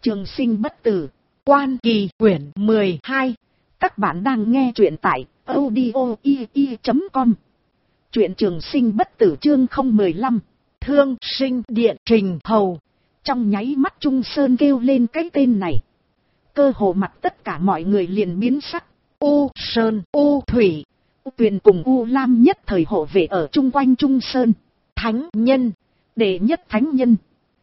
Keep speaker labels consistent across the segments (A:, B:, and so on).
A: Trường sinh bất tử, Quan Kỳ quyển 12. Các bạn đang nghe truyện tại audio.com. Truyện Trường sinh bất tử chương 015. Thương sinh điện Trình Hầu. Trong nháy mắt Trung Sơn kêu lên cái tên này, cơ hồ mặt tất cả mọi người liền biến sắc. U Sơn, U Thủy, U Tuyền cùng U Lam nhất thời hộ vệ ở chung quanh Trung Sơn. Thánh nhân, đệ nhất thánh nhân.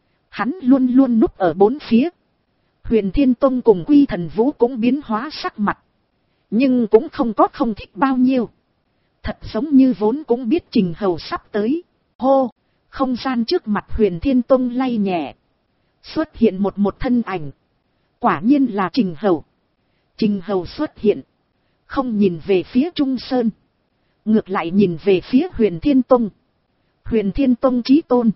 A: Hắn luôn luôn núp ở bốn phía. Huyền Thiên Tông cùng Quy Thần Vũ cũng biến hóa sắc mặt, nhưng cũng không có không thích bao nhiêu. Thật giống như vốn cũng biết Trình Hầu sắp tới. Hô, không gian trước mặt Huyền Thiên Tông lay nhẹ, xuất hiện một thân ảnh. Quả nhiên là Trình Hầu. Trình Hầu xuất hiện, không nhìn về phía Trung Sơn, ngược lại nhìn về phía Huyền Thiên Tông. Huyền Thiên Tông chí tôn,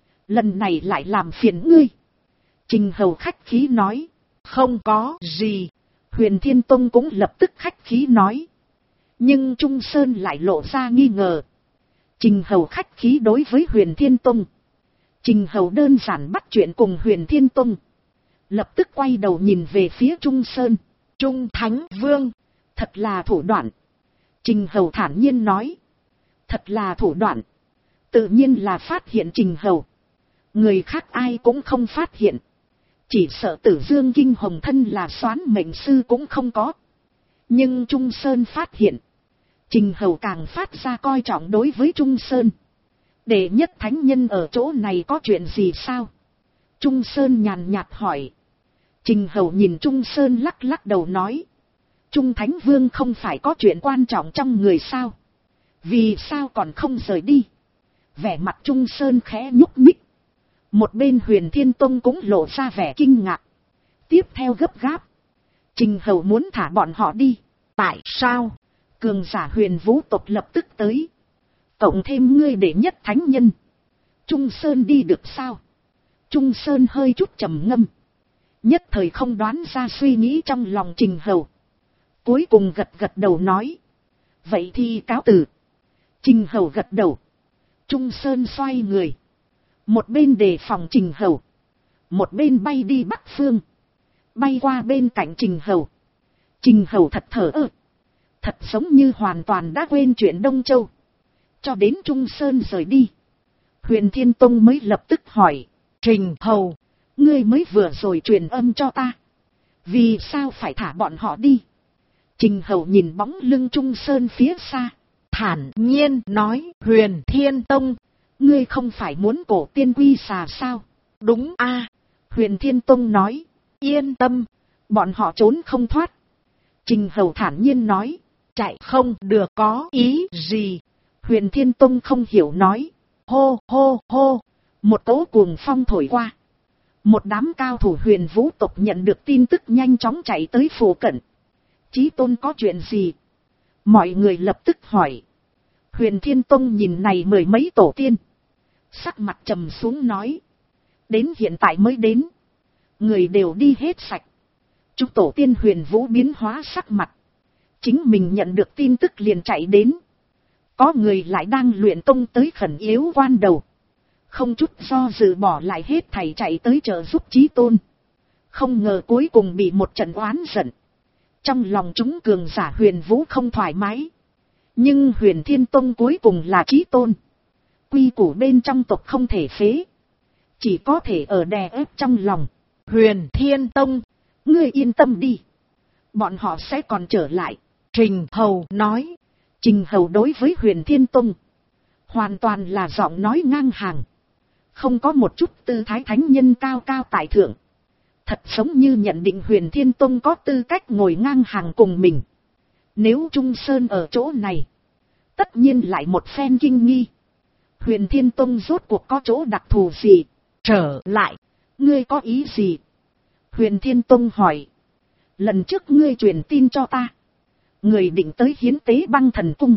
A: lần này lại làm phiền ngươi. Trình Hầu khách khí nói. Không có gì. Huyền Thiên Tông cũng lập tức khách khí nói. Nhưng Trung Sơn lại lộ ra nghi ngờ. Trình Hầu khách khí đối với Huyền Thiên Tông, Trình Hầu đơn giản bắt chuyện cùng Huyền Thiên Tông, lập tức quay đầu nhìn về phía Trung Sơn. Trung Thánh Vương, thật là thủ đoạn. Trình Hầu thản nhiên nói. Thật là thủ đoạn. Tự nhiên là phát hiện Trình Hầu. Người khác ai cũng không phát hiện. Chỉ sợ Tử Dương Kinh Hồng thân là soán mệnh sư cũng không có. Nhưng Trung Sơn phát hiện. Trình Hầu càng phát ra coi trọng đối với Trung Sơn. Đệ nhất thánh nhân ở chỗ này có chuyện gì sao? Trung Sơn nhàn nhạt hỏi. Trình Hầu nhìn Trung Sơn lắc lắc đầu nói. Trung Thánh Vương không phải có chuyện quan trọng trong người sao? Vì sao còn không rời đi? Vẻ mặt Trung Sơn khẽ nhúc nhích. Một bên Huyền Thiên Tông cũng lộ ra vẻ kinh ngạc. Tiếp theo gấp gáp. Trình Hầu muốn thả bọn họ đi. Tại sao? Cường giả Huyền Vũ tộc lập tức tới. Cộng thêm ngươi đệ nhất thánh nhân. Trung Sơn đi được sao? Trung Sơn hơi chút trầm ngâm. Nhất thời không đoán ra suy nghĩ trong lòng Trình Hầu. Cuối cùng gật gật đầu nói. Vậy thì cáo từ. Trình Hầu gật đầu. Trung Sơn xoay người. Một bên đề phòng Trình Hầu, một bên bay đi Bắc Phương. Bay qua bên cạnh Trình Hầu. Trình Hầu thật thờ ơ. Thật giống như hoàn toàn đã quên chuyện Đông Châu. Cho đến Trung Sơn rời đi, Huyền Thiên Tông mới lập tức hỏi. Trình Hầu, ngươi mới vừa rồi truyền âm cho ta. Vì sao phải thả bọn họ đi? Trình Hầu nhìn bóng lưng Trung Sơn phía xa, thản nhiên nói. Huyền Thiên Tông, ngươi không phải muốn cổ tiên quy xà sao? Đúng a. Huyền Thiên Tông nói. Yên tâm, bọn họ trốn không thoát. Trình Hầu thản nhiên nói. Chạy không được có ý gì? Huyền Thiên Tông không hiểu nói. Hô hô hô, một cỗ cuồng phong thổi qua. Một đám cao thủ Huyền Vũ tộc nhận được tin tức nhanh chóng chạy tới phụ cận. Chí tôn có chuyện gì? Mọi người lập tức hỏi. Huyền Thiên Tông nhìn này mười mấy tổ tiên, sắc mặt trầm xuống nói. Đến hiện tại mới đến, người đều đi hết sạch. Chúng tổ tiên Huyền Vũ biến hóa sắc mặt. Chính mình nhận được tin tức liền chạy đến. Có người lại đang luyện công tới khẩn yếu quan đầu, không chút do dự bỏ lại hết thảy chạy tới trợ giúp chí tôn. Không ngờ cuối cùng bị một trận oán giận. Trong lòng chúng cường giả Huyền Vũ không thoải mái. Nhưng Huyền Thiên Tông cuối cùng là chí tôn. Quy củ bên trong tộc không thể phế. Chỉ có thể ở đè ép trong lòng. Huyền Thiên Tông, ngươi yên tâm đi. Bọn họ sẽ còn trở lại. Trình Hầu nói. Trình Hầu đối với Huyền Thiên Tông hoàn toàn là giọng nói ngang hàng. Không có một chút tư thái thánh nhân cao cao tại thượng. Thật giống như nhận định Huyền Thiên Tông có tư cách ngồi ngang hàng cùng mình. Nếu Trung Sơn ở chỗ này, tất nhiên lại một phen kinh nghi. Huyền Thiên Tông rốt cuộc có chỗ đặc thù gì? Trở lại, ngươi có ý gì? Huyền Thiên Tông hỏi. Lần trước ngươi truyền tin cho ta, người định tới hiến tế Băng Thần Cung.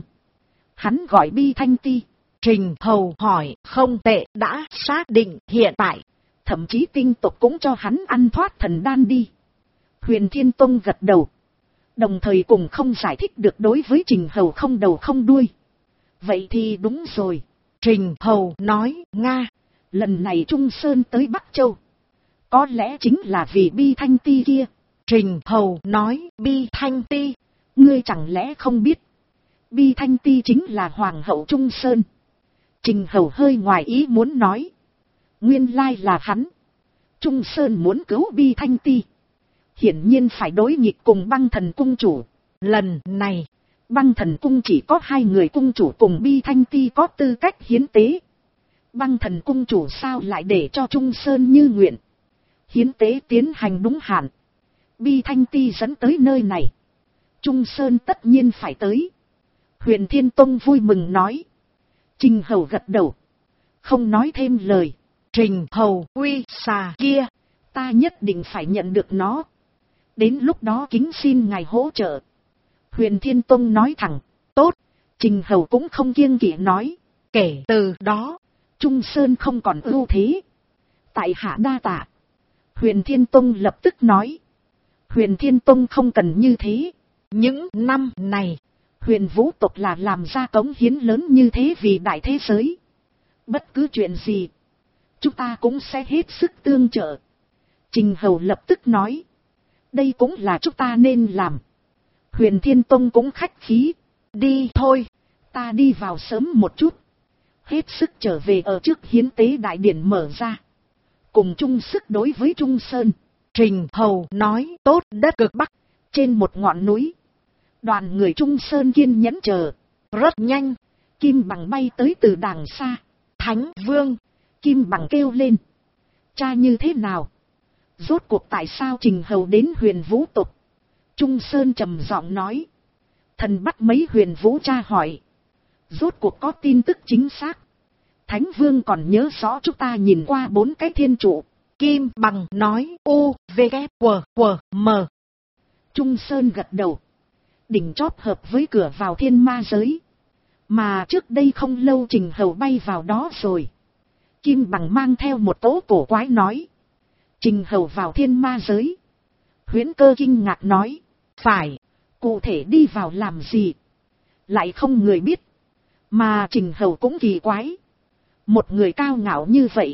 A: Hắn gọi Bi Thanh Ti. Trình Hầu hỏi. Không tệ, đã xác định hiện tại. Thậm chí tinh tộc cũng cho hắn ăn thoát thần đan đi. Huyền Thiên Tông gật đầu. Đồng thời cùng không giải thích được đối với Trình Hầu không đầu không đuôi. Vậy thì đúng rồi. Trình Hầu nói. Nga, lần này Trung Sơn tới Bắc Châu, Có lẽ chính là vì Bi Thanh Ti kia. Trình Hầu nói, Bi Thanh Ti, ngươi chẳng lẽ không biết. Bi Thanh Ti chính là Hoàng hậu Trung Sơn. Trình Hầu hơi ngoài ý muốn nói. Nguyên lai là hắn. Trung Sơn muốn cứu Bi Thanh Ti. Hiển nhiên phải đối nghịch cùng Băng Thần cung chủ. Lần này, Băng Thần cung chỉ có 2 người cung chủ cùng Bi Thanh Ti có tư cách hiến tế. Băng Thần cung chủ sao lại để cho Trung Sơn như nguyện. Hiến tế tiến hành đúng hạn. Bi Thanh Ti dẫn tới nơi này. Trung Sơn tất nhiên phải tới. Huyền Thiên Tông vui mừng nói. Trình Hầu gật đầu. Không nói thêm lời. Trình Hầu uy xà kia. Ta nhất định phải nhận được nó. Đến lúc đó kính xin ngài hỗ trợ. Huyền Thiên Tông nói thẳng. Tốt. Trình Hầu cũng không kiêng kỵ nói. Kể từ đó, Trung Sơn không còn ưu thế. Tại hạ đa tạ. Huyền Thiên Tông lập tức nói. Huyền Thiên Tông không cần như thế. Những năm này, Huyền Vũ tộc là làm ra cống hiến lớn như thế vì đại thế giới. Bất cứ chuyện gì, chúng ta cũng sẽ hết sức tương trợ. Trình Hầu lập tức nói. Đây cũng là chúng ta nên làm. Huyền Thiên Tông cũng khách khí. Đi thôi, ta đi vào sớm một chút. Hết sức trở về ở trước hiến tế đại điển mở ra. Cùng chung sức đối với Trung Sơn. Trình Hầu nói tốt. Đất cực Bắc, trên một ngọn núi. Đoàn người Trung Sơn kiên nhẫn chờ. Rất nhanh, Kim Bằng bay tới từ đàng xa. Thánh Vương, Kim Bằng kêu lên. Cha như thế nào? Rốt cuộc tại sao Trình Hầu đến Huyền Vũ tộc? Trung Sơn trầm giọng nói. Thần bắt mấy Huyền Vũ cha hỏi. Rốt cuộc có tin tức chính xác. Thánh Vương còn nhớ rõ chúng ta nhìn qua 4 cái thiên trụ. Kim Bằng nói U, V, K, W, W, M. Trung Sơn gật đầu. Đỉnh chóp hợp với cửa vào thiên ma giới. Mà trước đây không lâu Trình Hầu bay vào đó rồi. Kim Bằng mang theo một tố cổ quái nói. Trình Hầu vào thiên ma giới. Huyễn Cơ kinh ngạc nói. Phải, cụ thể đi vào làm gì? Lại không người biết. Mà Trình Hầu cũng kỳ quái. Một người cao ngạo như vậy.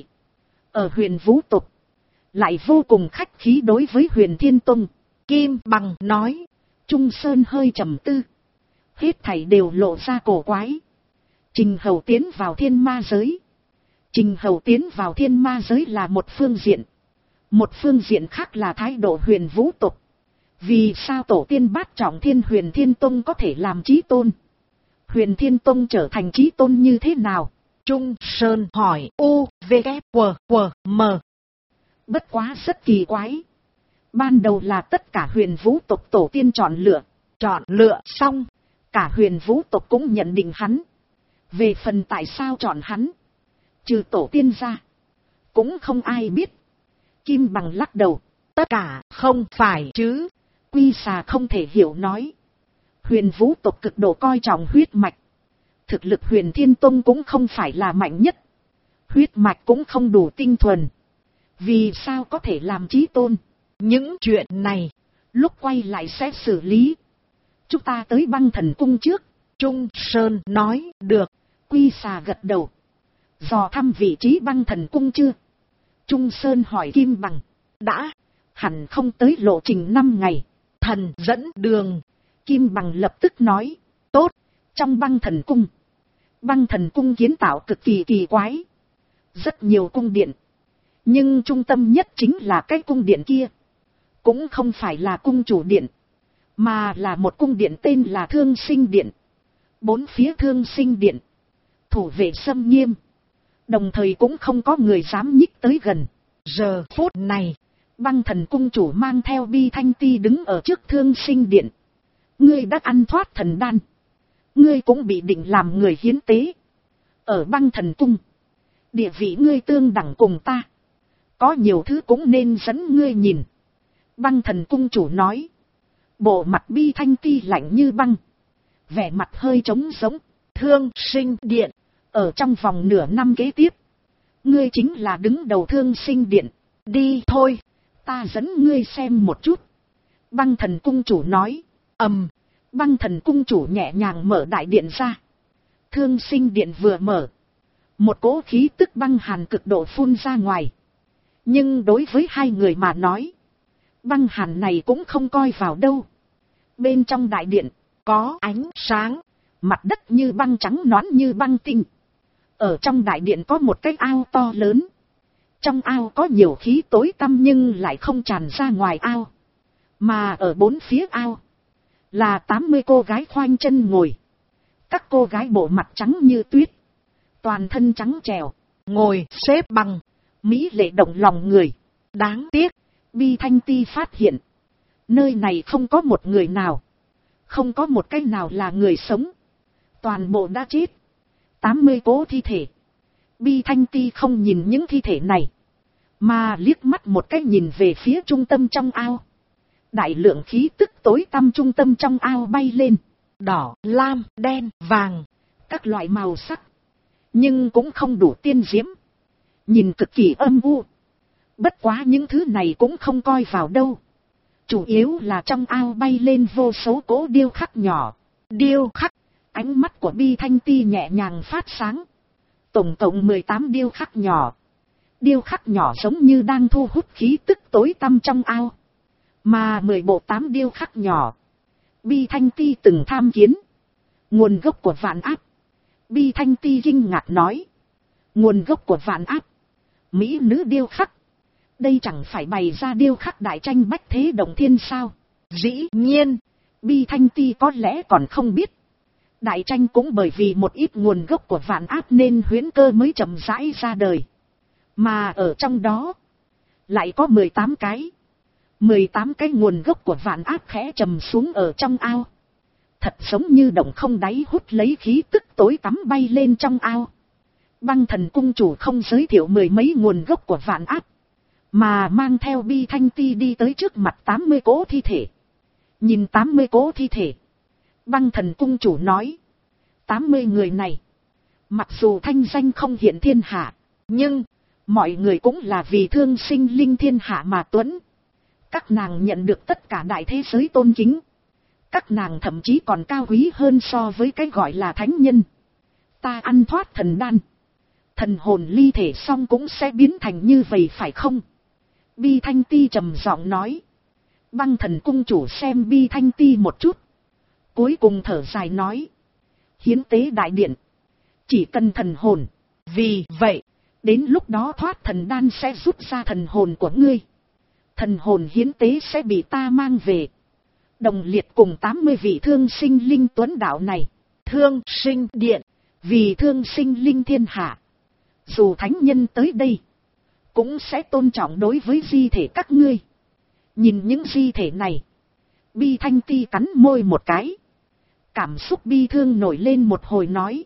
A: Ở Huyền Vũ tộc. Lại vô cùng khách khí đối với Huyền Thiên Tông. Kim Bằng nói. Trung Sơn hơi trầm tư. Hết thảy đều lộ ra cổ quái. Trình Hầu tiến vào thiên ma giới. Trình Hầu tiến vào thiên ma giới là một phương diện. Một phương diện khác là thái độ Huyền Vũ tộc. Vì sao tổ tiên bát trọng thiên Huyền Thiên Tông có thể làm chí tôn? Huyền Thiên Tông trở thành chí tôn như thế nào? Trung Sơn hỏi. U, V, K, W, W, M. Bất quá rất kỳ quái. Ban đầu là tất cả Huyền Vũ tộc tổ tiên chọn lựa xong, cả Huyền Vũ tộc cũng nhận định hắn. Về phần tại sao chọn hắn, trừ tổ tiên ra, cũng không ai biết. Kim Bằng lắc đầu. Tất cả không phải chứ. Quy Xà không thể hiểu nói. Huyền Vũ tộc cực độ coi trọng huyết mạch. Thực lực Huyền Thiên Tông cũng không phải là mạnh nhất. Huyết mạch cũng không đủ tinh thuần. Vì sao có thể làm chí tôn? Những chuyện này, lúc quay lại sẽ xử lý. Chúng ta tới Băng Thần cung trước. Trung Sơn nói. Được. Quy Xà gật đầu. Dò thăm vị trí Băng Thần cung chưa? Trung Sơn hỏi Kim Bằng. Đã. Hẳn không tới lộ trình 5 ngày. Thần dẫn đường. Kim Bằng lập tức nói. Tốt. Trong Băng Thần cung. Băng Thần cung kiến tạo cực kỳ kỳ quái. Rất nhiều cung điện. Nhưng trung tâm nhất chính là cái cung điện kia. Cũng không phải là cung chủ điện. Mà là một cung điện tên là Thương Sinh Điện. 4 phía Thương Sinh Điện. Thủ vệ xâm nghiêm. Đồng thời cũng không có người dám nhích tới gần. Giờ phút này, Băng Thần cung chủ mang theo Bi Thanh Ti đứng ở trước Thương Sinh Điện. Ngươi đã ăn thoát thần đan. Ngươi cũng bị định làm người hiến tế. Ở Băng Thần cung, địa vị ngươi tương đẳng cùng ta. Có nhiều thứ cũng nên dẫn ngươi nhìn. Băng Thần cung chủ nói. Bộ mặt Bi Thanh Ti lạnh như băng. Vẻ mặt hơi trống giống. Thương Sinh Điện. Ở trong vòng nửa năm kế tiếp, ngươi chính là đứng đầu Thương Sinh Điện. Đi thôi, ta dẫn ngươi xem một chút. Băng Thần cung chủ nói. Băng Thần cung chủ nhẹ nhàng mở đại điện ra. Thương Sinh Điện vừa mở, một cỗ khí tức băng hàn cực độ phun ra ngoài. Nhưng đối với hai người mà nói, băng hàn này cũng không coi vào đâu. Bên trong đại điện, có ánh sáng, mặt đất như băng trắng nõn như băng tinh. Ở trong đại điện có một cái ao to lớn. Trong ao có nhiều khí tối tăm nhưng lại không tràn ra ngoài ao. Mà ở bốn phía ao, là 80 cô gái khoanh chân ngồi. Các cô gái bộ mặt trắng như tuyết, toàn thân trắng trẻo, ngồi xếp bằng, mỹ lệ động lòng người. Đáng tiếc, Bi Thanh Ti phát hiện, nơi này không có một người nào, không có một cái nào là người sống. Toàn bộ đã chết. 80 cố thi thể. Bi Thanh Ti không nhìn những thi thể này, mà liếc mắt một cái nhìn về phía trung tâm trong ao. Đại lượng khí tức tối tăm trung tâm trong ao bay lên. Đỏ, lam, đen, vàng, các loại màu sắc. Nhưng cũng không đủ tiên diễm. Nhìn cực kỳ âm u. Bất quá những thứ này cũng không coi vào đâu. Chủ yếu là trong ao bay lên vô số cỗ điêu khắc nhỏ. Điêu khắc. Ánh mắt của Bi Thanh Ti nhẹ nhàng phát sáng. Tổng cộng 18 điêu khắc nhỏ. Điêu khắc nhỏ giống như đang thu hút khí tức tối tăm trong ao. Mà 10 bộ 8 điêu khắc nhỏ, Bi Thanh Ti từng tham kiến. Nguồn gốc của vạn áp. Bi Thanh Ti kinh ngạc nói. Nguồn gốc của vạn áp. Mỹ nữ điêu khắc. Đây chẳng phải bày ra điêu khắc đại tranh bách thế động thiên sao? Dĩ nhiên, Bi Thanh Ti có lẽ còn không biết. Đại tranh cũng bởi vì một ít nguồn gốc của vạn áp nên huyễn cơ mới chậm rãi ra đời. Mà ở trong đó, lại có 18 cái. 18 cái nguồn gốc của vạn áp khẽ trầm xuống ở trong ao. Thật giống như động không đáy hút lấy khí tức tối tắm bay lên trong ao. Băng Thần cung chủ không giới thiệu 10 mấy nguồn gốc của vạn áp, mà mang theo Bi Thanh Ti đi tới trước mặt 80 cỗ thi thể. Nhìn 80 cỗ thi thể, Băng Thần cung chủ nói. 80 người này, mặc dù thanh danh không hiện thiên hạ, nhưng mọi người cũng là vì thương sinh linh thiên hạ mà tuẫn. Các nàng nhận được tất cả đại thế giới tôn kính. Các nàng thậm chí còn cao quý hơn so với cái gọi là thánh nhân. Ta ăn thoát thần đan, thần hồn ly thể xong cũng sẽ biến thành như vậy phải không? Bi Thanh Ti trầm giọng nói. Băng Thần cung chủ xem Bi Thanh Ti một chút, cuối cùng thở dài nói. Hiến tế đại điện, chỉ cần thần hồn. Vì vậy, đến lúc đó thoát thần đan sẽ rút ra thần hồn của ngươi. Thần hồn hiến tế sẽ bị ta mang về, đồng liệt cùng 80 vị thương sinh linh tuấn đạo này. Thương sinh điện, vì thương sinh linh thiên hạ. Dù thánh nhân tới đây, cũng sẽ tôn trọng đối với di thể các ngươi. Nhìn những di thể này, Bi Thanh Ti cắn môi một cái. Cảm xúc bi thương nổi lên một hồi nói.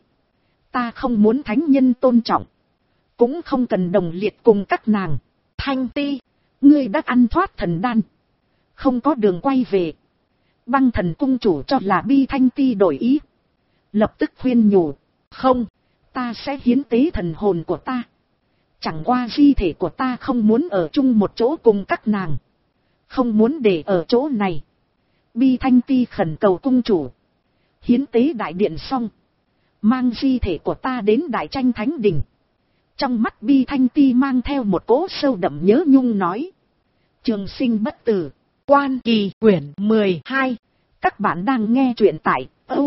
A: Ta không muốn thánh nhân tôn trọng, cũng không cần đồng liệt cùng các nàng. Thanh Ti, ngươi đã ăn thoát thần đan, không có đường quay về. Băng Thần cung chủ cho là Bi Thanh Ti đổi ý, lập tức khuyên nhủ. Không, ta sẽ hiến tế thần hồn của ta. Chẳng qua di thể của ta không muốn ở chung một chỗ cùng các nàng, không muốn để ở chỗ này. Bi Thanh Ti khẩn cầu cung chủ, hiến tế đại điện xong, mang di thể của ta đến đại tranh thánh đình. Trong mắt Bi Thanh Ti mang theo một cỗ sâu đậm nhớ nhung nói. Trường sinh bất tử, Quan Kỳ quyển 12. Các bạn đang nghe truyện tại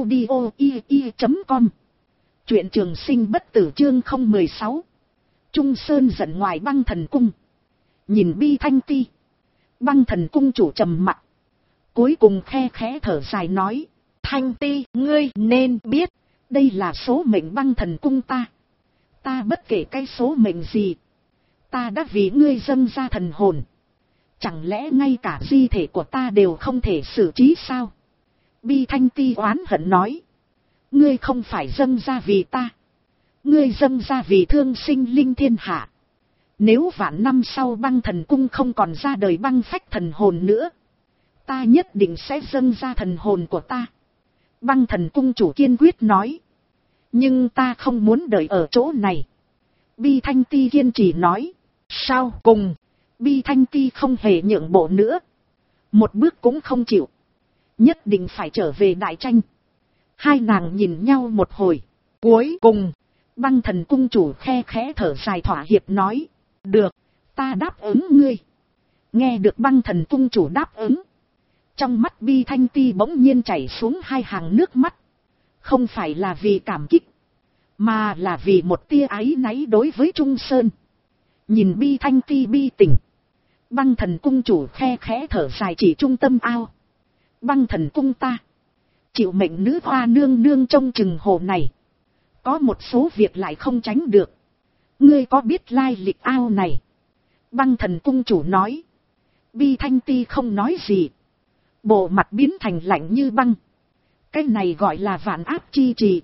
A: audio.com. Truyện Trường sinh bất tử chương 016. Trung Sơn giận ngoài Băng Thần cung. Nhìn Bi Thanh Ti, Băng Thần cung chủ trầm mặt, cuối cùng khe khẽ thở dài nói. Thanh Ti, ngươi nên biết, đây là số mệnh Băng Thần cung ta. Ta bất kể cái số mệnh gì, ta đã vì ngươi dâng ra thần hồn. Chẳng lẽ ngay cả di thể của ta đều không thể xử trí sao? Bi Thanh Ti oán hận nói. Ngươi không phải dâng ra vì ta, ngươi dâng ra vì thương sinh linh thiên hạ. Nếu vạn năm sau Băng Thần cung không còn ra đời băng phách thần hồn nữa, ta nhất định sẽ dâng ra thần hồn của ta. Băng Thần cung chủ kiên quyết nói. Nhưng ta không muốn đợi ở chỗ này. Bi Thanh Ti kiên trì nói. Sau cùng, Bi Thanh Ti không hề nhượng bộ nữa, một bước cũng không chịu, nhất định phải trở về đại tranh. Hai nàng nhìn nhau một hồi, cuối cùng Băng Thần cung chủ khe khẽ thở dài thỏa hiệp nói. Được, Ta đáp ứng ngươi. Nghe được Băng Thần cung chủ đáp ứng. Trong mắt Bi Thanh Ti bỗng nhiên chảy xuống hai hàng nước mắt. Không phải là vì cảm kích, mà là vì một tia áy náy đối với Trung Sơn. Nhìn Bi Thanh Ti bi tình, Băng Thần cung chủ khe khẽ thở dài chỉ trung tâm ao. Băng Thần cung ta chịu mệnh nữ hoa nương nương trông chừng hồ này. Có một số việc lại không tránh được. Ngươi có biết lai lịch ao này? Băng Thần cung chủ nói. Bi Thanh Ti không nói gì. Bộ mặt biến thành lạnh như băng. Cái này gọi là vạn áp chi trì.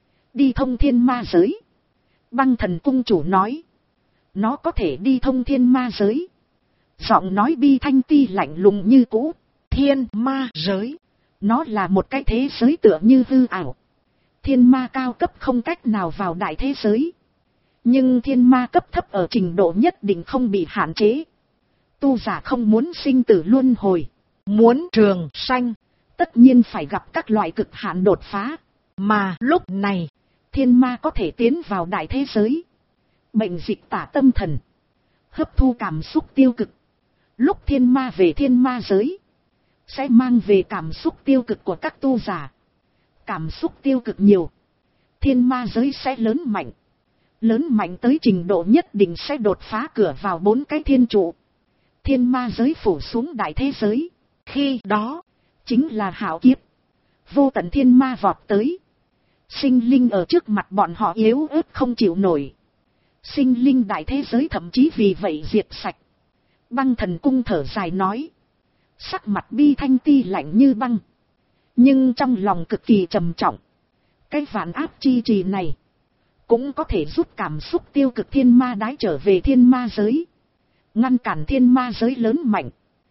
A: Đi thông thiên ma giới. Băng Thần cung chủ nói. Nó có thể đi thông thiên ma giới. Giọng nói Bi Thanh Ti lạnh lùng như cũ. Thiên ma giới. Nó là một cái thế giới tựa như hư ảo. Thiên ma cao cấp không cách nào vào đại thế giới. Nhưng thiên ma cấp thấp ở trình độ nhất định không bị hạn chế. Tu giả không muốn sinh tử luân hồi, muốn trường sanh, tất nhiên phải gặp các loại cực hạn đột phá. Mà lúc này, thiên ma có thể tiến vào đại thế giới. Bệnh dịch tả tâm thần, hấp thu cảm xúc tiêu cực. Lúc thiên ma về thiên ma giới, sẽ mang về cảm xúc tiêu cực của các tu giả. Cảm xúc tiêu cực nhiều, thiên ma giới sẽ lớn mạnh. Lớn mạnh tới trình độ nhất định sẽ đột phá cửa vào 4 cái thiên trụ. Thiên ma giới phủ xuống đại thế giới. Khi đó, chính là hạo kiếp. Vô tận thiên ma vọt tới. Sinh linh ở trước mặt bọn họ yếu ớt không chịu nổi. Sinh linh đại thế giới thậm chí vì vậy diệt sạch. Băng Thần cung thở dài nói. Sắc mặt Bi Thanh Ti lạnh như băng. Nhưng trong lòng cực kỳ trầm trọng. Cái vạn áp chi trì này cũng có thể giúp cảm xúc tiêu cực thiên ma đái trở về thiên ma giới. Ngăn cản thiên ma giới lớn mạnh.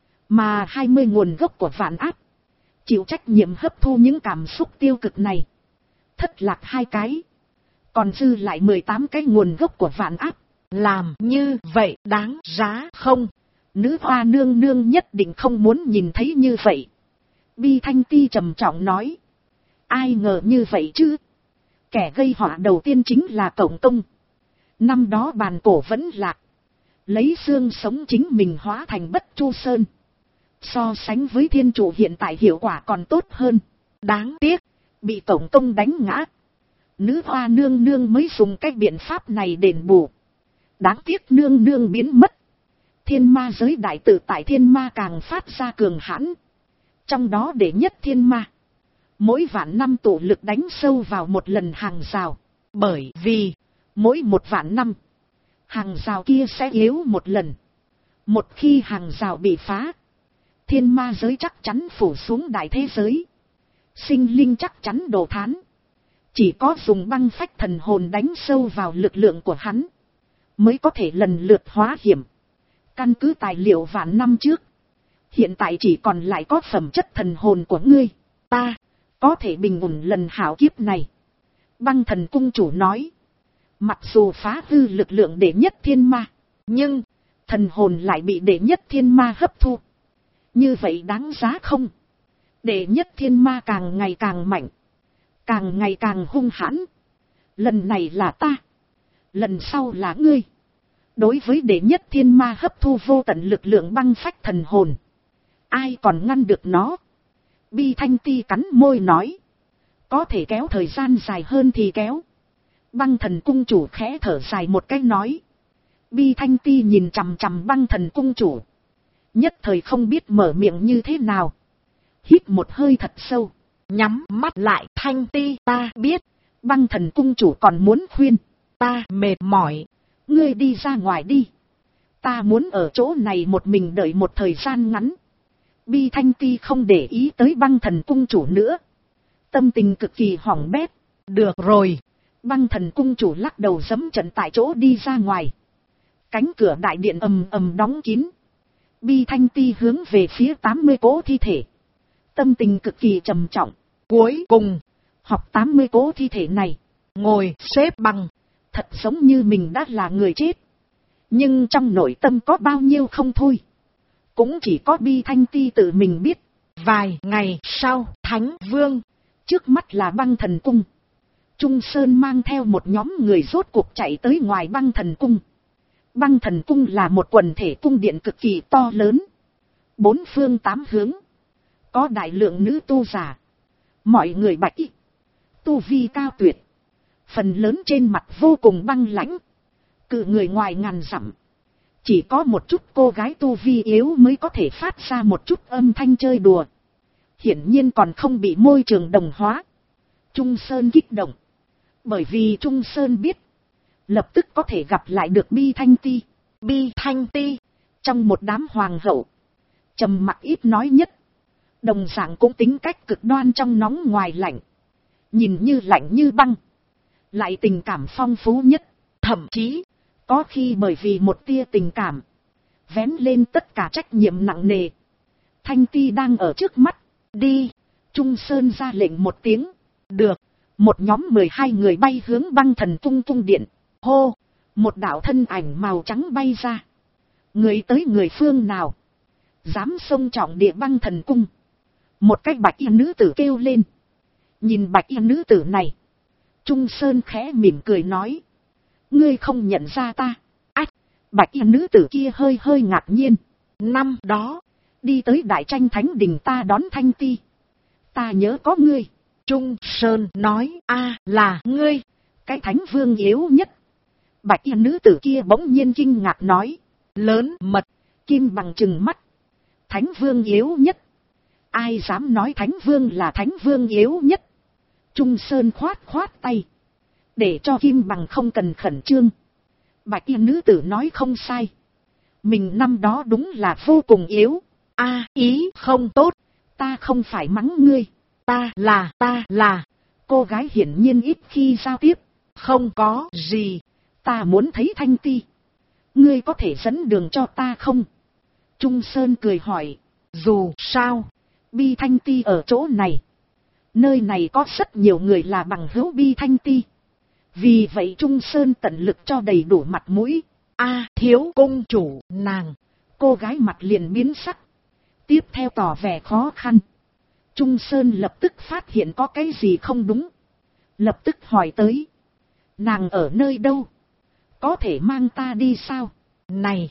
A: Mà 20 nguồn gốc của vạn áp chịu trách nhiệm hấp thu những cảm xúc tiêu cực này. Thất lạc 2 cái. Còn dư lại 18 cái nguồn gốc của vạn áp. Làm như vậy đáng giá không? Nữ hoa nương nương nhất định không muốn nhìn thấy như vậy. Bi Thanh Ti trầm trọng nói. Ai ngờ như vậy chứ? Kẻ gây họa đầu tiên chính là Cổng Tông. Năm đó bàn cổ vẫn lạc. Lấy xương sống chính mình hóa thành Bất Chu Sơn. So sánh với thiên trụ hiện tại hiệu quả còn tốt hơn. Đáng tiếc, bị Cổng Tông đánh ngã. Nữ hoa nương nương mới dùng cái biện pháp này đền bù. Đáng tiếc nương nương biến mất. Thiên ma giới đại tự tại thiên ma càng phát ra cường hãn. Trong đó đệ nhất thiên ma. Mỗi vạn năm tụ lực đánh sâu vào một lần hàng rào. Bởi vì, mỗi một vạn năm, hàng rào kia sẽ yếu một lần. Một khi hàng rào bị phá, thiên ma giới chắc chắn phủ xuống đại thế giới. Sinh linh chắc chắn đổ thán. Chỉ có dùng băng phách thần hồn đánh sâu vào lực lượng của hắn, mới có thể lần lượt hóa hiểm. Căn cứ tài liệu vạn năm trước, hiện tại chỉ còn lại có phẩm chất thần hồn của ngươi. Ta có thể bình ổn lần hảo kiếp này. Băng Thần cung chủ nói. Mặc dù phá hư lực lượng đệ nhất thiên ma, nhưng thần hồn lại bị đệ nhất thiên ma hấp thu. Như vậy đáng giá không? Đệ nhất thiên ma càng ngày càng mạnh, càng ngày càng hung hãn. Lần này là ta, lần sau là ngươi. Đối với đệ nhất thiên ma hấp thu vô tận lực lượng băng phách thần hồn, ai còn ngăn được nó? Bi Thanh Ti cắn môi nói. Có thể kéo thời gian dài hơn thì kéo. Băng Thần cung chủ khẽ thở dài một cái nói. Bi Thanh Ti nhìn chằm chằm Băng Thần cung chủ. Nhất thời không biết mở miệng như thế nào. Hít một hơi thật sâu, nhắm mắt lại. Thanh Ti, ta biết. Băng Thần cung chủ còn muốn khuyên. Ta mệt mỏi, ngươi đi ra ngoài đi. Ta muốn ở chỗ này một mình đợi một thời gian ngắn. Bi Thanh Ti không để ý tới Băng Thần cung chủ nữa. Tâm tình cực kỳ hỏng bét. Được rồi. Băng Thần cung chủ lắc đầu giẫm trận tại chỗ đi ra ngoài. Cánh cửa đại điện ầm ầm đóng kín. Bi Thanh Ti hướng về phía 80 cỗ thi thể. Tâm tình cực kỳ trầm trọng. Cuối cùng, học 80 cỗ thi thể này, ngồi xếp bằng, thật giống như mình đã là người chết. Nhưng trong nội tâm có bao nhiêu không thôi, cũng chỉ có Bi Thanh Ti tự mình biết. Vài ngày sau, Thánh Vương, trước mắt là Băng Thần cung. Trung Sơn mang theo một nhóm người rốt cuộc chạy tới ngoài Băng Thần cung. Băng thần cung là một quần thể cung điện cực kỳ to lớn. 4 phương 8 hướng. Có đại lượng nữ tu giả. Mọi người bạch y. Tu vi cao tuyệt. Phần lớn trên mặt vô cùng băng lãnh. Cự người ngoài ngàn dặm. Chỉ có một chút cô gái tu vi yếu mới có thể phát ra một chút âm thanh chơi đùa. Hiển nhiên còn không bị môi trường đồng hóa. Trung Sơn kích động. Bởi vì Trung Sơn biết. Lập tức có thể gặp lại được Bi Thanh Ti. Bi Thanh Ti. Trong một đám hoàng hậu. Trầm mặc ít nói nhất. Đồng dạng cũng tính cách cực đoan trong nóng ngoài lạnh. Nhìn như lạnh như băng. Lại tình cảm phong phú nhất. Thậm chí. Có khi bởi vì một tia tình cảm. Vén lên tất cả trách nhiệm nặng nề. Thanh Ti đang ở trước mắt. Đi. Trung Sơn ra lệnh một tiếng. Được. Một nhóm 12 người bay hướng băng thần cung cung điện. Hô. Một đạo thân ảnh màu trắng bay ra. Người tới người phương nào. Dám xông trọng địa băng thần cung. Một cái bạch y nữ tử kêu lên. Nhìn bạch y nữ tử này. Trung Sơn khẽ mỉm cười nói. Ngươi không nhận ra ta. Ách. Bạch y nữ tử kia hơi hơi ngạc nhiên. Năm đó. Đi tới đại tranh thánh đình ta đón Thanh Ti. Ta nhớ có ngươi. Trung Sơn nói. A là ngươi. Cái thánh vương yếu nhất. Bạch y nữ tử kia bỗng nhiên kinh ngạc nói. Lớn mật. Kim bằng trừng mắt. Thánh vương yếu nhất. Ai dám nói thánh vương là thánh vương yếu nhất. Trung Sơn khoát khoát tay. Để cho Kim bằng không cần khẩn trương. Bạch y nữ tử nói không sai. Mình năm đó đúng là vô cùng yếu. A ý không tốt. Ta không phải mắng ngươi. Ta là. Cô gái hiển nhiên ít khi giao tiếp. Không có gì. Ta muốn thấy Thanh Ti. Ngươi có thể dẫn đường cho ta không? Trung Sơn cười hỏi. Dù sao. Bi Thanh Ti ở chỗ này. Nơi này có rất nhiều người là bằng hữu Bi Thanh Ti. Vì vậy Trung Sơn tận lực cho đầy đủ mặt mũi. A thiếu công chủ nàng. Cô gái mặt liền biến sắc. Tiếp theo tỏ vẻ khó khăn. Trung Sơn lập tức phát hiện có cái gì không đúng. Lập tức hỏi tới. Nàng ở nơi đâu? Có thể mang ta đi sao? Này.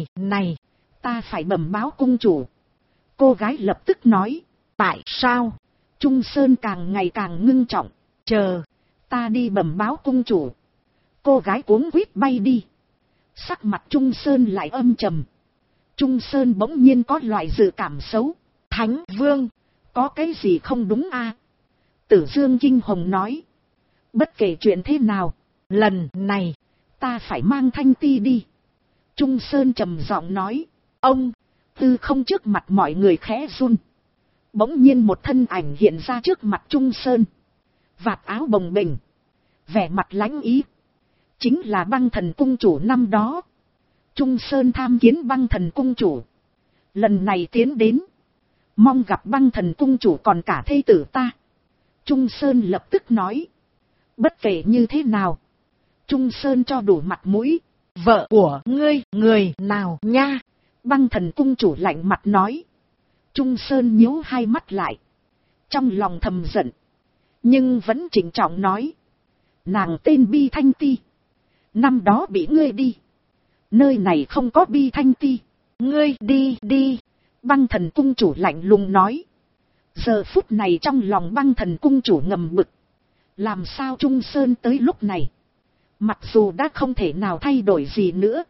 A: Ta phải bẩm báo cung chủ. Cô gái lập tức nói. Tại sao? Trung Sơn càng ngày càng ngưng trọng. Chờ. Ta đi bẩm báo cung chủ. Cô gái cuống quýt bay đi. Sắc mặt Trung Sơn lại âm trầm. Trung Sơn bỗng nhiên có loại dự cảm xấu. Thánh vương. Có cái gì không đúng a? Tử Dương kinh hồng nói. Bất kể chuyện thế nào. Lần này. Ta phải mang Thanh Ti đi. Trung Sơn trầm giọng nói. Ông. Tư không trước mặt mọi người khẽ run. Bỗng nhiên một thân ảnh hiện ra trước mặt Trung Sơn. Vạt áo bồng bềnh. Vẻ mặt lãnh ý. Chính là băng thần cung chủ năm đó. Trung Sơn tham kiến băng thần cung chủ. Lần này tiến đến. Mong gặp băng thần cung chủ còn cả thê tử ta. Trung Sơn lập tức nói. Bất kể như thế nào. Trung Sơn cho đủ mặt mũi. Vợ của ngươi, người nào nha? Băng thần cung chủ lạnh mặt nói. Trung Sơn nhíu hai mắt lại. Trong lòng thầm giận. Nhưng vẫn chỉnh trọng nói. Nàng tên Bi Thanh Ti. Năm đó bị ngươi đi. Nơi này không có Bi Thanh Ti. Ngươi đi. Băng thần cung chủ lạnh lùng nói. Giờ phút này trong lòng băng thần cung chủ ngầm bực. Làm sao Trung Sơn tới lúc này? Mặc dù đã không thể nào thay đổi gì nữa.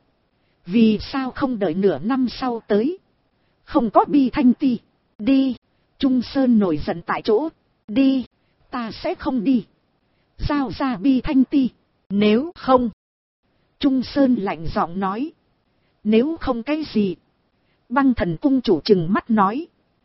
A: Vì sao không đợi nửa năm sau tới? Không có Bi Thanh Ti. Đi. Trung Sơn nổi giận tại chỗ. Đi. Ta sẽ không đi. Giao ra Bi Thanh Ti. Nếu không. Trung Sơn lạnh giọng nói. Nếu không cái gì? Băng thần cung chủ trừng mắt nói.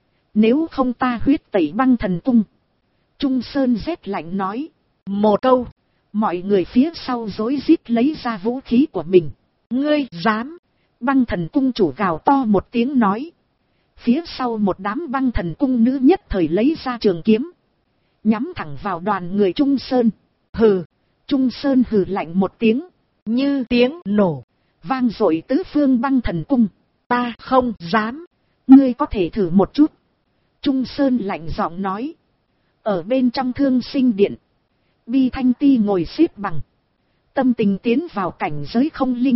A: Nếu không ta huyết tẩy băng thần cung. Trung Sơn rét lạnh nói. Một câu. Mọi người phía sau rối rít lấy ra vũ khí của mình. Ngươi dám. Băng thần cung chủ gào to một tiếng nói. Phía sau một đám băng thần cung nữ nhất thời lấy ra trường kiếm. Nhắm thẳng vào đoàn người Trung Sơn. Hừ. Trung Sơn hừ lạnh một tiếng. Như tiếng nổ. Vang dội tứ phương băng thần cung. Ta không dám. Ngươi có thể thử một chút. Trung Sơn lạnh giọng nói. Ở bên trong Thương Sinh Điện. Bi Thanh Ti ngồi xếp bằng. Tâm tình tiến vào cảnh giới không linh.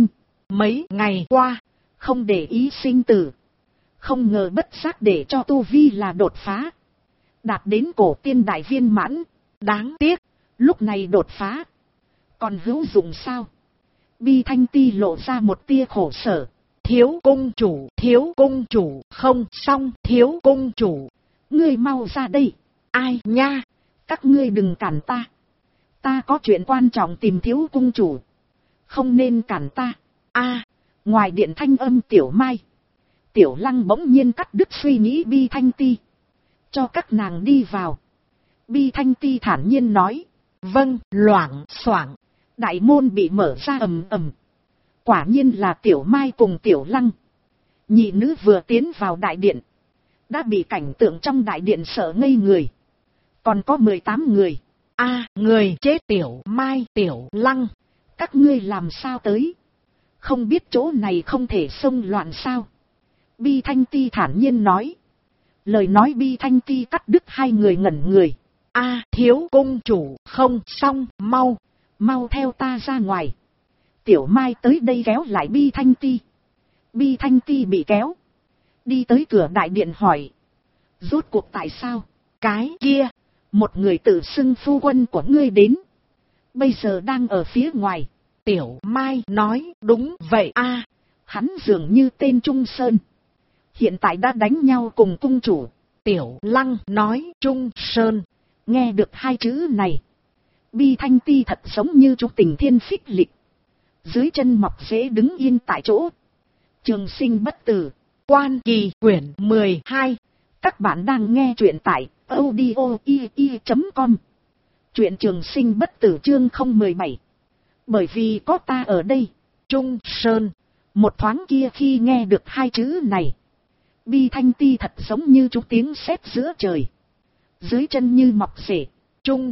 A: mấy ngày qua, không để ý sinh tử. Không ngờ bất giác để cho tu vi là đột phá. Đạt đến cổ tiên đại viên mãn. Đáng tiếc, lúc này đột phá. Còn hữu dụng sao? Bi Thanh Ti lộ ra một tia khổ sở. Thiếu cung chủ, không xong, thiếu cung chủ. Ngươi mau ra đây. Ai nha, các ngươi đừng cản ta. Ta có chuyện quan trọng tìm thiếu cung chủ. Không nên cản ta. Ngoài điện thanh âm Tiểu Mai. Tiểu Lăng bỗng nhiên cắt đứt suy nghĩ Bi Thanh Ti. Cho các nàng đi vào. Bi Thanh Ti thản nhiên nói. Vâng, loảng xoảng. Đại môn bị mở ra ầm ầm. Quả nhiên là Tiểu Mai cùng Tiểu Lăng. Nhị nữ vừa tiến vào đại điện. Đã bị cảnh tượng trong đại điện sợ ngây người. Còn có 18 người. Người chết. Tiểu Mai, Tiểu Lăng. Các ngươi làm sao tới? Không biết chỗ này không thể xông loạn sao? Bi Thanh Ti thản nhiên nói. Lời nói Bi Thanh Ti cắt đứt hai người ngẩn người. Thiếu cung chủ, không xong, mau theo ta ra ngoài. Tiểu Mai tới đây kéo lại Bi Thanh Ti. Bi Thanh Ti bị kéo. Đi tới cửa đại điện hỏi. Rốt cuộc tại sao? Cái kia, một người tự xưng phu quân của ngươi đến. Bây giờ đang ở phía ngoài. Tiểu Mai nói, đúng vậy hắn dường như tên Trung Sơn. Hiện tại đã đánh nhau cùng cung chủ. Tiểu Lăng nói, Trung Sơn. Nghe được hai chữ này. Bi Thanh Ti thật giống như trúc tình thiên phích lịch. Dưới chân mọc rễ đứng yên tại chỗ. Trường sinh bất tử. Quan Kỳ quyển 12. Các bạn đang nghe truyện tại audio.com. Truyện Trường Sinh bất tử chương 017. Bởi vì có ta ở đây. Trung Sơn. Một thoáng kia khi nghe được hai chữ này. Bi Thanh Ti thật giống như trúc tiếng sét giữa trời. Dưới chân như mọc rễ. Trung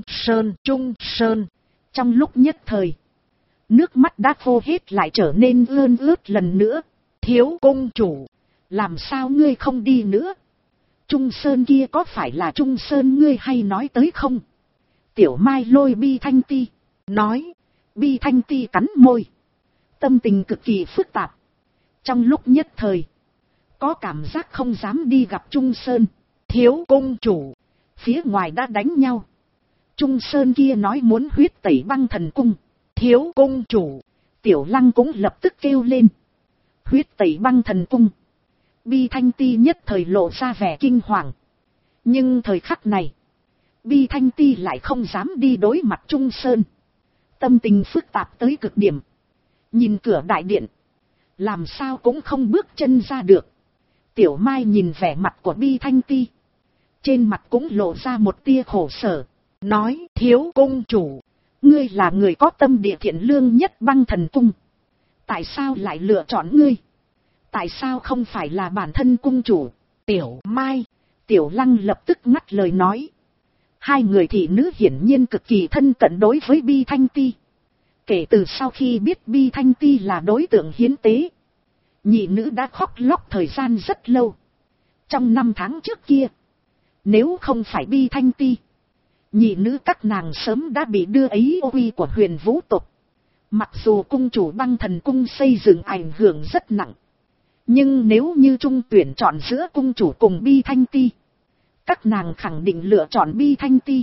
A: Sơn. Trong lúc nhất thời. Nước mắt đã khô hết lại trở nên ươn ướt lần nữa. Thiếu cung chủ. Làm sao ngươi không đi nữa? Trung Sơn kia có phải là Trung Sơn ngươi hay nói tới không? Tiểu Mai lôi Bi Thanh Ti. Nói. Bi Thanh Ti cắn môi. Tâm tình cực kỳ phức tạp. Trong lúc nhất thời. Có cảm giác không dám đi gặp Trung Sơn. Thiếu cung chủ. Phía ngoài đã đánh nhau. Trung Sơn kia nói muốn huyết tẩy Băng Thần Cung. Thiếu cung chủ. Tiểu Lăng cũng lập tức kêu lên. Huyết tẩy Băng Thần Cung. Bi Thanh Ti nhất thời lộ ra vẻ kinh hoàng. Nhưng thời khắc này. Bi Thanh Ti lại không dám đi đối mặt Trung Sơn. Tâm tình phức tạp tới cực điểm. Nhìn cửa đại điện. Làm sao cũng không bước chân ra được. Tiểu Mai nhìn vẻ mặt của Bi Thanh Ti. Trên mặt cũng lộ ra một tia khổ sở. Nói, thiếu cung chủ. Ngươi là người có tâm địa thiện lương nhất Băng Thần Cung. Tại sao lại lựa chọn ngươi? Tại sao không phải là bản thân cung chủ? Tiểu Mai, Tiểu Lăng lập tức ngắt lời nói. Hai người thị nữ hiển nhiên cực kỳ thân cận đối với Bi Thanh Ti. Kể từ sau khi biết Bi Thanh Ti là đối tượng hiến tế. Nhị nữ đã khóc lóc thời gian rất lâu. Trong 5 tháng trước kia. Nếu không phải Bi Thanh Ti. Nhị nữ các nàng sớm đã bị đưa ấy ô uy của Huyền Vũ tộc. Mặc dù cung chủ Băng Thần Cung xây dựng ảnh hưởng rất nặng. Nhưng nếu như trung tuyển chọn giữa cung chủ cùng Bi Thanh Ti. Các nàng khẳng định lựa chọn Bi Thanh Ti.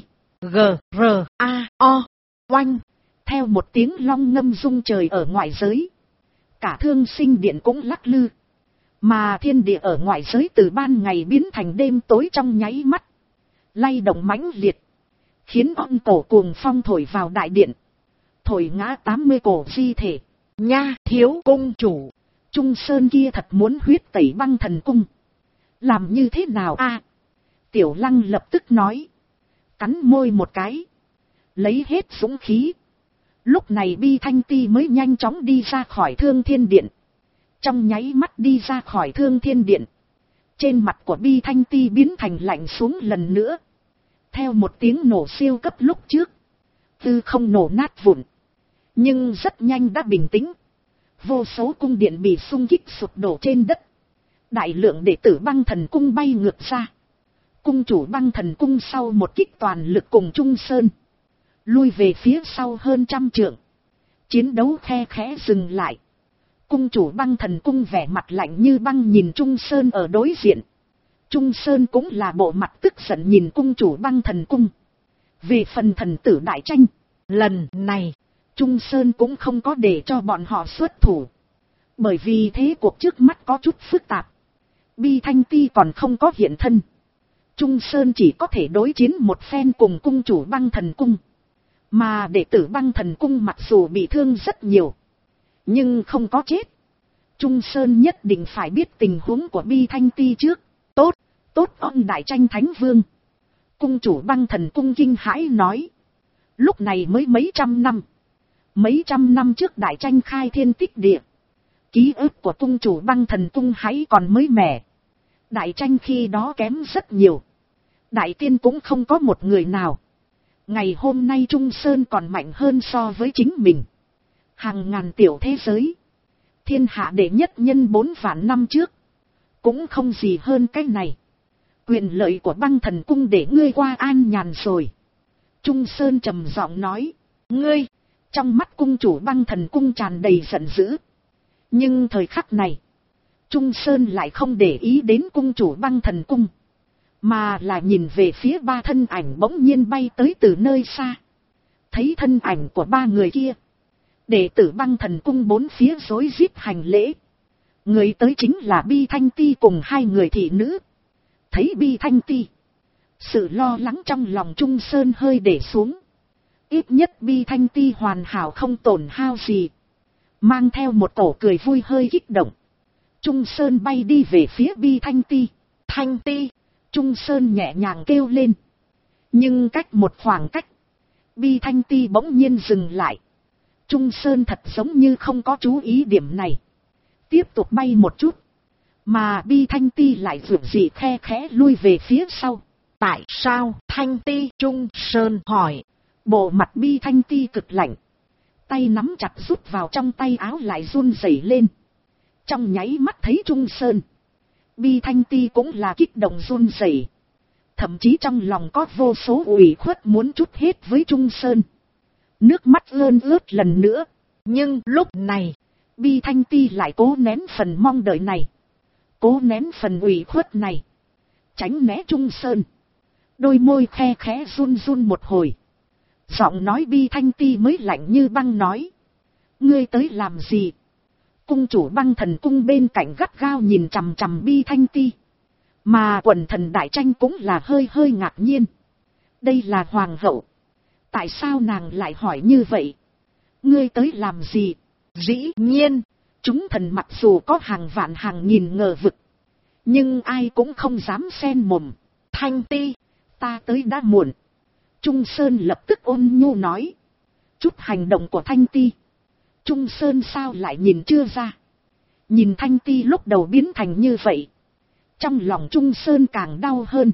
A: G-R-A-O. Oanh. Theo một tiếng long ngâm rung trời ở ngoại giới. Cả Thương Sinh Điện cũng lắc lư. Mà thiên địa ở ngoại giới từ ban ngày biến thành đêm tối trong nháy mắt. Lay động mãnh liệt. Khiến ong cổ cuồng phong thổi vào đại điện. Thổi ngã 80 cổ di thể. Nha, thiếu cung chủ. Trung Sơn kia thật muốn huyết tẩy Băng Thần Cung. Làm như thế nào Tiểu Lăng lập tức nói. Cắn môi một cái. Lấy hết dũng khí. Lúc này Bi Thanh Ti mới nhanh chóng đi ra khỏi Thương Thiên Điện. Trong nháy mắt đi ra khỏi Thương Thiên Điện. Trên mặt của Bi Thanh Ti biến thành lạnh xuống lần nữa. Theo một tiếng nổ siêu cấp lúc trước. Tư không nổ nát vụn. Nhưng rất nhanh đã bình tĩnh. Vô số cung điện bị xung kích sụp đổ trên đất. Đại lượng đệ tử Băng Thần Cung bay ngược ra. Cung chủ Băng Thần Cung sau một kích toàn lực cùng Trung Sơn. Lui về phía sau hơn 100 trượng. Chiến đấu khe khẽ dừng lại. Cung chủ Băng Thần Cung vẻ mặt lạnh như băng nhìn Trung Sơn ở đối diện. Trung Sơn cũng là bộ mặt tức giận nhìn cung chủ Băng Thần Cung. Về phần thần tử đại tranh, lần này, Trung Sơn cũng không có để cho bọn họ xuất thủ. Bởi vì thế cuộc trước mắt có chút phức tạp. Bi Thanh Ti còn không có hiện thân. Trung Sơn chỉ có thể đối chiến một phen cùng cung chủ Băng Thần Cung. Mà đệ tử Băng Thần Cung mặc dù bị thương rất nhiều, nhưng không có chết. Trung Sơn nhất định phải biết tình huống của Bi Thanh Ti trước. Tốt, tốt ông đại tranh thánh vương. Cung chủ Băng Thần Cung kinh hãi nói. Lúc này mới mấy trăm năm. Mấy trăm năm trước đại tranh khai thiên tích địa. Ký ức của cung chủ Băng Thần Cung hãy còn mới mẻ. Đại tranh khi đó kém rất nhiều. Đại tiên cũng không có một người nào. Ngày hôm nay Trung Sơn còn mạnh hơn so với chính mình. Hàng ngàn tiểu thế giới. Thiên hạ đệ nhất nhân 4 vạn năm trước. Cũng không gì hơn cái này. Quyền lợi của Băng Thần Cung để ngươi qua an nhàn rồi. Trung Sơn trầm giọng nói. Ngươi, trong mắt cung chủ Băng Thần Cung tràn đầy giận dữ. Nhưng thời khắc này, Trung Sơn lại không để ý đến cung chủ Băng Thần Cung. Mà là nhìn về phía 3 thân ảnh bỗng nhiên bay tới từ nơi xa. Thấy thân ảnh của 3 người kia. Đệ tử Băng Thần Cung 4 phía rối rít hành lễ. Người tới chính là Bi Thanh Ti cùng 2 người thị nữ. Thấy Bi Thanh Ti, sự lo lắng trong lòng Trung Sơn hơi để xuống. Ít nhất Bi Thanh Ti hoàn hảo không tổn hao gì. Mang theo một cổ cười vui hơi kích động. Trung Sơn bay đi về phía Bi Thanh Ti. Thanh Ti, Trung Sơn nhẹ nhàng kêu lên. Nhưng cách một khoảng cách, Bi Thanh Ti bỗng nhiên dừng lại. Trung Sơn thật giống như không có chú ý điểm này. Tiếp tục bay một chút. Mà Bi Thanh Ti lại vượt dị khe khẽ lui về phía sau. Tại sao Thanh Ti? Trung Sơn hỏi. Bộ mặt Bi Thanh Ti cực lạnh. Tay nắm chặt rút vào trong tay áo lại run rẩy lên. Trong nháy mắt thấy Trung Sơn, Bi Thanh Ti cũng là kích động run rẩy. Thậm chí trong lòng có vô số ủy khuất muốn trút hết với Trung Sơn. Nước mắt ươn ướt lần nữa. Nhưng lúc này, Bi Thanh Ti lại cố nén phần mong đợi này. Cố nén phần ủy khuất này. Tránh né Trung Sơn. Đôi môi khe khẽ run run một hồi. Giọng nói Bi Thanh Ti mới lạnh như băng nói. Ngươi tới làm gì? Cung chủ Băng Thần Cung bên cạnh gắt gao nhìn chằm chằm Bi Thanh Ti. Mà quần thần đại tranh cũng là hơi hơi ngạc nhiên. Đây là hoàng hậu. Tại sao nàng lại hỏi như vậy? Ngươi tới làm gì? Dĩ nhiên, chúng thần mặc dù có hàng vạn hàng nghìn ngờ vực. Nhưng ai cũng không dám xen mồm. Thanh Ti, ta tới đã muộn. Trung Sơn lập tức ôn nhu nói. Chút hành động của Thanh Ti. Trung Sơn sao lại nhìn chưa ra. Nhìn Thanh Ti lúc đầu biến thành như vậy. Trong lòng Trung Sơn càng đau hơn.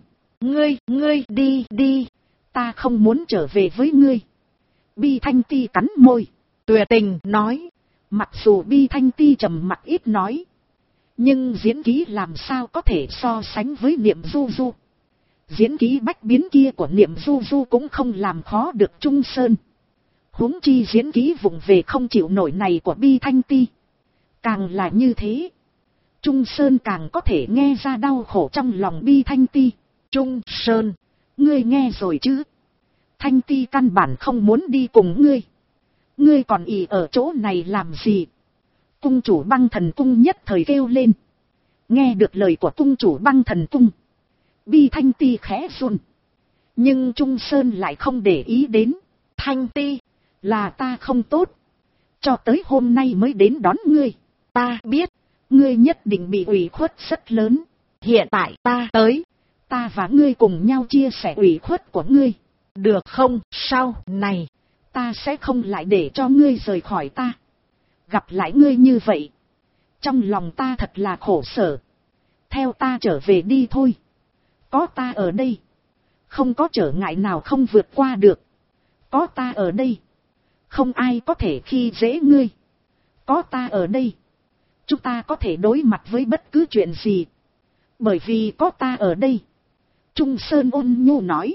A: Ngươi đi. Ta không muốn trở về với ngươi. Bi Thanh Ti cắn môi. Tuyệt tình nói. Mặc dù Bi Thanh Ti trầm mặc ít nói. Nhưng diễn kỹ làm sao có thể so sánh với Niệm Du Du. Diễn kỹ bách biến kia của Niệm Du Du cũng không làm khó được Trung Sơn. Huống chi diễn kỹ vụng về không chịu nổi này của Bi Thanh Ti. Càng là như thế, Trung Sơn càng có thể nghe ra đau khổ trong lòng Bi Thanh Ti. Trung Sơn, ngươi nghe rồi chứ? Thanh Ti căn bản không muốn đi cùng ngươi. Ngươi còn ỷ ở chỗ này làm gì? Cung chủ Băng Thần Cung nhất thời kêu lên. Nghe được lời của cung chủ Băng Thần Cung, Bi Thanh Ti khẽ run. Nhưng Trung Sơn lại không để ý đến. Thanh Ti, là ta không tốt. Cho tới hôm nay mới đến đón ngươi. Ta biết, ngươi nhất định bị ủy khuất rất lớn. Hiện tại ta tới. Ta và ngươi cùng nhau chia sẻ ủy khuất của ngươi. Được không? Sau này, ta sẽ không lại để cho ngươi rời khỏi ta. Gặp lại ngươi như vậy, trong lòng ta thật là khổ sở. Theo ta trở về đi thôi. Có ta ở đây, không có trở ngại nào không vượt qua được. Có ta ở đây, không ai có thể khi dễ ngươi. Có ta ở đây, chúng ta có thể đối mặt với bất cứ chuyện gì. Bởi vì có ta ở đây. Trung Sơn ôn nhu nói.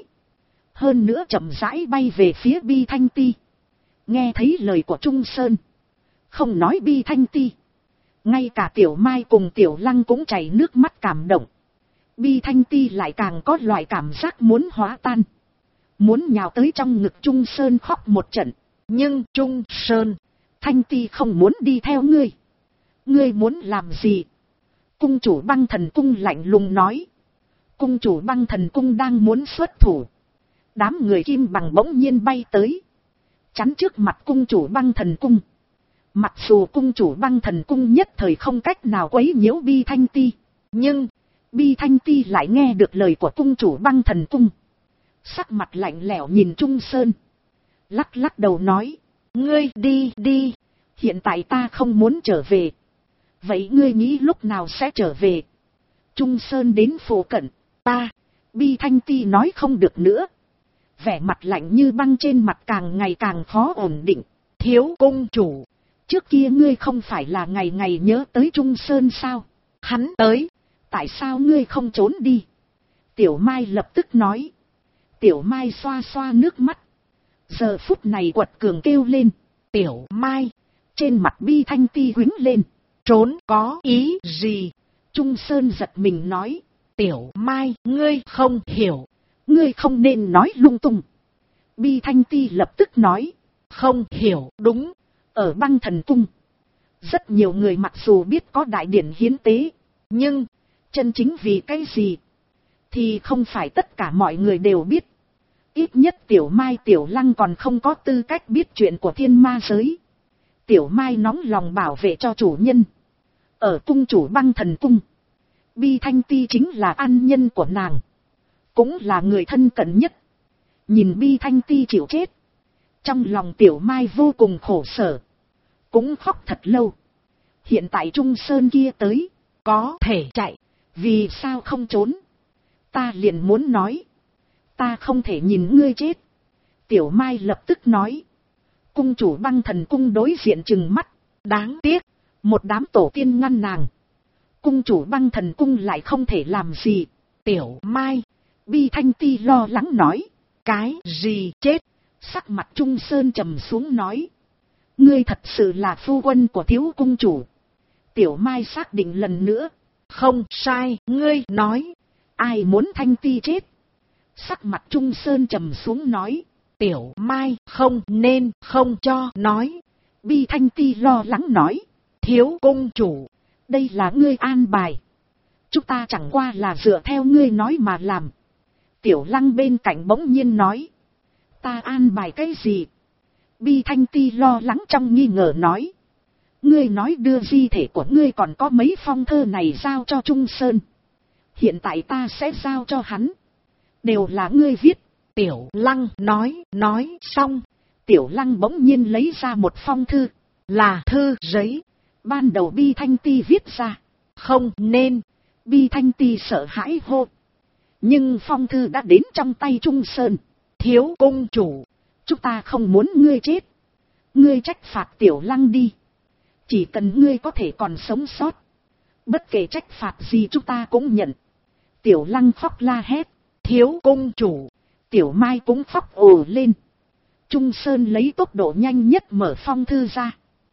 A: Hơn nữa chậm rãi bay về phía Bi Thanh Ti. Nghe thấy lời của Trung Sơn, không nói Bi Thanh Ti, Ngay cả Tiểu Mai cùng Tiểu Lăng cũng chảy nước mắt cảm động. Bi Thanh Ti lại càng có loại cảm giác muốn hóa tan. Muốn nhào tới trong ngực Trung Sơn khóc một trận. Nhưng Trung Sơn, Thanh Ti không muốn đi theo ngươi. Ngươi muốn làm gì? Cung chủ Băng Thần Cung lạnh lùng nói. Cung chủ Băng Thần Cung đang muốn xuất thủ. Đám người kim bằng bỗng nhiên bay tới. Chắn trước mặt cung chủ Băng Thần Cung. Mặc dù cung chủ Băng Thần Cung nhất thời không cách nào quấy nhiễu Bi Thanh Ti. Nhưng Bi Thanh Ti lại nghe được lời của cung chủ Băng Thần Cung. Sắc mặt lạnh lẽo nhìn Trung Sơn. Lắc lắc đầu nói. Ngươi đi đi. Hiện tại ta không muốn trở về. Vậy ngươi nghĩ lúc nào sẽ trở về? Trung Sơn đến phủ cận. Ta. Bi Thanh Ti nói không được nữa. Vẻ mặt lạnh như băng trên mặt càng ngày càng khó ổn định. Thiếu cung chủ. Trước kia ngươi không phải là ngày ngày nhớ tới Trung Sơn sao? Hắn tới. Tại sao ngươi không trốn đi? Tiểu Mai lập tức nói. Tiểu Mai xoa xoa nước mắt. Giờ phút này quật cường kêu lên. Tiểu Mai. Trên mặt Bi Thanh Ti quýnh lên. Trốn có ý gì? Trung Sơn giật mình nói. Tiểu Mai, ngươi không hiểu. Ngươi không nên nói lung tung. Bi Thanh Ti lập tức nói. Không hiểu, đúng. Ở Băng Thần Cung. Rất nhiều người mặc dù biết có đại điển hiến tế. Nhưng, chân chính vì cái gì? Thì không phải tất cả mọi người đều biết. Ít nhất Tiểu Mai Tiểu Lăng còn không có tư cách biết chuyện của thiên ma giới. Tiểu Mai nóng lòng bảo vệ cho chủ nhân. Ở cung chủ Băng Thần Cung. Bi Thanh Ti chính là an nhân của nàng. Cũng là người thân cận nhất. Nhìn Bi Thanh Ti chịu chết. Trong lòng Tiểu Mai vô cùng khổ sở. Cũng khóc thật lâu. Hiện tại Trung Sơn kia tới. Có thể chạy. Vì sao không trốn? Ta liền muốn nói. Ta không thể nhìn ngươi chết. Tiểu Mai lập tức nói. Cung chủ Băng Thần Cung đối diện trừng mắt. Đáng tiếc. Một đám tổ tiên ngăn nàng. Cung chủ Băng Thần Cung lại không thể làm gì. Tiểu Mai. Bi Thanh Ti lo lắng nói. Cái gì chết? Sắc mặt Trung Sơn trầm xuống nói. Ngươi thật sự là phu quân của thiếu cung chủ. Tiểu Mai xác định lần nữa. Không sai, ngươi nói. Ai muốn Thanh Ti chết? Sắc mặt Trung Sơn trầm xuống nói. Tiểu Mai không nên không cho nói. Bi Thanh Ti lo lắng nói. Thiếu cung chủ. Đây là ngươi an bài. Chúng ta chẳng qua là dựa theo ngươi nói mà làm. Tiểu Lăng bên cạnh bỗng nhiên nói. Ta an bài cái gì? Bi Thanh Ti lo lắng trong nghi ngờ nói. Ngươi nói đưa di thể của ngươi còn có mấy phong thơ này giao cho Trung Sơn. Hiện tại ta sẽ giao cho hắn. Đều là ngươi viết. Tiểu Lăng nói xong. Tiểu Lăng bỗng nhiên lấy ra một phong thư. Là thư giấy. Ban đầu Bi Thanh Ti viết ra. Không nên. Bi Thanh Ti sợ hãi hô. Nhưng phong thư đã đến trong tay Trung Sơn. Thiếu cung chủ. Chúng ta không muốn ngươi chết. Ngươi trách phạt Tiểu Lăng đi. Chỉ cần ngươi có thể còn sống sót. Bất kể trách phạt gì chúng ta cũng nhận. Tiểu Lăng khóc la hét. Thiếu cung chủ. Tiểu Mai cũng khóc ồ lên. Trung Sơn lấy tốc độ nhanh nhất mở phong thư ra.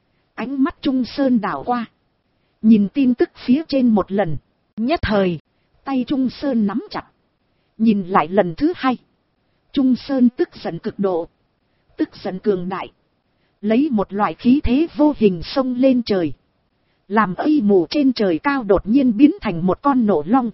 A: Ánh mắt Trung Sơn đảo qua. Nhìn tin tức phía trên một lần. Nhất thời. Tay Trung Sơn nắm chặt. Nhìn lại lần thứ hai. Trung Sơn tức giận cực độ. Tức giận cường đại. Lấy một loại khí thế vô hình xông lên trời. Làm mây mù trên trời cao đột nhiên biến thành một con nổ long.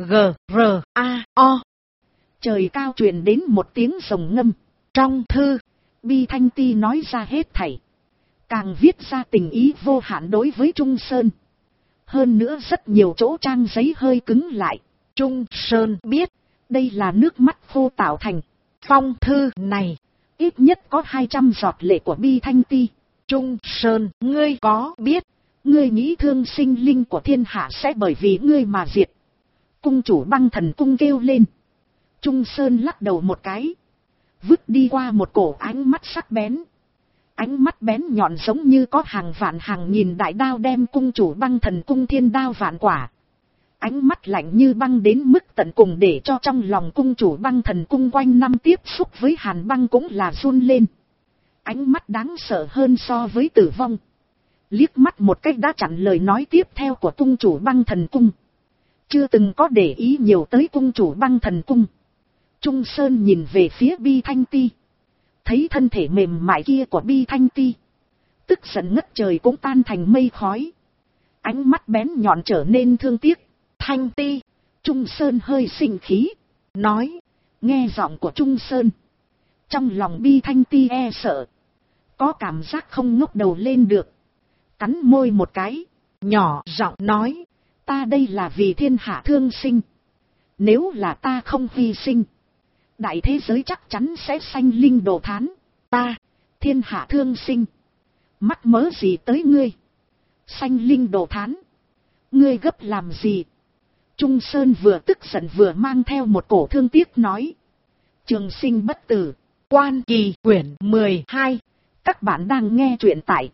A: G-R-A-O. Trời cao truyền đến một tiếng rồng ngâm. Trong thư, Bi Thanh Ti nói ra hết thảy. Càng viết ra tình ý vô hạn đối với Trung Sơn. Hơn nữa rất nhiều chỗ trang giấy hơi cứng lại. Trung Sơn biết, đây là nước mắt khô tạo thành. Phong thư này, ít nhất có 200 giọt lệ của Bi Thanh Ti. Trung Sơn, ngươi có biết, ngươi nghĩ thương sinh linh của thiên hạ sẽ bởi vì ngươi mà diệt. Cung chủ Băng Thần Cung kêu lên. Trung Sơn lắc đầu một cái. Vứt đi qua một cổ ánh mắt sắc bén. Ánh mắt bén nhọn giống như có hàng vạn hàng nghìn đại đao đem cung chủ Băng Thần Cung thiên đao vạn quả. Ánh mắt lạnh như băng đến mức tận cùng để cho trong lòng cung chủ Băng Thần Cung quanh năm tiếp xúc với hàn băng cũng là run lên. Ánh mắt đáng sợ hơn so với tử vong. liếc mắt một cách đã chặn lời nói tiếp theo của cung chủ Băng Thần Cung. Chưa từng có để ý nhiều tới cung chủ Băng Thần Cung. Trung Sơn nhìn về phía Bi Thanh Ti. Thấy thân thể mềm mại kia của Bi Thanh Ti. Tức giận ngất trời cũng tan thành mây khói. Ánh mắt bén nhọn trở nên thương tiếc. Thanh Ti. Trung Sơn hơi sinh khí. Nói. Nghe giọng của Trung Sơn. Trong lòng Bi Thanh Ti e sợ. Có cảm giác không ngóc đầu lên được. Cắn môi một cái. Nhỏ giọng nói. Ta đây là vì thiên hạ thương sinh. Nếu là ta không hy sinh. Đại thế giới chắc chắn sẽ sanh linh đồ thán. Ta. Thiên hạ thương sinh. Mắc mớ gì tới ngươi. Sanh linh đồ thán. Ngươi gấp làm gì. Trung Sơn vừa tức giận vừa mang theo một cổ thương tiếc nói. Trường sinh bất tử. Quan Kỳ quyển 12. Các bạn đang nghe truyện tại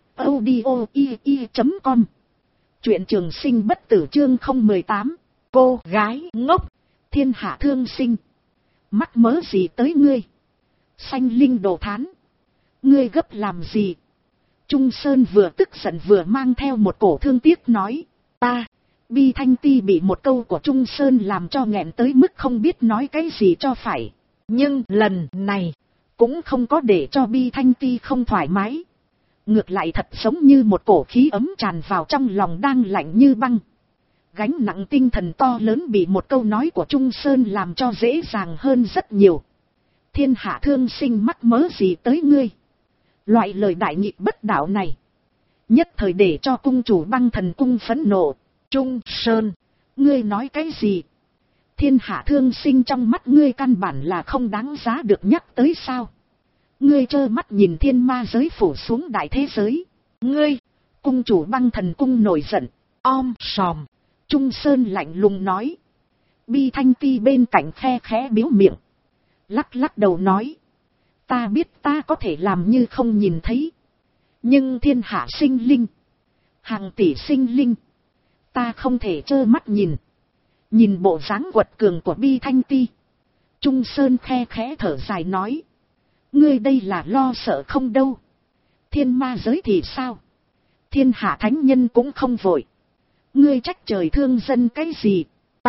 A: audio.com. Truyện trường sinh bất tử chương 018. Cô gái ngốc. Thiên hạ thương sinh. Mắc mớ gì tới ngươi. Sanh linh đồ thán. Ngươi gấp làm gì. Trung Sơn vừa tức giận vừa mang theo một cổ thương tiếc nói. Ta. Bi Thanh Ti bị một câu của Trung Sơn làm cho nghẹn tới mức không biết nói cái gì cho phải. Nhưng lần này. Cũng không có để cho Bi Thanh Ti không thoải mái. Ngược lại thật giống như một cổ khí ấm tràn vào trong lòng đang lạnh như băng. Gánh nặng tinh thần to lớn bị một câu nói của Trung Sơn làm cho dễ dàng hơn rất nhiều. Thiên hạ thương sinh mắc mớ gì tới ngươi. Loại lời đại nghịch bất đạo này. Nhất thời để cho cung chủ Băng Thần Cung phẫn nộ. Trung Sơn, ngươi nói cái gì? Thiên hạ thương sinh trong mắt ngươi căn bản là không đáng giá được nhắc tới sao? Ngươi trơ mắt nhìn thiên ma giới phủ xuống đại thế giới. Ngươi, cung chủ Băng Thần Cung nổi giận, sòm. Trung Sơn lạnh lùng nói. Bi Thanh Ti bên cạnh khe khẽ biếu miệng. Lắc lắc đầu nói. Ta biết ta có thể làm như không nhìn thấy. Nhưng thiên hạ sinh linh. Hàng tỷ sinh linh. Ta không thể trơ mắt nhìn. Nhìn bộ dáng quật cường của Bi Thanh Ti. Trung Sơn khe khẽ thở dài nói. Ngươi đây là lo sợ không đâu. Thiên ma giới thì sao? Thiên hạ thánh nhân cũng không vội. Ngươi trách trời thương dân cái gì?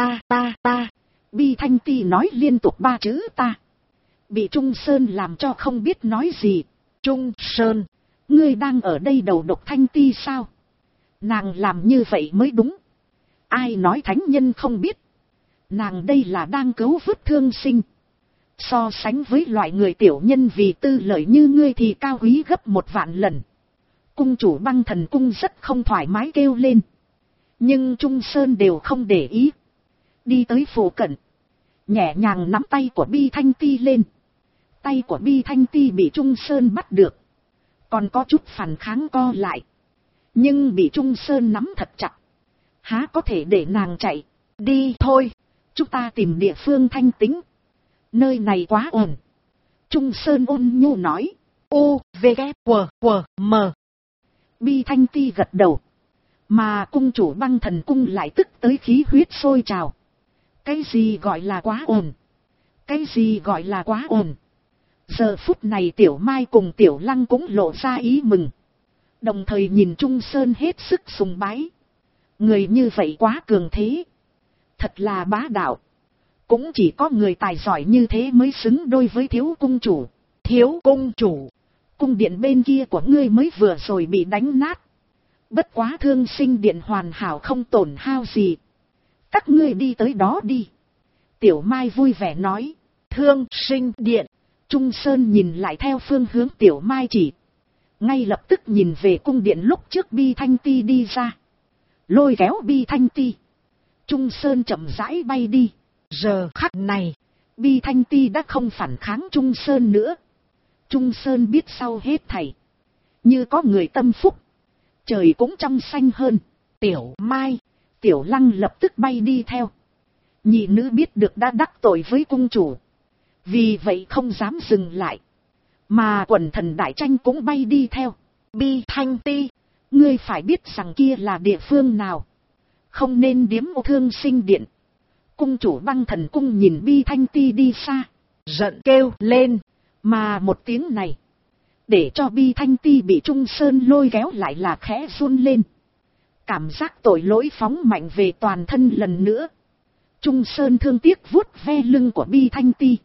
A: Ta. Bi Thanh Ti nói liên tục 3 chữ ta. Bị Trung Sơn làm cho không biết nói gì. Trung Sơn, ngươi đang ở đây đầu độc Thanh Ti sao? Nàng làm như vậy mới đúng. Ai nói thánh nhân không biết. Nàng đây là đang cứu vớt thương sinh. So sánh với loại người tiểu nhân vì tư lợi như ngươi thì cao quý gấp 1 vạn lần. Cung chủ Băng Thần Cung rất không thoải mái kêu lên. Nhưng Trung Sơn đều không để ý. Đi tới phủ cận. Nhẹ nhàng nắm tay của Bi Thanh Ti lên. Tay của Bi Thanh Ti bị Trung Sơn bắt được. Còn có chút phản kháng co lại. Nhưng bị Trung Sơn nắm thật chặt. Há có thể để nàng chạy. Đi thôi. Chúng ta tìm địa phương thanh tĩnh. Nơi này quá ồn. Trung Sơn ôn nhu nói. U, V, K, W, M. Bi Thanh Ti gật đầu. Mà cung chủ Băng Thần Cung lại tức tới khí huyết sôi trào. Cái gì gọi là quá ồn? Cái gì gọi là quá ồn? Giờ phút này Tiểu Mai cùng Tiểu Lăng cũng lộ ra ý mừng. Đồng thời nhìn Trung Sơn hết sức sùng bái. Người như vậy quá cường thế. Thật là bá đạo. Cũng chỉ có người tài giỏi như thế mới xứng đôi với thiếu cung chủ. Thiếu cung chủ. Cung điện bên kia của ngươi mới vừa rồi bị đánh nát. Bất quá thương sinh điện hoàn hảo không tổn hao gì. Các ngươi đi tới đó đi. Tiểu Mai vui vẻ nói. Thương sinh điện. Trung Sơn nhìn lại theo phương hướng Tiểu Mai chỉ. Ngay lập tức nhìn về cung điện lúc trước Bi Thanh Ti đi ra. Lôi kéo Bi Thanh Ti. Trung Sơn chậm rãi bay đi. Giờ khắc này. Bi Thanh Ti đã không phản kháng Trung Sơn nữa. Trung Sơn biết sau hết thảy. Như có người tâm phúc. Trời cũng trong xanh hơn. Tiểu Mai. Tiểu Lăng lập tức bay đi theo. Nhị nữ biết được đã đắc tội với cung chủ. Vì vậy không dám dừng lại. Mà quần thần đại tranh cũng bay đi theo. Bi Thanh Ti. Ngươi phải biết rằng kia là địa phương nào. Không nên điếm ô thương sinh điện. Cung chủ Băng Thần Cung nhìn Bi Thanh Ti đi xa. Giận kêu lên. Mà một tiếng này. để cho Bi Thanh Ti bị Trung Sơn lôi kéo lại là khẽ run lên. Cảm giác tội lỗi phóng mạnh về toàn thân lần nữa. Trung Sơn thương tiếc vuốt ve lưng của Bi Thanh Ti.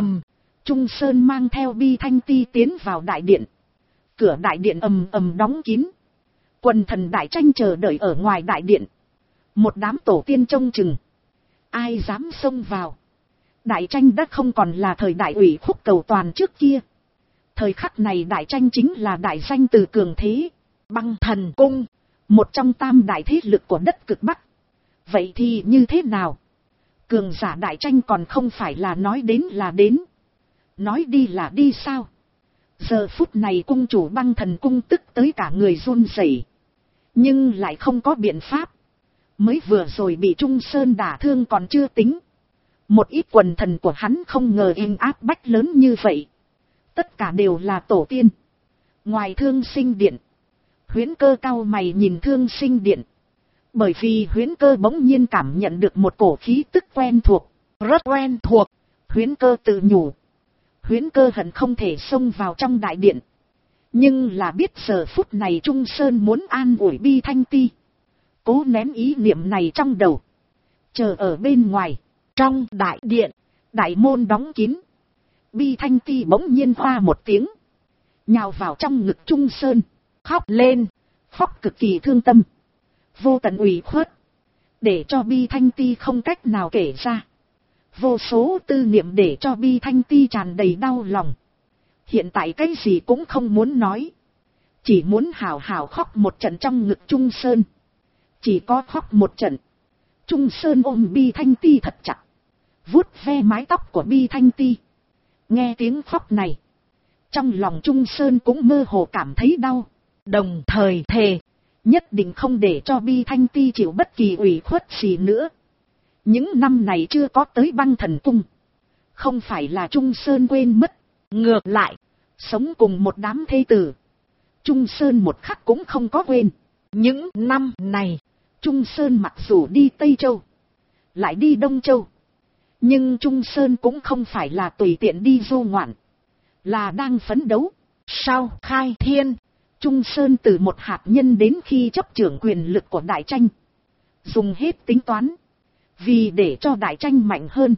A: Trung Sơn mang theo Bi Thanh Ti tiến vào đại điện. Cửa đại điện ầm ầm đóng kín. Quần thần đại tranh chờ đợi ở ngoài đại điện. Một đám tổ tiên trông chừng. Ai dám xông vào. Đại tranh đã không còn là thời đại ủy khúc cầu toàn trước kia. Thời khắc này đại tranh chính là đại danh từ cường thế. Băng Thần Cung, một trong tam đại thế lực của đất cực Bắc. Vậy thì như thế nào? Cường giả đại tranh còn không phải là nói đến là đến. Nói đi là đi sao? Giờ phút này cung chủ Băng Thần Cung tức tới cả người run rẩy, nhưng lại không có biện pháp. Mới vừa rồi bị Trung Sơn đả thương còn chưa tính. Một ít quần thần của hắn không ngờ êm áp bách lớn như vậy. Tất cả đều là tổ tiên. Ngoài Thương Sinh Điện, Huyễn Cơ cau mày nhìn Thương Sinh Điện. Bởi vì Huyễn Cơ bỗng nhiên cảm nhận được một cổ khí tức quen thuộc. Rất quen thuộc. Huyễn Cơ tự nhủ. Huyễn Cơ hận không thể xông vào trong đại điện. Nhưng là biết giờ phút này Trung Sơn muốn an ủi Bi Thanh Ti. Cố nén ý niệm này trong đầu. Chờ ở bên ngoài. Trong đại điện, đại môn đóng kín. Bi Thanh Ti bỗng nhiên hoa một tiếng. Nhào vào trong ngực Trung Sơn. Khóc lên. Khóc cực kỳ thương tâm. Vô tận ủy khuất. Để cho Bi Thanh Ti không cách nào kể ra. Vô số tư niệm để cho Bi Thanh Ti tràn đầy đau lòng. Hiện tại cái gì cũng không muốn nói. Chỉ muốn hào hào khóc một trận trong ngực Trung Sơn. Chỉ có khóc một trận. Trung Sơn ôm Bi Thanh Ti thật chặt. Vuốt ve mái tóc của Bi Thanh Ti. Nghe tiếng khóc này. Trong lòng Trung Sơn cũng mơ hồ cảm thấy đau. Đồng thời thề. Nhất định không để cho Bi Thanh Ti chịu bất kỳ ủy khuất gì nữa. Những năm này chưa có tới Băng Thần Cung. Không phải là Trung Sơn quên mất. Ngược lại. Sống cùng một đám thê tử. Trung Sơn một khắc cũng không có quên. Những năm này. Trung Sơn mặc dù đi Tây Châu. Lại đi Đông Châu. Nhưng Trung Sơn cũng không phải là tùy tiện đi du ngoạn. Là đang phấn đấu. Sau khai thiên. Trung Sơn từ một hạt nhân đến khi chấp trưởng quyền lực của đại tranh. Dùng hết tính toán. Vì để cho đại tranh mạnh hơn.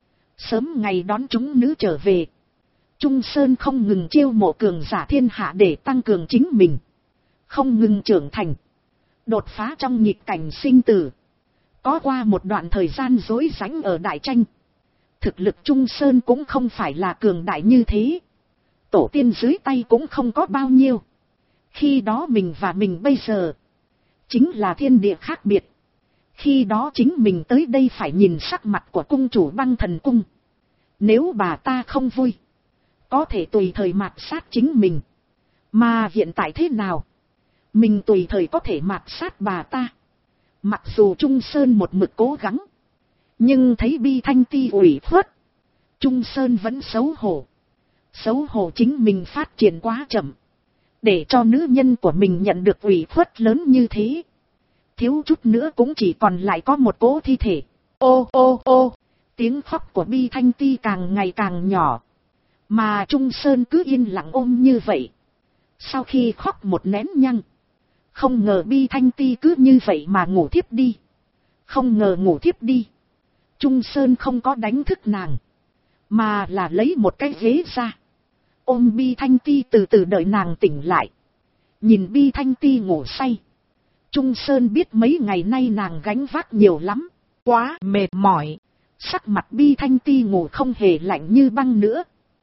A: Sớm ngày đón chúng nữ trở về. Trung Sơn không ngừng chiêu mộ cường giả thiên hạ để tăng cường chính mình. Không ngừng trưởng thành. Đột phá trong nhịp cảnh sinh tử. Có qua một đoạn thời gian rối rãnh ở đại tranh. Thực lực Trung Sơn cũng không phải là cường đại như thế. Tổ tiên dưới tay cũng không có bao nhiêu. Khi đó mình và mình bây giờ. Chính là thiên địa khác biệt. Khi đó chính mình tới đây phải nhìn sắc mặt của cung chủ Băng Thần Cung. Nếu bà ta không vui. Có thể tùy thời mạt sát chính mình. Mà hiện tại thế nào? Mình tùy thời có thể mạt sát bà ta. Mặc dù Trung Sơn một mực cố gắng. Nhưng thấy Bi Thanh Ti ủy khuất. Trung Sơn vẫn xấu hổ. Xấu hổ chính mình phát triển quá chậm. Để cho nữ nhân của mình nhận được ủy khuất lớn như thế. Thiếu chút nữa cũng chỉ còn lại có một cỗ thi thể. Ô ô ô. Tiếng khóc của Bi Thanh Ti càng ngày càng nhỏ. Mà Trung Sơn cứ yên lặng ôm như vậy. Sau khi khóc một nén nhăng. Không ngờ Bi Thanh Ti cứ như vậy mà ngủ thiếp đi. Không ngờ ngủ thiếp đi. Trung Sơn không có đánh thức nàng. Mà là lấy một cái ghế ra. Ôm Bi Thanh Ti từ từ đợi nàng tỉnh lại. Nhìn Bi Thanh Ti ngủ say. Trung Sơn biết mấy ngày nay nàng gánh vác nhiều lắm. Quá mệt mỏi. Sắc mặt Bi Thanh Ti ngủ không hề lạnh như băng nữa.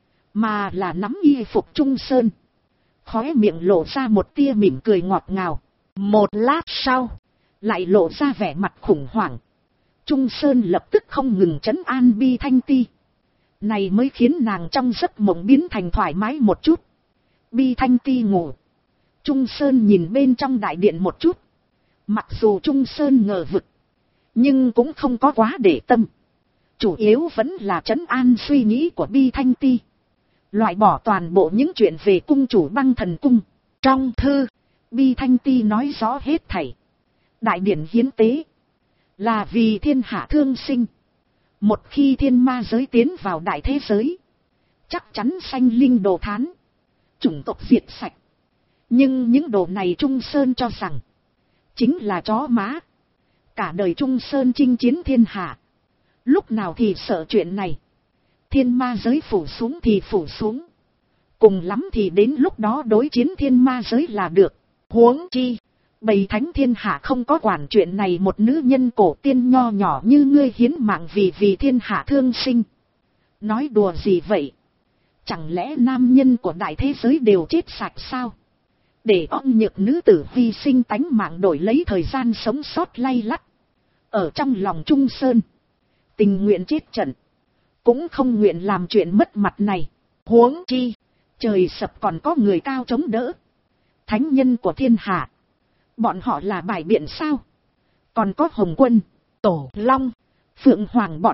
A: Mà là nắm y phục Trung Sơn. Khóe miệng lộ ra một tia mỉm cười ngọt ngào. Một lát sau. Lại lộ ra vẻ mặt khủng hoảng. Trung Sơn lập tức không ngừng trấn an Bi Thanh Ti. Này mới khiến nàng trong giấc mộng biến thành thoải mái một chút. Bi Thanh Ti ngủ. Trung Sơn nhìn bên trong đại điện một chút. Mặc dù Trung Sơn ngờ vực. Nhưng cũng không có quá để tâm. Chủ yếu vẫn là trấn an suy nghĩ của Bi Thanh Ti. Loại bỏ toàn bộ những chuyện về cung chủ Băng Thần Cung. Trong thư, Bi Thanh Ti nói rõ hết thảy. Đại điển hiến tế. Là vì thiên hạ thương sinh. Một khi thiên ma giới tiến vào đại thế giới. Chắc chắn sanh linh đồ thán. chủng tộc diệt sạch. Nhưng những đồ này Trung Sơn cho rằng chính là chó má. Cả đời Trung Sơn chinh chiến thiên hạ, lúc nào thì sợ chuyện này. Thiên ma giới phủ xuống thì phủ xuống, cùng lắm thì đến lúc đó đối chiến thiên ma giới là được. Huống chi bầy thánh thiên hạ không có quản chuyện này. Một nữ nhân cổ tiên nho nhỏ như ngươi hiến mạng vì thiên hạ thương sinh, nói đùa gì vậy? Chẳng lẽ nam nhân của đại thế giới đều chết sạch sao? Để oan nhược nữ tử hy sinh tánh mạng đổi lấy thời gian sống sót lay lắt. Ở trong lòng Trung Sơn, tình nguyện chết trận, cũng không nguyện làm chuyện mất mặt này. Huống chi trời sập còn có người cao chống đỡ. Thánh nhân của thiên hạ, bọn họ là bài biện sao? Còn có Hồng Quân, Tổ Long, Phượng Hoàng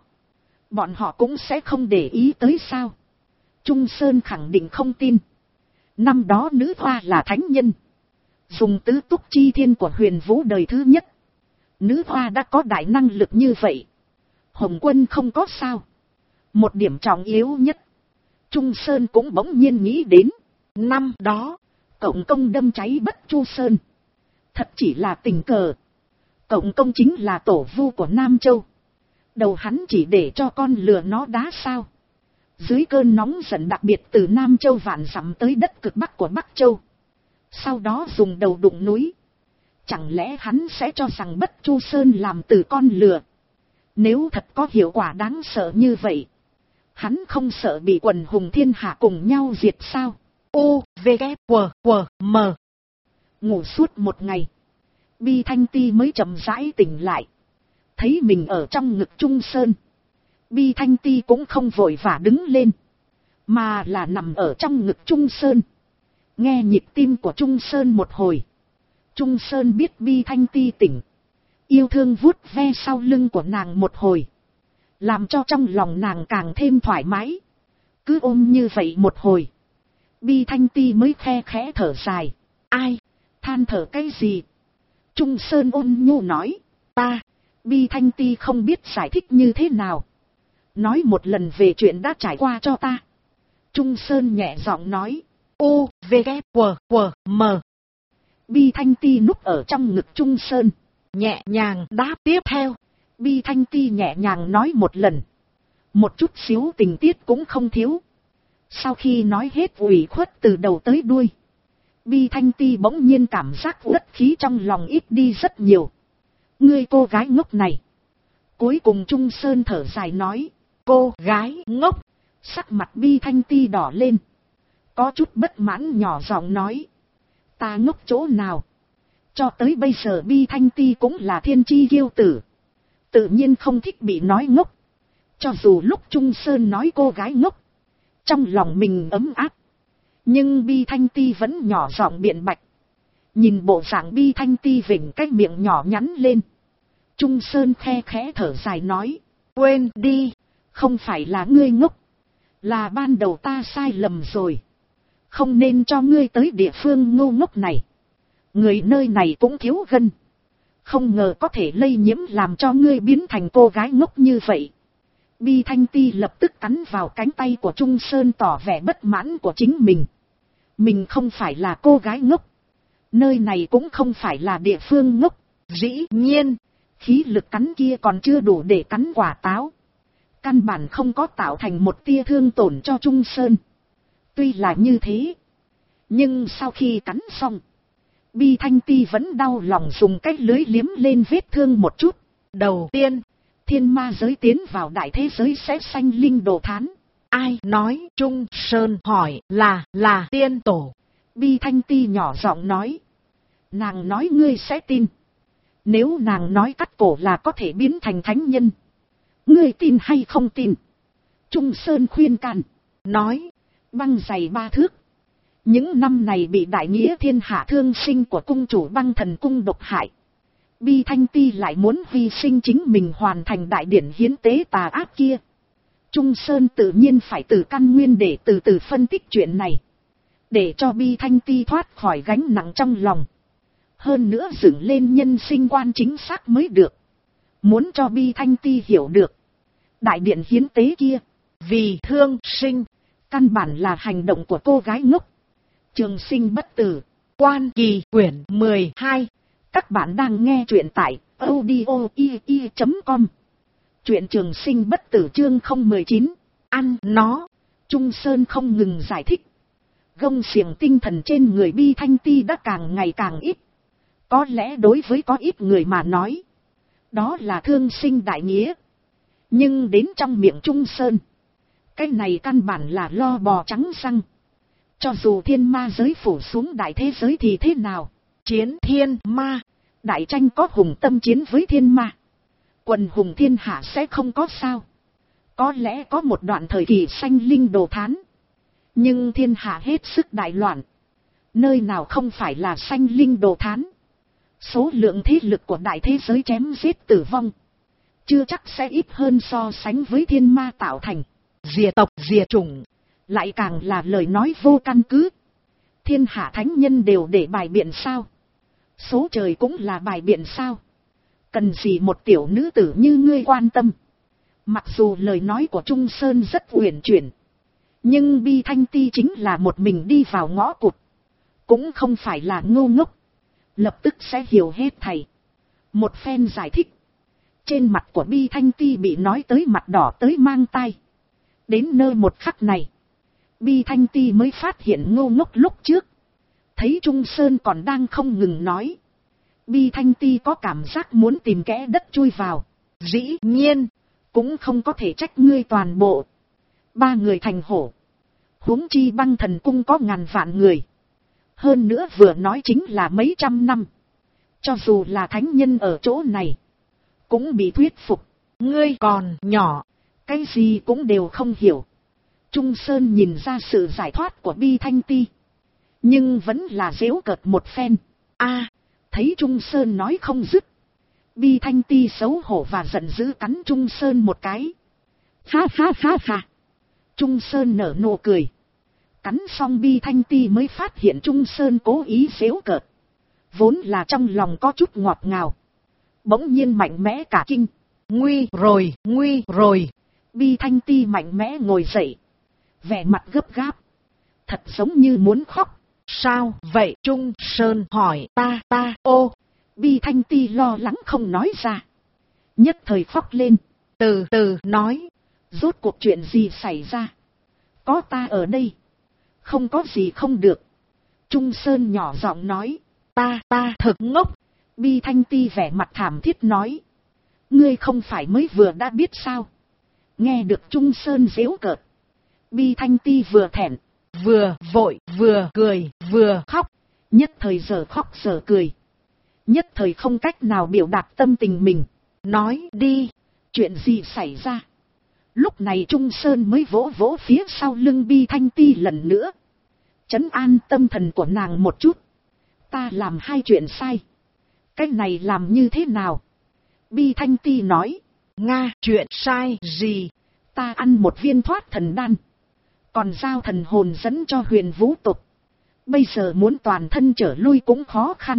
A: bọn họ cũng sẽ không để ý tới sao? Trung Sơn khẳng định không tin. Năm đó nữ hoa là thánh nhân, dùng tứ túc chi thiên của Huyền Vũ đời thứ nhất. Nữ hoa đã có đại năng lực như vậy, Hồng Quân không có sao? Một điểm trọng yếu nhất, Trung Sơn cũng bỗng nhiên nghĩ đến. Năm đó Cộng Công đâm cháy Bất Chu Sơn, thật chỉ là tình cờ. Cộng Công chính là tổ vu của Nam Châu, đầu hắn chỉ để cho con lừa nó đá sao? Dưới cơn nóng giận đặc biệt từ Nam Châu vạn dặm tới đất cực bắc của Bắc Châu, sau đó dùng đầu đụng núi. Chẳng lẽ hắn sẽ cho rằng Bất Chu Sơn làm từ con lừa? Nếu thật có hiệu quả đáng sợ như vậy, hắn không sợ bị quần hùng thiên hạ cùng nhau diệt sao? U, V, K, W, W, M. Ngủ suốt một ngày, Bi Thanh Ti mới chậm rãi tỉnh lại. Thấy mình ở trong ngực Trung Sơn, Bi Thanh Ti cũng không vội vã đứng lên, mà là nằm ở trong ngực Trung Sơn, nghe nhịp tim của Trung Sơn một hồi. Trung Sơn biết Bi Thanh Ti tỉnh, yêu thương vuốt ve sau lưng của nàng một hồi, làm cho trong lòng nàng càng thêm thoải mái. Cứ ôm như vậy một hồi, Bi Thanh Ti mới khe khẽ thở dài. Ai? Than thở cái gì? Trung Sơn ôn nhu nói. Ta. Bi Thanh Ti không biết giải thích như thế nào. Nói một lần về chuyện đã trải qua cho ta. Trung Sơn nhẹ giọng nói. U, V, K, W, W, M. Bi Thanh Ti núp ở trong ngực Trung Sơn, nhẹ nhàng đáp tiếp theo. Bi Thanh Ti nhẹ nhàng nói một lần, một chút xíu tình tiết cũng không thiếu. Sau khi nói hết ủy khuất từ đầu tới đuôi, Bi Thanh Ti bỗng nhiên cảm giác uất khí trong lòng ít đi rất nhiều. Ngươi cô gái ngốc này. Cuối cùng Trung Sơn thở dài nói. Cô gái ngốc. Sắc mặt Bi Thanh Ti đỏ lên, có chút bất mãn nhỏ giọng nói. Ta ngốc chỗ nào? Cho tới bây giờ Bi Thanh Ti cũng là thiên chi kiêu tử, tự nhiên không thích bị nói ngốc. Cho dù lúc Trung Sơn nói cô gái ngốc, trong lòng mình ấm áp, nhưng Bi Thanh Ti vẫn nhỏ giọng biện bạch. Nhìn bộ dạng Bi Thanh Ti vểnh cái miệng nhỏ nhắn lên, Trung Sơn khe khẽ thở dài nói. Quên đi, không phải là ngươi ngốc, là ban đầu ta sai lầm rồi, không nên cho ngươi tới địa phương ngu ngốc này. Người nơi này cũng thiếu gân, không ngờ có thể lây nhiễm làm cho ngươi biến thành cô gái ngốc như vậy. Bi Thanh Ti lập tức cắn vào cánh tay của Trung Sơn tỏ vẻ bất mãn của chính mình. Mình không phải là cô gái ngốc, nơi này cũng không phải là địa phương ngốc. Dĩ nhiên, khí lực cắn kia còn chưa đủ để cắn quả táo, căn bản không có tạo thành một tia thương tổn cho Trung Sơn. Tuy là như thế, nhưng sau khi cắn xong, Bi Thanh Ti vẫn đau lòng dùng cái lưới liếm lên vết thương một chút. Đầu tiên, thiên ma giới tiến vào đại thế giới sẽ sanh linh đồ thán. Ai nói? Trung Sơn hỏi. Là tiên tổ. Bi Thanh Ti nhỏ giọng nói. Nàng nói ngươi sẽ tin. Nếu nàng nói cắt cổ là có thể biến thành thánh nhân, ngươi tin hay không tin? Trung Sơn khuyên can, nói. Băng dày 3 thước. Những năm này bị đại nghĩa thiên hạ thương sinh của cung chủ Băng Thần Cung độc hại, Bi Thanh Ti lại muốn hy sinh chính mình hoàn thành đại điển hiến tế tà ác kia. Trung Sơn tự nhiên phải từ căn nguyên để từ từ phân tích chuyện này, để cho Bi Thanh Ti thoát khỏi gánh nặng trong lòng. Hơn nữa dựng lên nhân sinh quan chính xác mới được. Muốn cho Bi Thanh Ti hiểu được, đại điện hiến tế kia vì thương sinh, căn bản là hành động của cô gái ngốc. Trường sinh bất tử, Quan Kỳ quyển 12. Các bạn đang nghe truyện tại audio.com. Truyện Trường sinh bất tử chương 019. Ăn nó. Trung Sơn không ngừng giải thích. Gông xiềng tinh thần trên người Bi Thanh Ti đã càng ngày càng ít. Có lẽ đối với có ít người mà nói, đó là thương sinh đại nghĩa. Nhưng đến trong miệng Trung Sơn, cái này căn bản là lo bò trắng răng. Cho dù thiên ma giới phủ xuống đại thế giới thì thế nào? Chiến thiên ma, đại tranh có hùng tâm chiến với thiên ma. Quần hùng thiên hạ sẽ không có sao. Có lẽ có một đoạn thời kỳ sanh linh đồ thán. Nhưng thiên hạ hết sức đại loạn. Nơi nào không phải là sanh linh đồ thán. Số lượng thế lực của đại thế giới chém giết tử vong, chưa chắc sẽ ít hơn so sánh với thiên ma tạo thành. Diệt tộc diệt chủng, lại càng là lời nói vô căn cứ. Thiên hạ thánh nhân đều để bài biện sao? Số trời cũng là bài biện sao? Cần gì một tiểu nữ tử như ngươi quan tâm? Mặc dù lời nói của Trung Sơn rất uyển chuyển, nhưng Bi Thanh Ti chính là một mình đi vào ngõ cụt. Cũng không phải là ngu ngốc, lập tức sẽ hiểu hết thầy. Một phen giải thích, trên mặt của Bi Thanh Ti bị nói tới mặt đỏ tới mang tai. Đến nơi một khắc này, Bi Thanh Ti mới phát hiện ngu ngốc lúc trước. Thấy Trung Sơn còn đang không ngừng nói, Bi Thanh Ti có cảm giác muốn tìm kẽ đất chui vào. Dĩ nhiên, cũng không có thể trách ngươi toàn bộ. 3 người thành hổ, huống chi Băng Thần Cung có ngàn vạn người. Hơn nữa vừa nói chính là mấy trăm năm. Cho dù là thánh nhân ở chỗ này, cũng bị thuyết phục. Ngươi còn nhỏ, cái gì cũng đều không hiểu. Trung Sơn nhìn ra sự giải thoát của Bi Thanh Ti, nhưng vẫn là giễu cợt một phen. Thấy Trung Sơn nói không dứt, Bi Thanh Ti xấu hổ và giận dữ cắn Trung Sơn một cái. Ha ha ha ha. Trung Sơn nở nụ cười. Cắn xong Bi Thanh Ti mới phát hiện Trung Sơn cố ý giễu cợt. Vốn là trong lòng có chút ngọt ngào, bỗng nhiên mạnh mẽ cả kinh. Nguy rồi. Bi Thanh Ti mạnh mẽ ngồi dậy, vẻ mặt gấp gáp, thật giống như muốn khóc. Sao vậy? Trung Sơn hỏi. Ô. Bi Thanh Ti lo lắng không nói ra, nhất thời khóc lên. Từ từ nói, rốt cuộc chuyện gì xảy ra? Có ta ở đây, không có gì không được. Trung Sơn nhỏ giọng nói. Ta thật ngốc. Bi Thanh Ti vẻ mặt thảm thiết nói. Ngươi không phải mới vừa đã biết sao? Nghe được Trung Sơn giễu cợt, Bi Thanh Ti vừa thẹn, vừa vội, vừa cười, vừa khóc. Nhất thời giờ khóc giờ cười, nhất thời không cách nào biểu đạt tâm tình mình. Nói đi, chuyện gì xảy ra? Lúc này Trung Sơn mới vỗ vỗ phía sau lưng Bi Thanh Ti lần nữa, trấn an tâm thần của nàng một chút. Ta làm 2 chuyện sai, cái này làm như thế nào? Bi Thanh Ti nói. Chuyện sai gì? Ta ăn một viên thoát thần đan, còn giao thần hồn dẫn cho Huyền Vũ tộc. Bây giờ muốn toàn thân trở lui cũng khó khăn.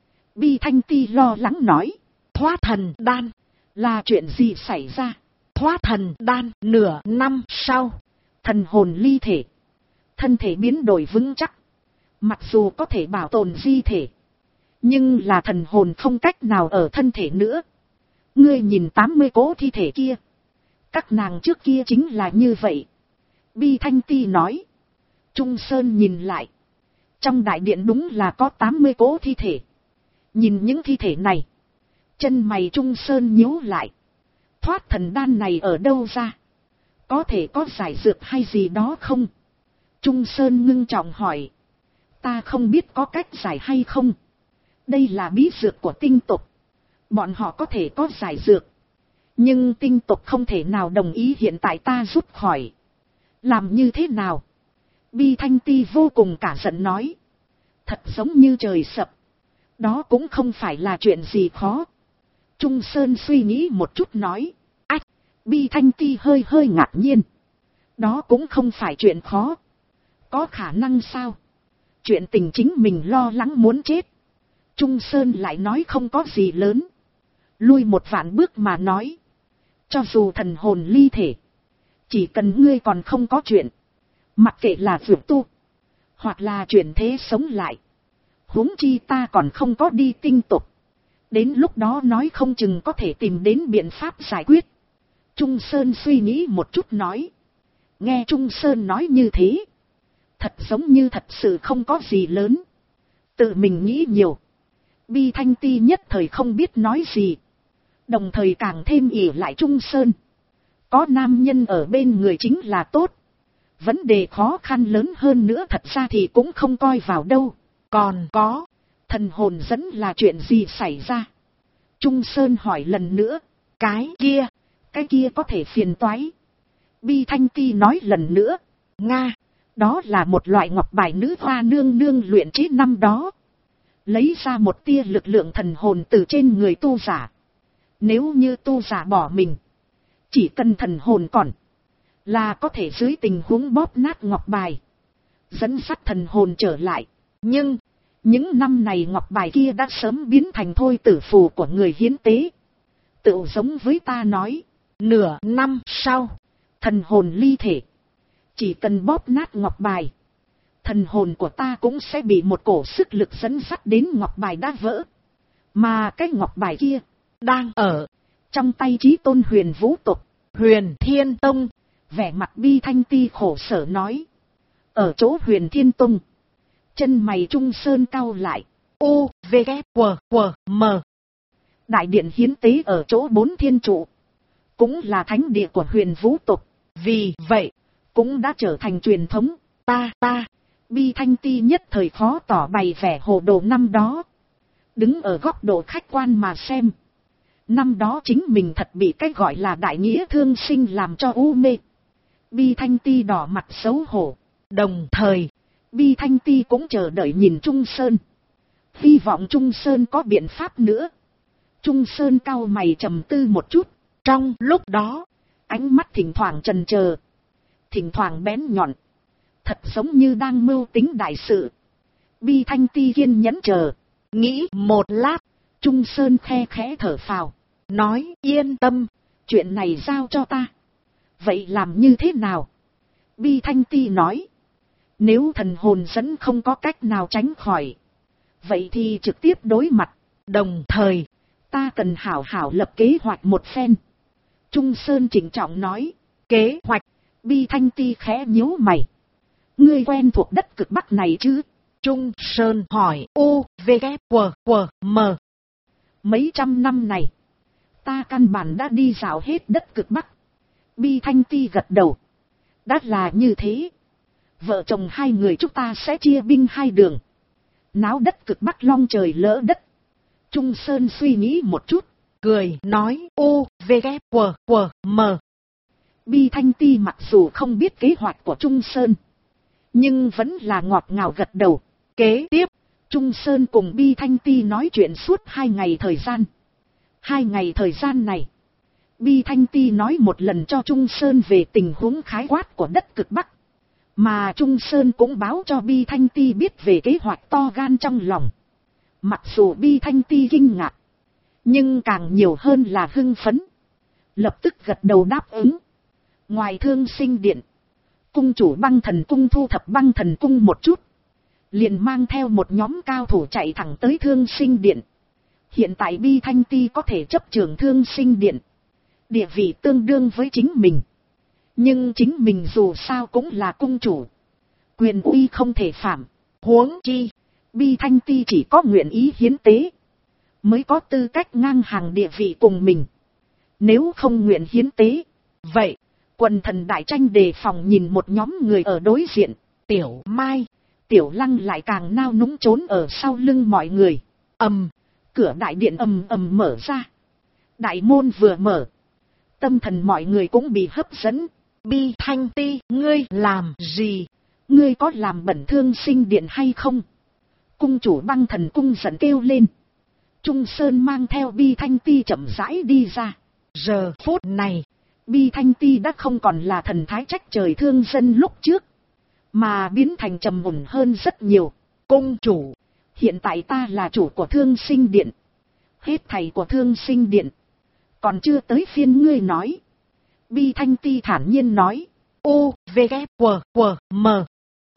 A: Bi Thanh Ti lo lắng nói. Thoát thần đan, là chuyện gì xảy ra? Thoát thần đan, nửa năm sau, thần hồn ly thể, thân thể biến đổi vững chắc. Mặc dù có thể bảo tồn di thể, nhưng là thần hồn không cách nào ở thân thể nữa. Ngươi nhìn 80 cỗ thi thể kia, các nàng trước kia chính là như vậy. Bi Thanh Ti nói. Trung Sơn nhìn lại, trong đại điện đúng là có 80 cỗ thi thể. Nhìn những thi thể này, chân mày Trung Sơn nhíu lại. Thoát thần đan này ở đâu ra? Có thể có giải dược hay gì đó không? Trung Sơn ngưng trọng hỏi. Ta không biết có cách giải hay không. Đây là bí dược của tinh tộc, bọn họ có thể có giải dược, nhưng tinh tộc không thể nào đồng ý hiện tại ta rút khỏi. Làm như thế nào? Bi Thanh Ti vô cùng cả giận nói. Thật giống như trời sập, đó cũng không phải là chuyện gì khó. Trung Sơn suy nghĩ một chút nói. Ách. Bi Thanh Ti hơi ngạc nhiên. Đó cũng không phải chuyện khó. Có khả năng sao? Chuyện tình chính mình lo lắng muốn chết. Trung Sơn lại nói không có gì lớn. Lui một vạn bước mà nói, cho dù thần hồn ly thể, chỉ cần ngươi còn không có chuyện, mặc kệ là vượt tu, hoặc là chuyển thế sống lại. Huống chi ta còn không có đi tinh tục. Đến lúc đó nói không chừng có thể tìm đến biện pháp giải quyết. Trung Sơn suy nghĩ một chút nói. Nghe Trung Sơn nói như thế. Thật giống như thật sự không có gì lớn. Tự mình nghĩ nhiều. Bi Thanh Ti nhất thời không biết nói gì. Đồng thời càng thêm ỷ lại Trung Sơn. Có nam nhân ở bên người chính là tốt. Vấn đề khó khăn lớn hơn nữa thật ra thì cũng không coi vào đâu. Còn có, thần hồn dẫn là chuyện gì xảy ra? Trung Sơn hỏi lần nữa. Cái kia có thể phiền toái. Bi Thanh Ti nói lần nữa. Nga, đó là một loại ngọc bài nữ hoa nương nương luyện chế năm đó. Lấy ra một tia lực lượng thần hồn từ trên người tu giả. Nếu như tu giả bỏ mình, chỉ cần thần hồn còn, là có thể dưới tình huống bóp nát ngọc bài, dẫn dắt thần hồn trở lại. Nhưng, những năm này ngọc bài kia đã sớm biến thành thôi tử phù của người hiến tế. Tự giống với ta nói, nửa năm sau, thần hồn ly thể. Chỉ cần bóp nát ngọc bài, thần hồn của ta cũng sẽ bị một cổ sức lực dẫn dắt đến ngọc bài đã vỡ. Mà cái ngọc bài kia, đang ở trong tay Chí Tôn Huyền Vũ tộc, Huyền Thiên Tông. Vẻ mặt Bi Thanh Ti khổ sở nói. Ở chỗ Huyền Thiên Tông, chân mày Trung Sơn cau lại. U, V, K, W, M. Đại điện hiến tế ở chỗ 4 thiên trụ, cũng là thánh địa của Huyền Vũ tộc. Vì vậy, cũng đã trở thành truyền thống. Ta. Bi Thanh Ti nhất thời khó tỏ bày vẻ hồ đồ năm đó. Đứng ở góc độ khách quan mà xem. Năm đó chính mình thật bị cái gọi là đại nghĩa thương sinh làm cho u mê. Bi Thanh Ti đỏ mặt xấu hổ. Đồng thời, Bi Thanh Ti cũng chờ đợi nhìn Trung Sơn. Hy vọng Trung Sơn có biện pháp nữa. Trung Sơn cau mày trầm tư một chút. Trong lúc đó, ánh mắt thỉnh thoảng chần chờ, thỉnh thoảng bén nhọn, thật giống như đang mưu tính đại sự. Bi Thanh Ti kiên nhẫn chờ, nghĩ một lát, Trung Sơn khe khẽ thở phào, nói yên tâm, chuyện này giao cho ta. Vậy làm như thế nào? Bi Thanh Ti nói, nếu thần hồn dẫn không có cách nào tránh khỏi, vậy thì trực tiếp đối mặt. Đồng thời, ta cần hảo hảo lập kế hoạch một phen. Trung Sơn chỉnh trọng nói, kế hoạch. Bi Thanh Ti khẽ nhíu mày. Ngươi quen thuộc đất cực Bắc này chứ? Trung Sơn hỏi. U, V, K, W, M. Mấy trăm năm này, ta căn bản đã đi dạo hết đất cực Bắc. Bi Thanh Ti gật đầu. Đã là như thế, vợ chồng hai người chúng ta sẽ chia binh hai đường, náo đất cực Bắc long trời lỡ đất. Trung Sơn suy nghĩ một chút, cười nói. U, V, K, W, M. Bi Thanh Ti mặc dù không biết kế hoạch của Trung Sơn, nhưng vẫn là ngọt ngào gật đầu. Kế tiếp, Trung Sơn cùng Bi Thanh Ti nói chuyện suốt 2 ngày thời gian. 2 ngày thời gian này, Bi Thanh Ti nói một lần cho Trung Sơn về tình huống khái quát của đất cực Bắc. Mà Trung Sơn cũng báo cho Bi Thanh Ti biết về kế hoạch to gan trong lòng. Mặc dù Bi Thanh Ti kinh ngạc, nhưng càng nhiều hơn là hưng phấn. Lập tức gật đầu đáp ứng. Ngoài Thương Sinh Điện, cung chủ Băng Thần Cung thu thập Băng Thần Cung một chút, liền mang theo một nhóm cao thủ chạy thẳng tới Thương Sinh Điện. Hiện tại Bi Thanh Ti có thể chấp trưởng Thương Sinh Điện, địa vị tương đương với chính mình. Nhưng chính mình dù sao cũng là cung chủ, quyền uy không thể phạm. Huống chi, Bi Thanh Ti chỉ có nguyện ý hiến tế, mới có tư cách ngang hàng địa vị cùng mình. Nếu không nguyện hiến tế, vậy quần thần đại tranh đề phòng nhìn một nhóm người ở đối diện. Tiểu Mai, Tiểu Lăng lại càng nao núng trốn ở sau lưng mọi người. Cửa đại điện ầm ầm mở ra. Đại môn vừa mở, tâm thần mọi người cũng bị hấp dẫn. Bi Thanh Ti, ngươi làm gì? Ngươi có làm bẩn Thương Sinh Điện hay không? Cung chủ Băng Thần Cung giận kêu lên. Trung Sơn mang theo Bi Thanh Ti chậm rãi đi ra. Giờ phút này, Bi Thanh Ti đã không còn là thần thái trách trời thương dân lúc trước, mà biến thành trầm ổn hơn rất nhiều. Cung chủ, hiện tại ta là chủ của Thương Sinh Điện, hết thầy của Thương Sinh Điện, còn chưa tới phiên ngươi nói. Bi Thanh Ti thản nhiên nói. U, V, K, W, M.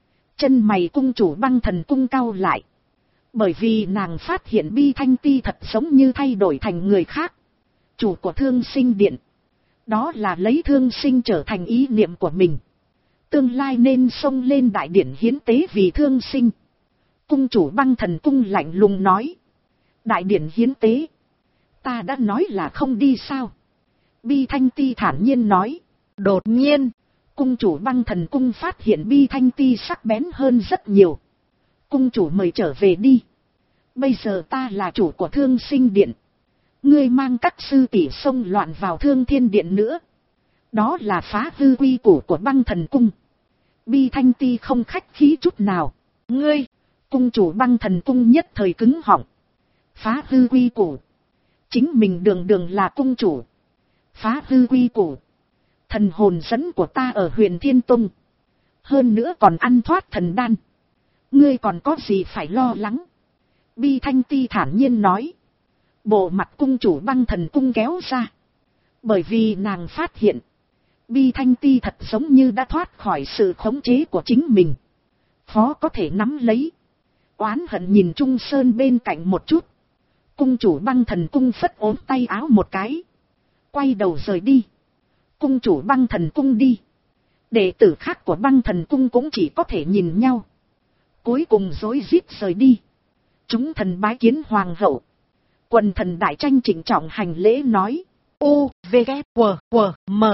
A: Chân mày cung chủ Băng Thần cung cau lại. Bởi vì nàng phát hiện Bi Thanh Ti thật giống như thay đổi thành người khác. Chủ của Thương Sinh Điện. Đó là lấy Thương Sinh trở thành ý niệm của mình. Tương lai nên xông lên đại điển hiến tế vì Thương Sinh. Cung chủ Băng Thần cung lạnh lùng nói. Đại điển hiến tế. Ta đã nói là không đi sao? Bi Thanh Ti thản nhiên nói. Đột nhiên, cung chủ Băng Thần cung phát hiện Bi Thanh Ti sắc bén hơn rất nhiều. Cung chủ mời trở về đi. Bây giờ ta là chủ của Thương Sinh Điện. Ngươi mang các sư tỷ xông loạn vào Thương Thiên Điện nữa. Đó là phá hư quy củ của Băng Thần cung. Bi Thanh Ti không khách khí chút nào. Ngươi, cung chủ Băng Thần cung nhất thời cứng họng. Phá hư quy củ. Chính mình đường đường là cung chủ. Phá hư quy củ. Thần hồn dẫn của ta ở Huyền Thiên Tông. Hơn nữa còn ăn thoát thần đan. Ngươi còn có gì phải lo lắng? Bi Thanh Ti thản nhiên nói. Bộ mặt cung chủ Băng Thần cung kéo ra. Bởi vì nàng phát hiện. Bi Thanh Ti thật giống như đã thoát khỏi sự khống chế của chính mình. Khó có thể nắm lấy. Oán hận nhìn Trung Sơn bên cạnh một chút. Cung chủ Băng Thần cung phất ốm tay áo một cái. Quay đầu rời đi. Cung chủ Băng Thần cung đi. Đệ tử khác của Băng Thần cung cũng chỉ có thể nhìn nhau. Cuối cùng rối rít rời đi. Chúng thần bái kiến hoàng hậu. Quần thần đại tranh trịnh trọng hành lễ nói. U, V, K, W, W, M.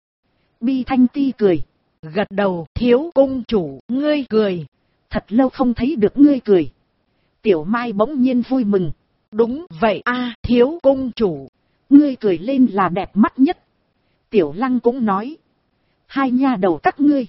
A: Bi Thanh Ti cười. Gật đầu. Thiếu cung chủ, ngươi cười. Thật lâu không thấy được ngươi cười. Tiểu Mai bỗng nhiên vui mừng. Đúng vậy a, thiếu cung chủ. Ngươi cười lên là đẹp mắt nhất. Tiểu Lăng cũng nói. Hai nha đầu các ngươi.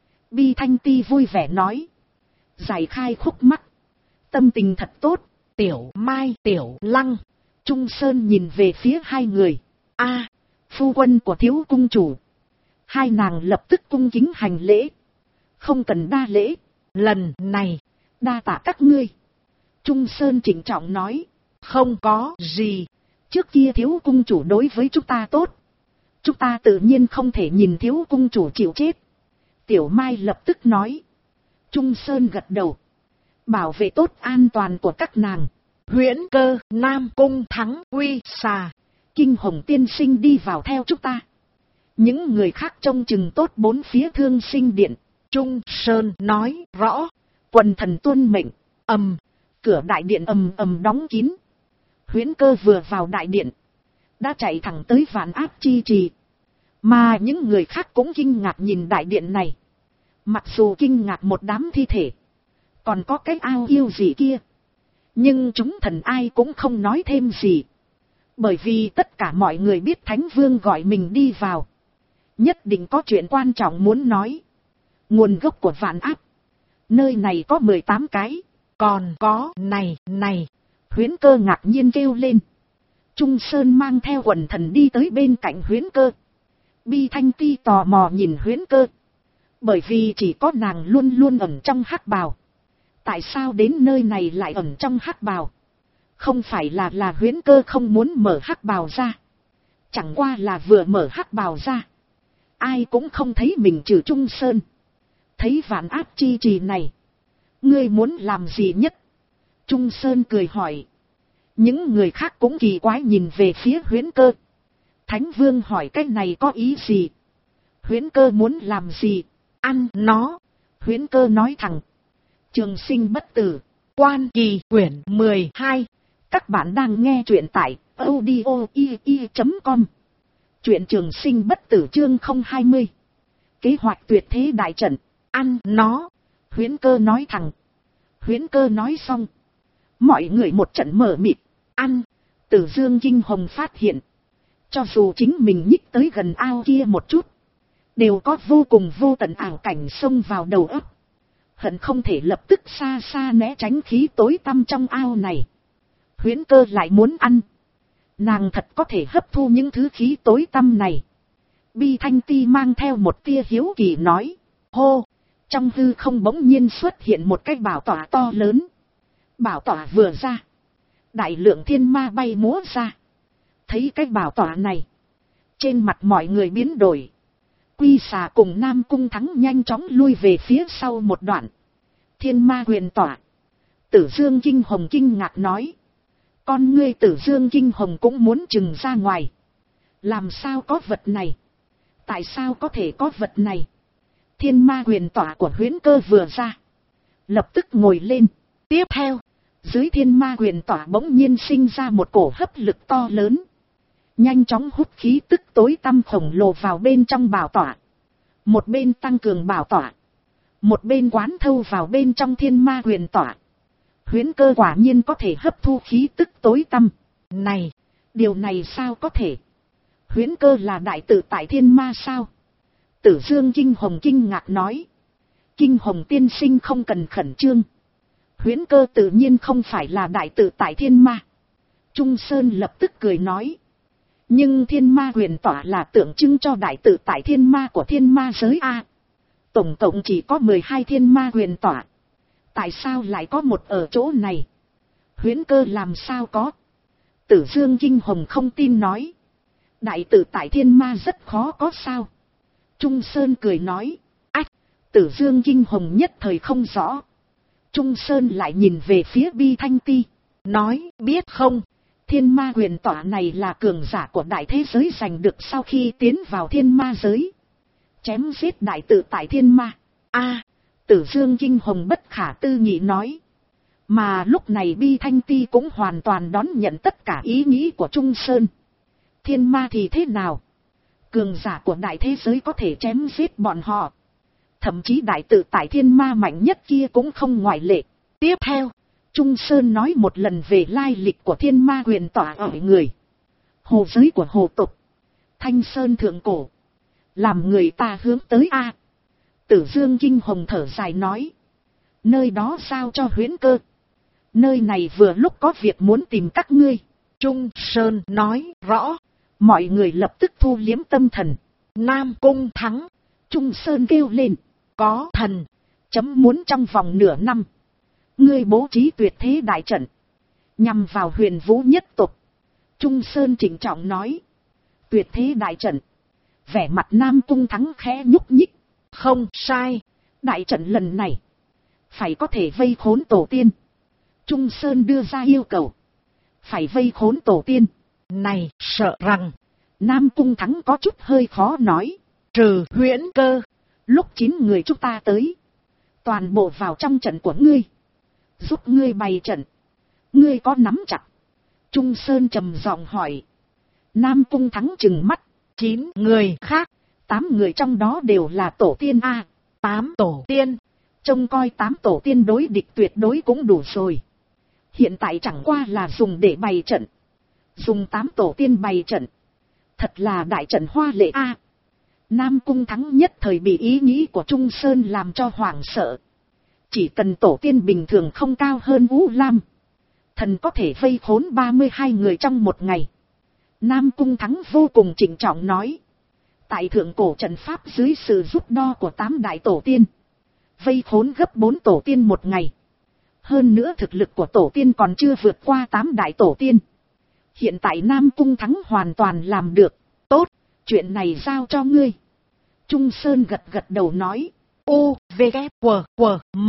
A: Bi Thanh Ti vui vẻ nói. Giải khai khúc mắc. Tâm tình thật tốt. Tiểu Mai, Tiểu Lăng. Trung Sơn nhìn về phía hai người. A, phu quân của thiếu cung chủ. Hai nàng lập tức cung kính hành lễ. Không cần đa lễ. Lần này, đa tạ các ngươi. Trung Sơn trịnh trọng nói. Không có gì. Trước kia thiếu cung chủ đối với chúng ta tốt. Chúng ta tự nhiên không thể nhìn thiếu cung chủ chịu chết. Tiểu Mai lập tức nói. Trung Sơn gật đầu. Bảo vệ tốt an toàn của các nàng. Huyễn Cơ, Nam Cung Thắng, Uy Xà. Kinh Hồng tiên sinh đi vào theo chúng ta. Những người khác trông chừng tốt bốn phía Thương Sinh Điện. Trung Sơn nói rõ. Quần thần tuân mệnh. Ầm. Cửa đại điện ầm ầm đóng kín. Huyễn Cơ vừa vào đại điện. Đã chạy thẳng tới Vạn Áp Chi Trì. Mà những người khác cũng kinh ngạc nhìn đại điện này. Mặc dù kinh ngạc một đám thi thể. Còn có cái ao yêu gì kia. Nhưng chúng thần ai cũng không nói thêm gì. Bởi vì tất cả mọi người biết Thánh Vương gọi mình đi vào. Nhất định có chuyện quan trọng muốn nói. Nguồn gốc của Vạn Áp. Nơi này có 18 cái. Còn có này. Huyễn Cơ ngạc nhiên kêu lên. Trung Sơn mang theo quần thần đi tới bên cạnh Huyễn Cơ. Bi Thanh Ti tò mò nhìn Huyễn Cơ. Bởi vì chỉ có nàng luôn luôn ẩn trong hắc bào. Tại sao đến nơi này lại ẩn trong hắc bào? Không phải là Huyễn Cơ không muốn mở hắc bào ra. Chẳng qua là vừa mở hắc bào ra. Ai cũng không thấy mình trừ Trung Sơn. Thấy Vạn Áp Chi Trì này. Ngươi muốn làm gì nhất? Trung Sơn cười hỏi. Những người khác cũng kỳ quái nhìn về phía Huyễn Cơ. Thánh Vương hỏi cái này có ý gì? Huyễn Cơ muốn làm gì? Ăn nó. Huyễn Cơ nói thẳng. Trường sinh bất tử. Quan Kỳ quyển 12. Các bạn đang nghe truyện tại audio.com. Truyện Trường Sinh bất tử chương 020. Kế hoạch tuyệt thế đại trận. Ăn nó. Huyễn Cơ nói thẳng. Huyễn Cơ nói xong. Mọi người một trận mở mịt. Ăn. Tử Dương Kinh Hồng phát hiện. Cho dù chính mình nhích tới gần ao kia một chút. Đều có vô cùng vô tận ảo cảnh xông vào đầu óc. Hận không thể lập tức xa xa né tránh khí tối tăm trong ao này. Huyễn Cơ lại muốn ăn. Nàng thật có thể hấp thu những thứ khí tối tăm này. Bi Thanh Ti mang theo một tia hiếu kỳ nói. Hô! Trong hư không bỗng nhiên xuất hiện một cái bảo tỏa to lớn. Bảo tỏa vừa ra. Đại lượng thiên ma bay múa ra. Thấy cái bảo tỏa này. Trên mặt mọi người biến đổi. Quy Xà cùng Nam Cung Thắng nhanh chóng lui về phía sau một đoạn. Thiên ma huyền tỏa. Tử Dương Kinh Hồng kinh ngạc nói. Con ngươi Tử Dương Kinh Hồng cũng muốn trừng ra ngoài. Làm sao có vật này? Tại sao có thể có vật này? Thiên ma huyền tỏa của Huyễn Cơ vừa ra, lập tức ngồi lên. Tiếp theo, dưới thiên ma huyền tỏa bỗng nhiên sinh ra một cổ hấp lực to lớn, nhanh chóng hút khí tức tối tăm khổng lồ vào bên trong bảo tỏa. Một bên tăng cường bảo tỏa, một bên quán thâu vào bên trong thiên ma huyền tỏa. Huyễn Cơ quả nhiên có thể hấp thu khí tức tối tăm. Này, điều này sao có thể? Huyễn Cơ là đại tự tại thiên ma sao? Tử Dương Kinh Hồng kinh ngạc nói. Kinh Hồng tiên sinh không cần khẩn trương. Huyễn Cơ tự nhiên không phải là đại tự tại thiên ma. Trung Sơn lập tức cười nói. Nhưng thiên ma huyền tỏa là tượng trưng cho đại tự tại thiên ma của thiên ma giới A. Tổng cộng chỉ có 12 thiên ma huyền tỏa. Tại sao lại có một ở chỗ này? Huyễn Cơ làm sao có? Tử Dương Kinh Hồng không tin nói. Đại tự tại thiên ma rất khó có sao? Trung Sơn cười nói. Ách! Tử Dương Kinh Hồng nhất thời không rõ. Trung Sơn lại nhìn về phía Bi Thanh Ti. Nói, biết không? Thiên ma huyền tỏa này là cường giả của đại thế giới giành được sau khi tiến vào thiên ma giới. Chém giết đại tự tại thiên ma. A! Tử Dương Kinh Hồng bất khả tư nghị nói. Mà lúc này Bi Thanh Ti cũng hoàn toàn đón nhận tất cả ý nghĩ của Trung Sơn. Thiên ma thì thế nào? Cường giả của đại thế giới có thể chém giết bọn họ. Thậm chí đại tự tại thiên ma mạnh nhất kia cũng không ngoại lệ. Tiếp theo, Trung Sơn nói một lần về lai lịch của thiên ma huyền tỏa ở người. Hồ giới của hồ tục. Thanh Sơn thượng cổ. Làm người ta hướng tới A. Tử Dương Kinh Hồng thở dài nói. Nơi đó giao cho Huyễn Cơ. Nơi này vừa lúc có việc muốn tìm các ngươi. Trung Sơn nói rõ. Mọi người lập tức thu liếm tâm thần. Nam Cung thắng. Trung Sơn kêu lên. Có thần. Chấm muốn trong vòng nửa năm. Ngươi bố trí tuyệt thế đại trận. Nhằm vào Huyền Vũ nhất tộc. Trung Sơn trịnh trọng nói. Tuyệt thế đại trận. Vẻ mặt Nam Cung thắng khẽ nhúc nhích. Không sai. Đại trận lần này. Phải có thể vây khốn tổ tiên. Trung Sơn đưa ra yêu cầu. Phải vây khốn tổ tiên. Này, sợ rằng. Nam Cung thắng có chút hơi khó nói. Trừ Huyễn Cơ. Lúc 9 người chúng ta tới. Toàn bộ vào trong trận của ngươi. Giúp ngươi bày trận. Ngươi có nắm chặt? Trung Sơn trầm giọng hỏi. Nam Cung thắng trừng mắt. 9 người khác. 8 người trong đó đều là tổ tiên A. 8 tổ tiên. Trông coi 8 tổ tiên đối địch tuyệt đối cũng đủ rồi. Hiện tại chẳng qua là dùng để bày trận. Dùng 8 tổ tiên bày trận. Thật là đại trận hoa lệ A. Nam Cung thắng nhất thời bị ý nghĩ của Trung Sơn làm cho hoảng sợ. Chỉ cần tổ tiên bình thường không cao hơn Vũ Lam. Thần có thể vây khốn 32 người trong một ngày. Nam Cung thắng vô cùng trịnh trọng nói. Tại thượng cổ trận pháp dưới sự giúp đo của 8 đại tổ tiên. Vây khốn gấp 4 tổ tiên một ngày. Hơn nữa thực lực của tổ tiên còn chưa vượt qua 8 đại tổ tiên. Hiện tại Nam Cung thắng hoàn toàn làm được. Tốt, chuyện này giao cho ngươi. Trung Sơn gật gật đầu nói. U, V, K, W, W, M.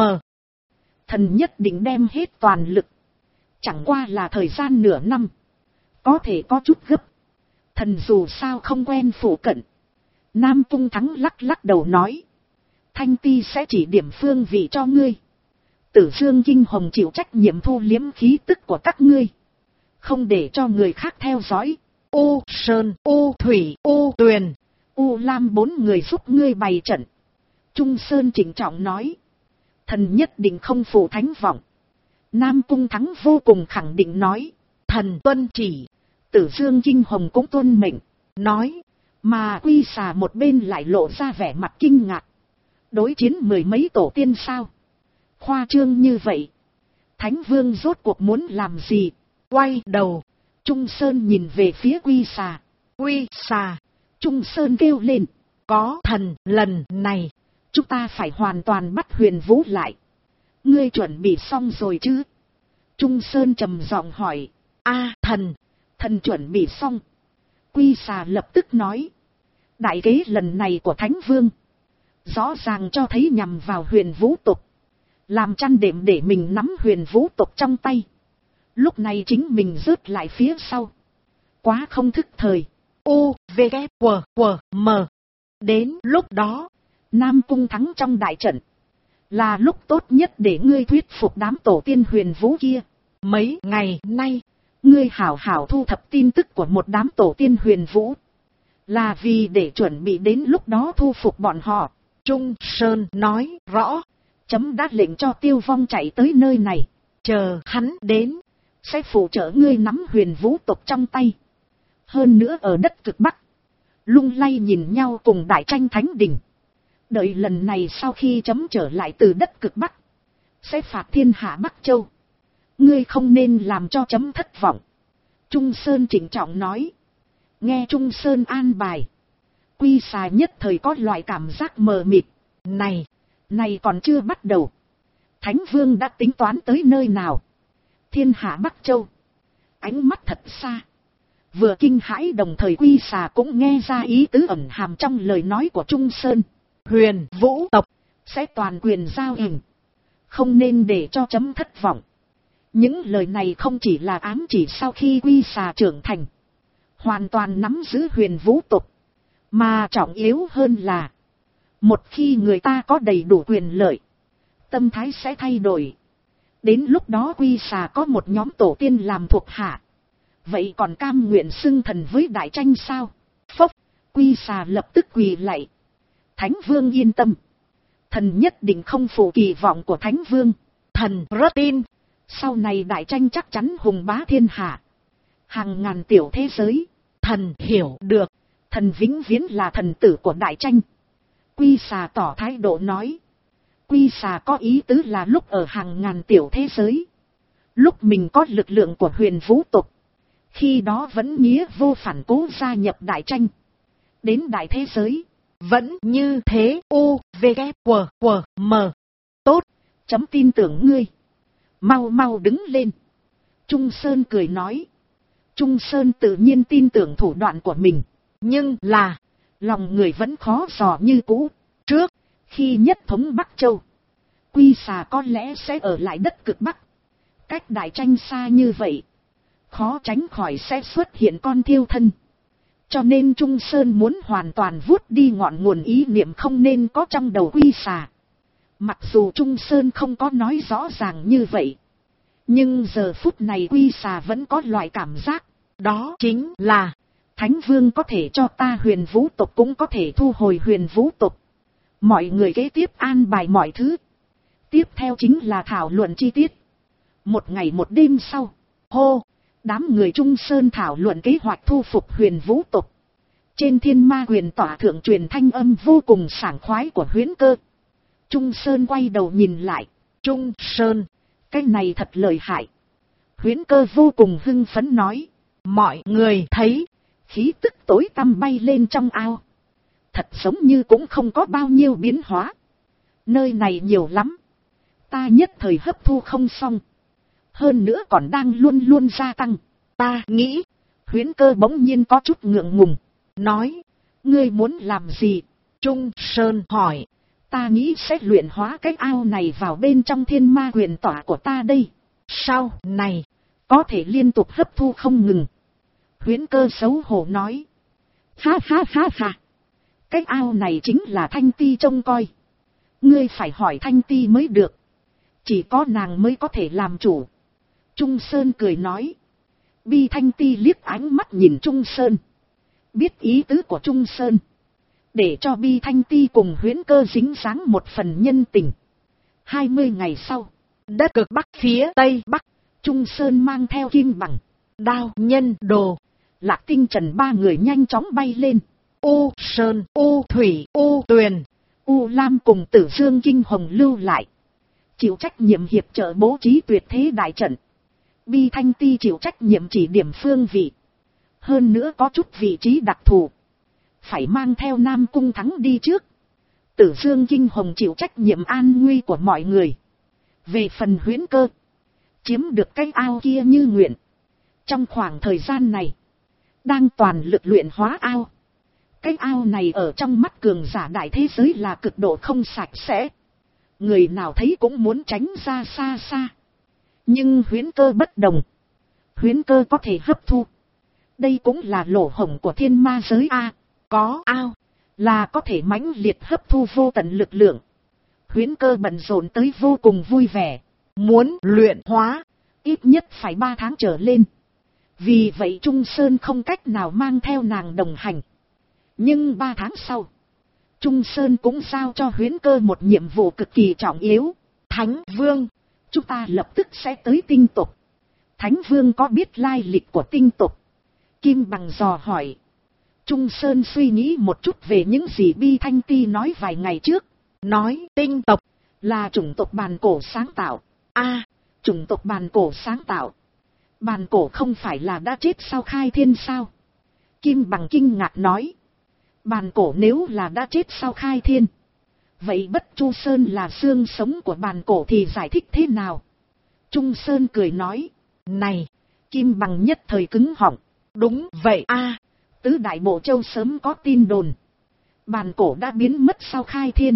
A: Thần nhất định đem hết toàn lực. Chẳng qua là thời gian nửa năm. Có thể có chút gấp. Thần dù sao không quen phụ cận. Nam Cung thắng lắc lắc đầu nói. Thanh Ti sẽ chỉ điểm phương vị cho ngươi. Tử Dương Kinh Hồng chịu trách nhiệm thu liếm khí tức của các ngươi. Không để cho người khác theo dõi. U Sơn, U Thủy, U Tuyền, U Lam 4 người giúp ngươi bày trận. Trung Sơn trịnh trọng nói. Thần nhất định không phụ thánh vọng. Nam Cung thắng vô cùng khẳng định nói. Thần tuân chỉ. Tử Dương Kinh Hồng cũng tuân mệnh. Nói. Mà Quy Xà một bên lại lộ ra vẻ mặt kinh ngạc. Đối chiến 10 mấy tổ tiên sao? Khoa trương như vậy. Thánh Vương rốt cuộc muốn làm gì? Quay đầu. Trung Sơn nhìn về phía Quy Xà. Quy Xà. Trung Sơn kêu lên. Có thần lần này. Chúng ta phải hoàn toàn bắt Huyền Vũ lại. Ngươi chuẩn bị xong rồi chứ? Trung Sơn trầm giọng hỏi. A thần. Thần chuẩn bị xong. Quy Xà lập tức nói. Đại kế lần này của Thánh Vương. Rõ ràng cho thấy nhằm vào Huyền Vũ tộc. làm chăn đệm để mình nắm huyền vũ tộc trong tay. Lúc này chính mình rớt lại phía sau. Quá không thức thời. U, V, K, W, W, M. Đến lúc đó, Nam Cung thắng trong đại trận. Là lúc tốt nhất để ngươi thuyết phục đám tổ tiên huyền vũ kia. Mấy ngày nay, ngươi hảo hảo thu thập tin tức của một đám tổ tiên huyền vũ. Là vì để chuẩn bị đến lúc đó thu phục bọn họ. Trung Sơn nói rõ. Chấm đã lệnh cho Tiêu Vong chạy tới nơi này. Chờ hắn đến, sẽ phụ trợ ngươi nắm huyền vũ tộc trong tay. Hơn nữa ở đất cực Bắc, lung lay nhìn nhau cùng đại tranh thánh đình. Đợi lần này sau khi chấm trở lại từ đất cực Bắc, sẽ phạt thiên hạ Bắc Châu. Ngươi không nên làm cho chấm thất vọng. Trung Sơn trịnh trọng nói. Nghe Trung Sơn an bài, Quy Xà nhất thời có loại cảm giác mờ mịt. Này còn chưa bắt đầu. Thánh Vương đã tính toán tới nơi nào? Thiên hạ Bắc Châu. Ánh mắt thật xa. Vừa kinh hãi đồng thời Quy Xà cũng nghe ra ý tứ ẩn hàm trong lời nói của Trung Sơn. Huyền vũ tộc sẽ toàn quyền giao hình. Không nên để cho chấm thất vọng. Những lời này không chỉ là ám chỉ sau khi Quy Xà trưởng thành, hoàn toàn nắm giữ huyền vũ tộc. Mà trọng yếu hơn là, một khi người ta có đầy đủ quyền lợi, tâm thái sẽ thay đổi. Đến lúc đó Quy Xà có một nhóm tổ tiên làm thuộc hạ. Vậy còn cam nguyện xưng thần với đại tranh sao? Phốc, Quy Xà lập tức quỳ lạy. Thánh Vương yên tâm. Thần nhất định không phụ kỳ vọng của Thánh Vương. Thần rất tin. Sau này đại tranh chắc chắn hùng bá thiên hạ. Hàng ngàn tiểu thế giới. Thần hiểu được. Thần vĩnh viễn là thần tử của đại tranh. Quy Xà tỏ thái độ nói. Quy Xà có ý tứ là lúc ở hàng ngàn tiểu thế giới, lúc mình có lực lượng của huyền vũ tộc, khi đó vẫn nghĩa vô phản cố gia nhập đại tranh. Đến đại thế giới, vẫn như thế. U, V, K, W, W, M. Tốt, chấm tin tưởng ngươi. Mau mau đứng lên. Trung Sơn cười nói. Trung Sơn tự nhiên tin tưởng thủ đoạn của mình. Nhưng là, lòng người vẫn khó dò như cũ. Trước, khi nhất thống Bắc Châu, Quy Xà có lẽ sẽ ở lại đất cực Bắc. Cách đại tranh xa như vậy, khó tránh khỏi sẽ xuất hiện con thiêu thân. Cho nên Trung Sơn muốn hoàn toàn vuốt đi ngọn nguồn ý niệm không nên có trong đầu Quy Xà. Mặc dù Trung Sơn không có nói rõ ràng như vậy, nhưng giờ phút này Quy Xà vẫn có loại cảm giác. Đó chính là, Thánh Vương có thể cho ta huyền vũ tộc cũng có thể thu hồi huyền vũ tộc. Mọi người kế tiếp an bài mọi thứ. Tiếp theo chính là thảo luận chi tiết. Một ngày một đêm sau, đám người Trung Sơn thảo luận kế hoạch thu phục huyền vũ tộc. Trên Thiên Ma Huyền tỏa thượng truyền thanh âm vô cùng sảng khoái của Huyễn Cơ. Trung Sơn quay đầu nhìn lại. Trung Sơn, cái này thật lợi hại. Huyễn Cơ vô cùng hưng phấn nói. Mọi người thấy, khí tức tối tăm bay lên trong ao. Thật giống như cũng không có bao nhiêu biến hóa. Nơi này nhiều lắm. Ta nhất thời hấp thu không xong. Hơn nữa còn đang luôn luôn gia tăng. Ta nghĩ, Huyễn Cơ bỗng nhiên có chút ngượng ngùng. Nói, ngươi muốn làm gì? Trung Sơn hỏi. Ta nghĩ sẽ luyện hóa cái ao này vào bên trong Thiên Ma Huyền tỏa của ta đây. Sau này, có thể liên tục hấp thu không ngừng. Huyễn Cơ xấu hổ nói. Ha ha ha ha. Cái ao này chính là Thanh Ti trông coi. Ngươi phải hỏi Thanh Ti mới được. Chỉ có nàng mới có thể làm chủ. Trung Sơn cười nói. Bi Thanh Ti liếc ánh mắt nhìn Trung Sơn. Biết ý tứ của Trung Sơn. Để cho Bi Thanh Ti cùng Huyễn Cơ dính dáng một phần nhân tình. 20 ngày sau, đất cực Bắc phía Tây Bắc, Trung Sơn mang theo Kim Bằng, Đao Nhân Đồ, Lạc Tinh Trần ba người nhanh chóng bay lên. U Sơn, U Thủy, U Tuyền, U Lam cùng Tử Dương Kinh Hồng lưu lại. Chịu trách nhiệm hiệp trợ bố trí tuyệt thế đại trận. Bi Thanh Ti chịu trách nhiệm chỉ điểm phương vị. Hơn nữa có chút vị trí đặc thù. Phải mang theo Nam Cung Thắng đi trước. Tử Dương Kinh Hồng chịu trách nhiệm an nguy của mọi người. Về phần Huyễn Cơ, chiếm được cái ao kia như nguyện. Trong khoảng thời gian này, đang toàn lực luyện hóa ao. Cái ao này ở trong mắt cường giả đại thế giới là cực độ không sạch sẽ. người nào thấy cũng muốn tránh ra xa xa. Nhưng huyễn cơ bất đồng. Huyễn cơ có thể hấp thu. Đây cũng là lỗ hổng của thiên ma giới a. Có ao, là có thể mãnh liệt hấp thu vô tận lực lượng. Huyễn cơ bận rộn tới vô cùng vui vẻ. Muốn luyện hóa, ít nhất phải 3 tháng trở lên. Vì vậy Trung Sơn không cách nào mang theo nàng đồng hành. Nhưng 3 tháng sau, Trung Sơn cũng giao cho huyễn cơ một nhiệm vụ cực kỳ trọng yếu. Thánh Vương, chúng ta lập tức sẽ tới tinh tộc. Thánh Vương có biết lai lịch của tinh tộc? Kim Bằng dò hỏi. Trung Sơn suy nghĩ một chút về những gì Bi Thanh Ti nói vài ngày trước. Nói tinh tộc là chủng tộc bàn cổ sáng tạo. Chủng tộc bàn cổ sáng tạo. Bàn cổ không phải là đã chết sau khai thiên sao? Kim Bằng kinh ngạc nói. Bàn cổ nếu là đã chết sau khai thiên, vậy Bất Chu Sơn là xương sống của bàn cổ thì giải thích thế nào? Trung Sơn cười nói. Này, Kim Bằng nhất thời cứng họng. Đúng vậy Tứ Đại Bộ Châu sớm có tin đồn. Bàn cổ đã biến mất sau khai thiên.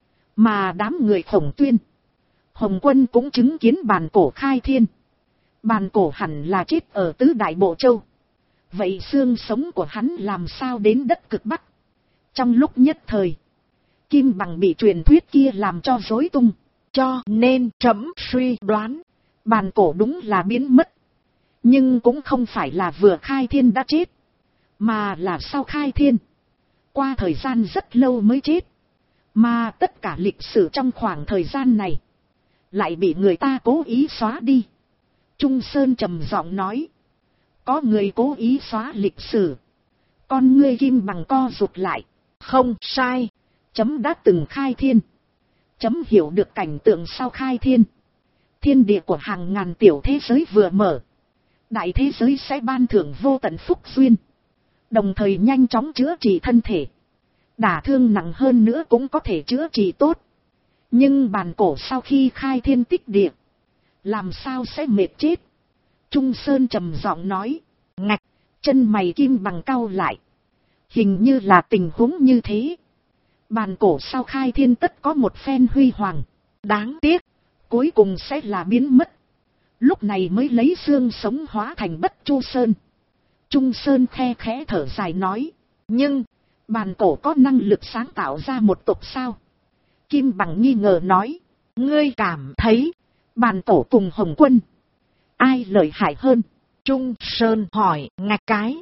A: Mà đám người Khổng Tuyên, Hồng Quân cũng chứng kiến bàn cổ khai thiên. Bàn cổ hẳn là chết ở Tứ Đại Bộ Châu. Vậy xương sống của hắn làm sao đến đất cực Bắc? Trong lúc nhất thời, Kim Bằng bị truyền thuyết kia làm cho rối tung. Cho nên trẫm suy đoán, bàn cổ đúng là biến mất. Nhưng cũng không phải là vừa khai thiên đã chết, mà là sau khai thiên, qua thời gian rất lâu mới chết. Mà tất cả lịch sử trong khoảng thời gian này lại bị người ta cố ý xóa đi. Trung Sơn trầm giọng nói. Có người cố ý xóa lịch sử. Con ngươi Kim Bằng co rụt lại. Không sai, chấm đã từng khai thiên. Chấm hiểu được cảnh tượng sau khai thiên. Thiên địa của hàng ngàn tiểu thế giới vừa mở. Đại thế giới sẽ ban thưởng vô tận phúc duyên. Đồng thời nhanh chóng chữa trị thân thể. Đả thương nặng hơn nữa cũng có thể chữa trị tốt. Nhưng bàn cổ sau khi khai thiên tích địa, làm sao sẽ mệt chết? Trung Sơn trầm giọng nói. Ngạch, chân mày Kim Bằng cau lại. Hình như là tình huống như thế. Bàn cổ sau khai thiên tất có một phen huy hoàng. Đáng tiếc, cuối cùng sẽ là biến mất. Lúc này mới lấy xương sống hóa thành Bất Chu Sơn. Trung Sơn khe khẽ thở dài nói. Nhưng, bàn cổ có năng lực sáng tạo ra một tộc sao? Kim Bằng nghi ngờ nói. Ngươi cảm thấy, bàn cổ cùng Hồng Quân, ai lợi hại hơn? Trung Sơn hỏi. Ngạch, cái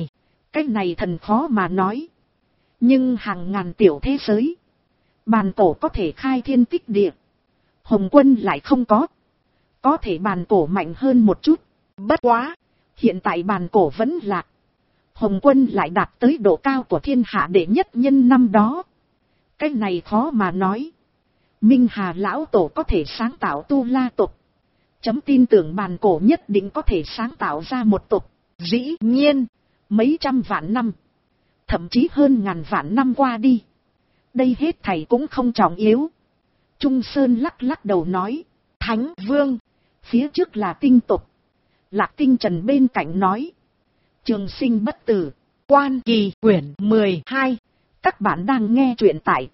A: này thần khó mà nói. Nhưng hàng ngàn tiểu thế giới, bàn cổ có thể khai thiên tích địa, Hồng Quân lại không có. Có thể bàn cổ mạnh hơn một chút. Bất quá, hiện tại bàn cổ vẫn lạc. Hồng Quân lại đạt tới độ cao của thiên hạ đệ nhất nhân năm đó. Cái này khó mà nói. Minh Hà lão tổ có thể sáng tạo Tu La tộc. Chấm tin tưởng bàn cổ nhất định có thể sáng tạo ra một tộc. Dĩ nhiên, mấy trăm vạn năm, thậm chí hơn ngàn vạn năm qua đi, đây hết thảy cũng không trọng yếu. Trung Sơn lắc lắc đầu nói. Thánh Vương, phía trước là tinh tộc. Lạc Tinh Trần bên cạnh nói. Trường Sinh bất tử, Quan Kỳ quyển 12. Các bạn đang nghe truyện tại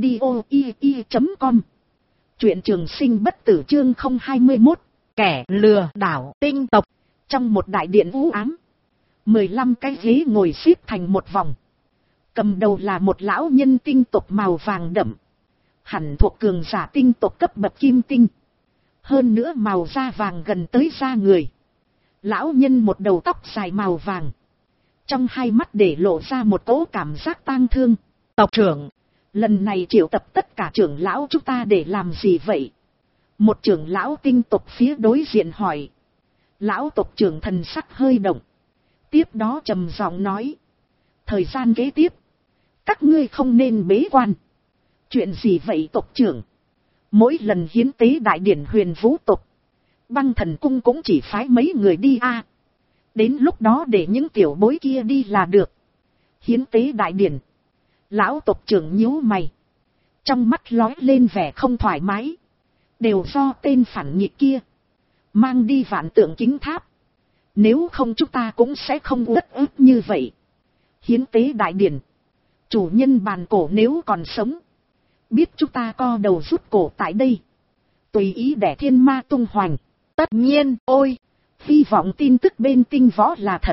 A: audio.com. Truyện Trường Sinh bất tử chương 021. Kẻ lừa đảo tinh tộc. Trong một đại điện u ám, 15 cái ghế ngồi xếp thành một vòng. Cầm đầu là một lão nhân tinh tộc màu vàng đậm, hẳn thuộc cường giả tinh tộc cấp bậc kim tinh. Hơn nữa màu da vàng gần tới da người. Lão nhân một đầu tóc dài màu vàng, trong hai mắt để lộ ra một cỗ cảm giác tang thương. Tộc trưởng, lần này triệu tập tất cả trưởng lão chúng ta để làm gì vậy? Một trưởng lão tinh tộc phía đối diện hỏi. Lão tộc trưởng thần sắc hơi động, tiếp đó trầm giọng nói. Thời gian kế tiếp, các ngươi không nên bế quan. Chuyện gì vậy tộc trưởng? Mỗi lần hiến tế đại điển Huyền Vũ tộc, Băng Thần cung cũng chỉ phái mấy người đi a. Đến lúc đó để những tiểu bối kia đi là được. Hiến tế đại điển. Lão tộc trưởng nhíu mày, trong mắt lóe lên vẻ không thoải mái. Đều do tên phản nghịch kia mang đi Vạn Tượng Kính Tháp. Nếu không chúng ta cũng sẽ không uất ức như vậy. Hiến tế đại điển, chủ nhân bàn cổ nếu còn sống, biết chúng ta co đầu rút cổ tại đây, tùy ý để thiên ma tung hoành. Tất nhiên, ôi, hy vọng tin tức bên tinh võ là thật.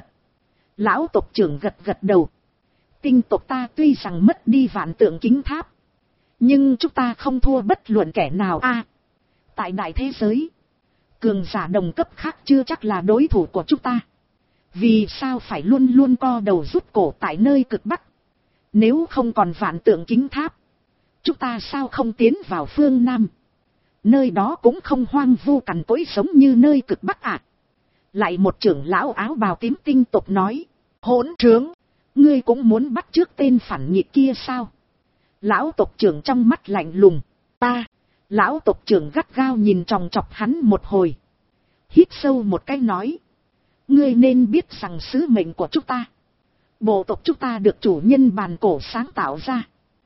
A: Lão tộc trưởng gật gật đầu. Tinh tộc ta tuy rằng mất đi vạn tượng kính tháp, nhưng chúng ta không thua bất luận kẻ nào a. Tại đại thế giới, cường giả đồng cấp khác chưa chắc là đối thủ của chúng ta. Vì sao phải luôn luôn co đầu rút cổ tại nơi cực bắc? Nếu không còn vạn tượng kính tháp, chúng ta sao không tiến vào phương Nam? Nơi đó cũng không hoang vu cằn cỗi sống như nơi cực bắc ạ. Lại một trưởng lão áo bào tím tinh tộc nói, hỗn trướng, ngươi cũng muốn bắt trước tên phản nghịch kia sao? Lão tộc trưởng trong mắt lạnh lùng, ta. Lão tộc trưởng gắt gao nhìn tròng trọc hắn một hồi, hít sâu một cái nói, ngươi nên biết rằng sứ mệnh của chúng ta, bộ tộc chúng ta được chủ nhân bàn cổ sáng tạo ra.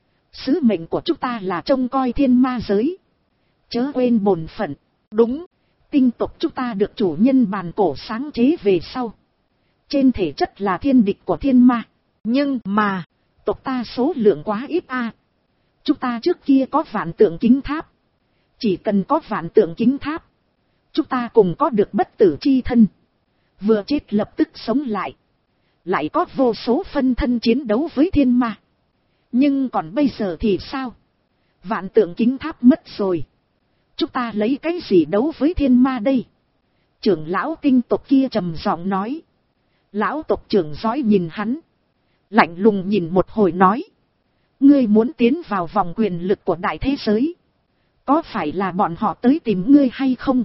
A: Sứ mệnh của chúng ta là trông coi thiên ma giới, chớ quên bổn phận. Đúng, tinh tộc chúng ta được chủ nhân bàn cổ sáng chế về sau, trên thể chất là thiên địch của thiên ma. Nhưng mà, tộc ta số lượng quá ít a. Chúng ta trước kia có vạn tượng kính tháp. Chỉ cần có vạn tượng kính tháp, chúng ta cùng có được bất tử chi thân. Vừa chết lập tức sống lại. Lại có vô số phân thân chiến đấu với thiên ma. Nhưng còn bây giờ thì sao? Vạn tượng kính tháp mất rồi. Chúng ta lấy cái gì đấu với thiên ma đây? Trưởng lão tinh tộc kia trầm giọng nói. Lão tộc trưởng dõi nhìn hắn, lạnh lùng nhìn một hồi nói, ngươi muốn tiến vào vòng quyền lực của đại thế giới, có phải là bọn họ tới tìm ngươi hay không?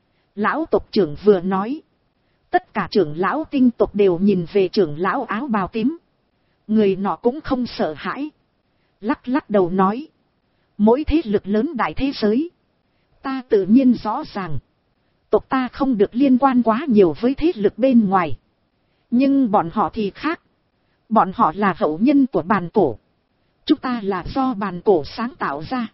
A: Lão tộc trưởng vừa nói, tất cả trưởng lão tinh tộc đều nhìn về trưởng lão áo bào tím. Người nọ cũng không sợ hãi, lắc lắc đầu nói, mỗi thế lực lớn đại thế giới, ta tự nhiên rõ ràng, tộc ta không được liên quan quá nhiều với thế lực bên ngoài. Nhưng bọn họ thì khác. Bọn họ là hậu nhân của bàn cổ. Chúng ta là do bàn cổ sáng tạo ra.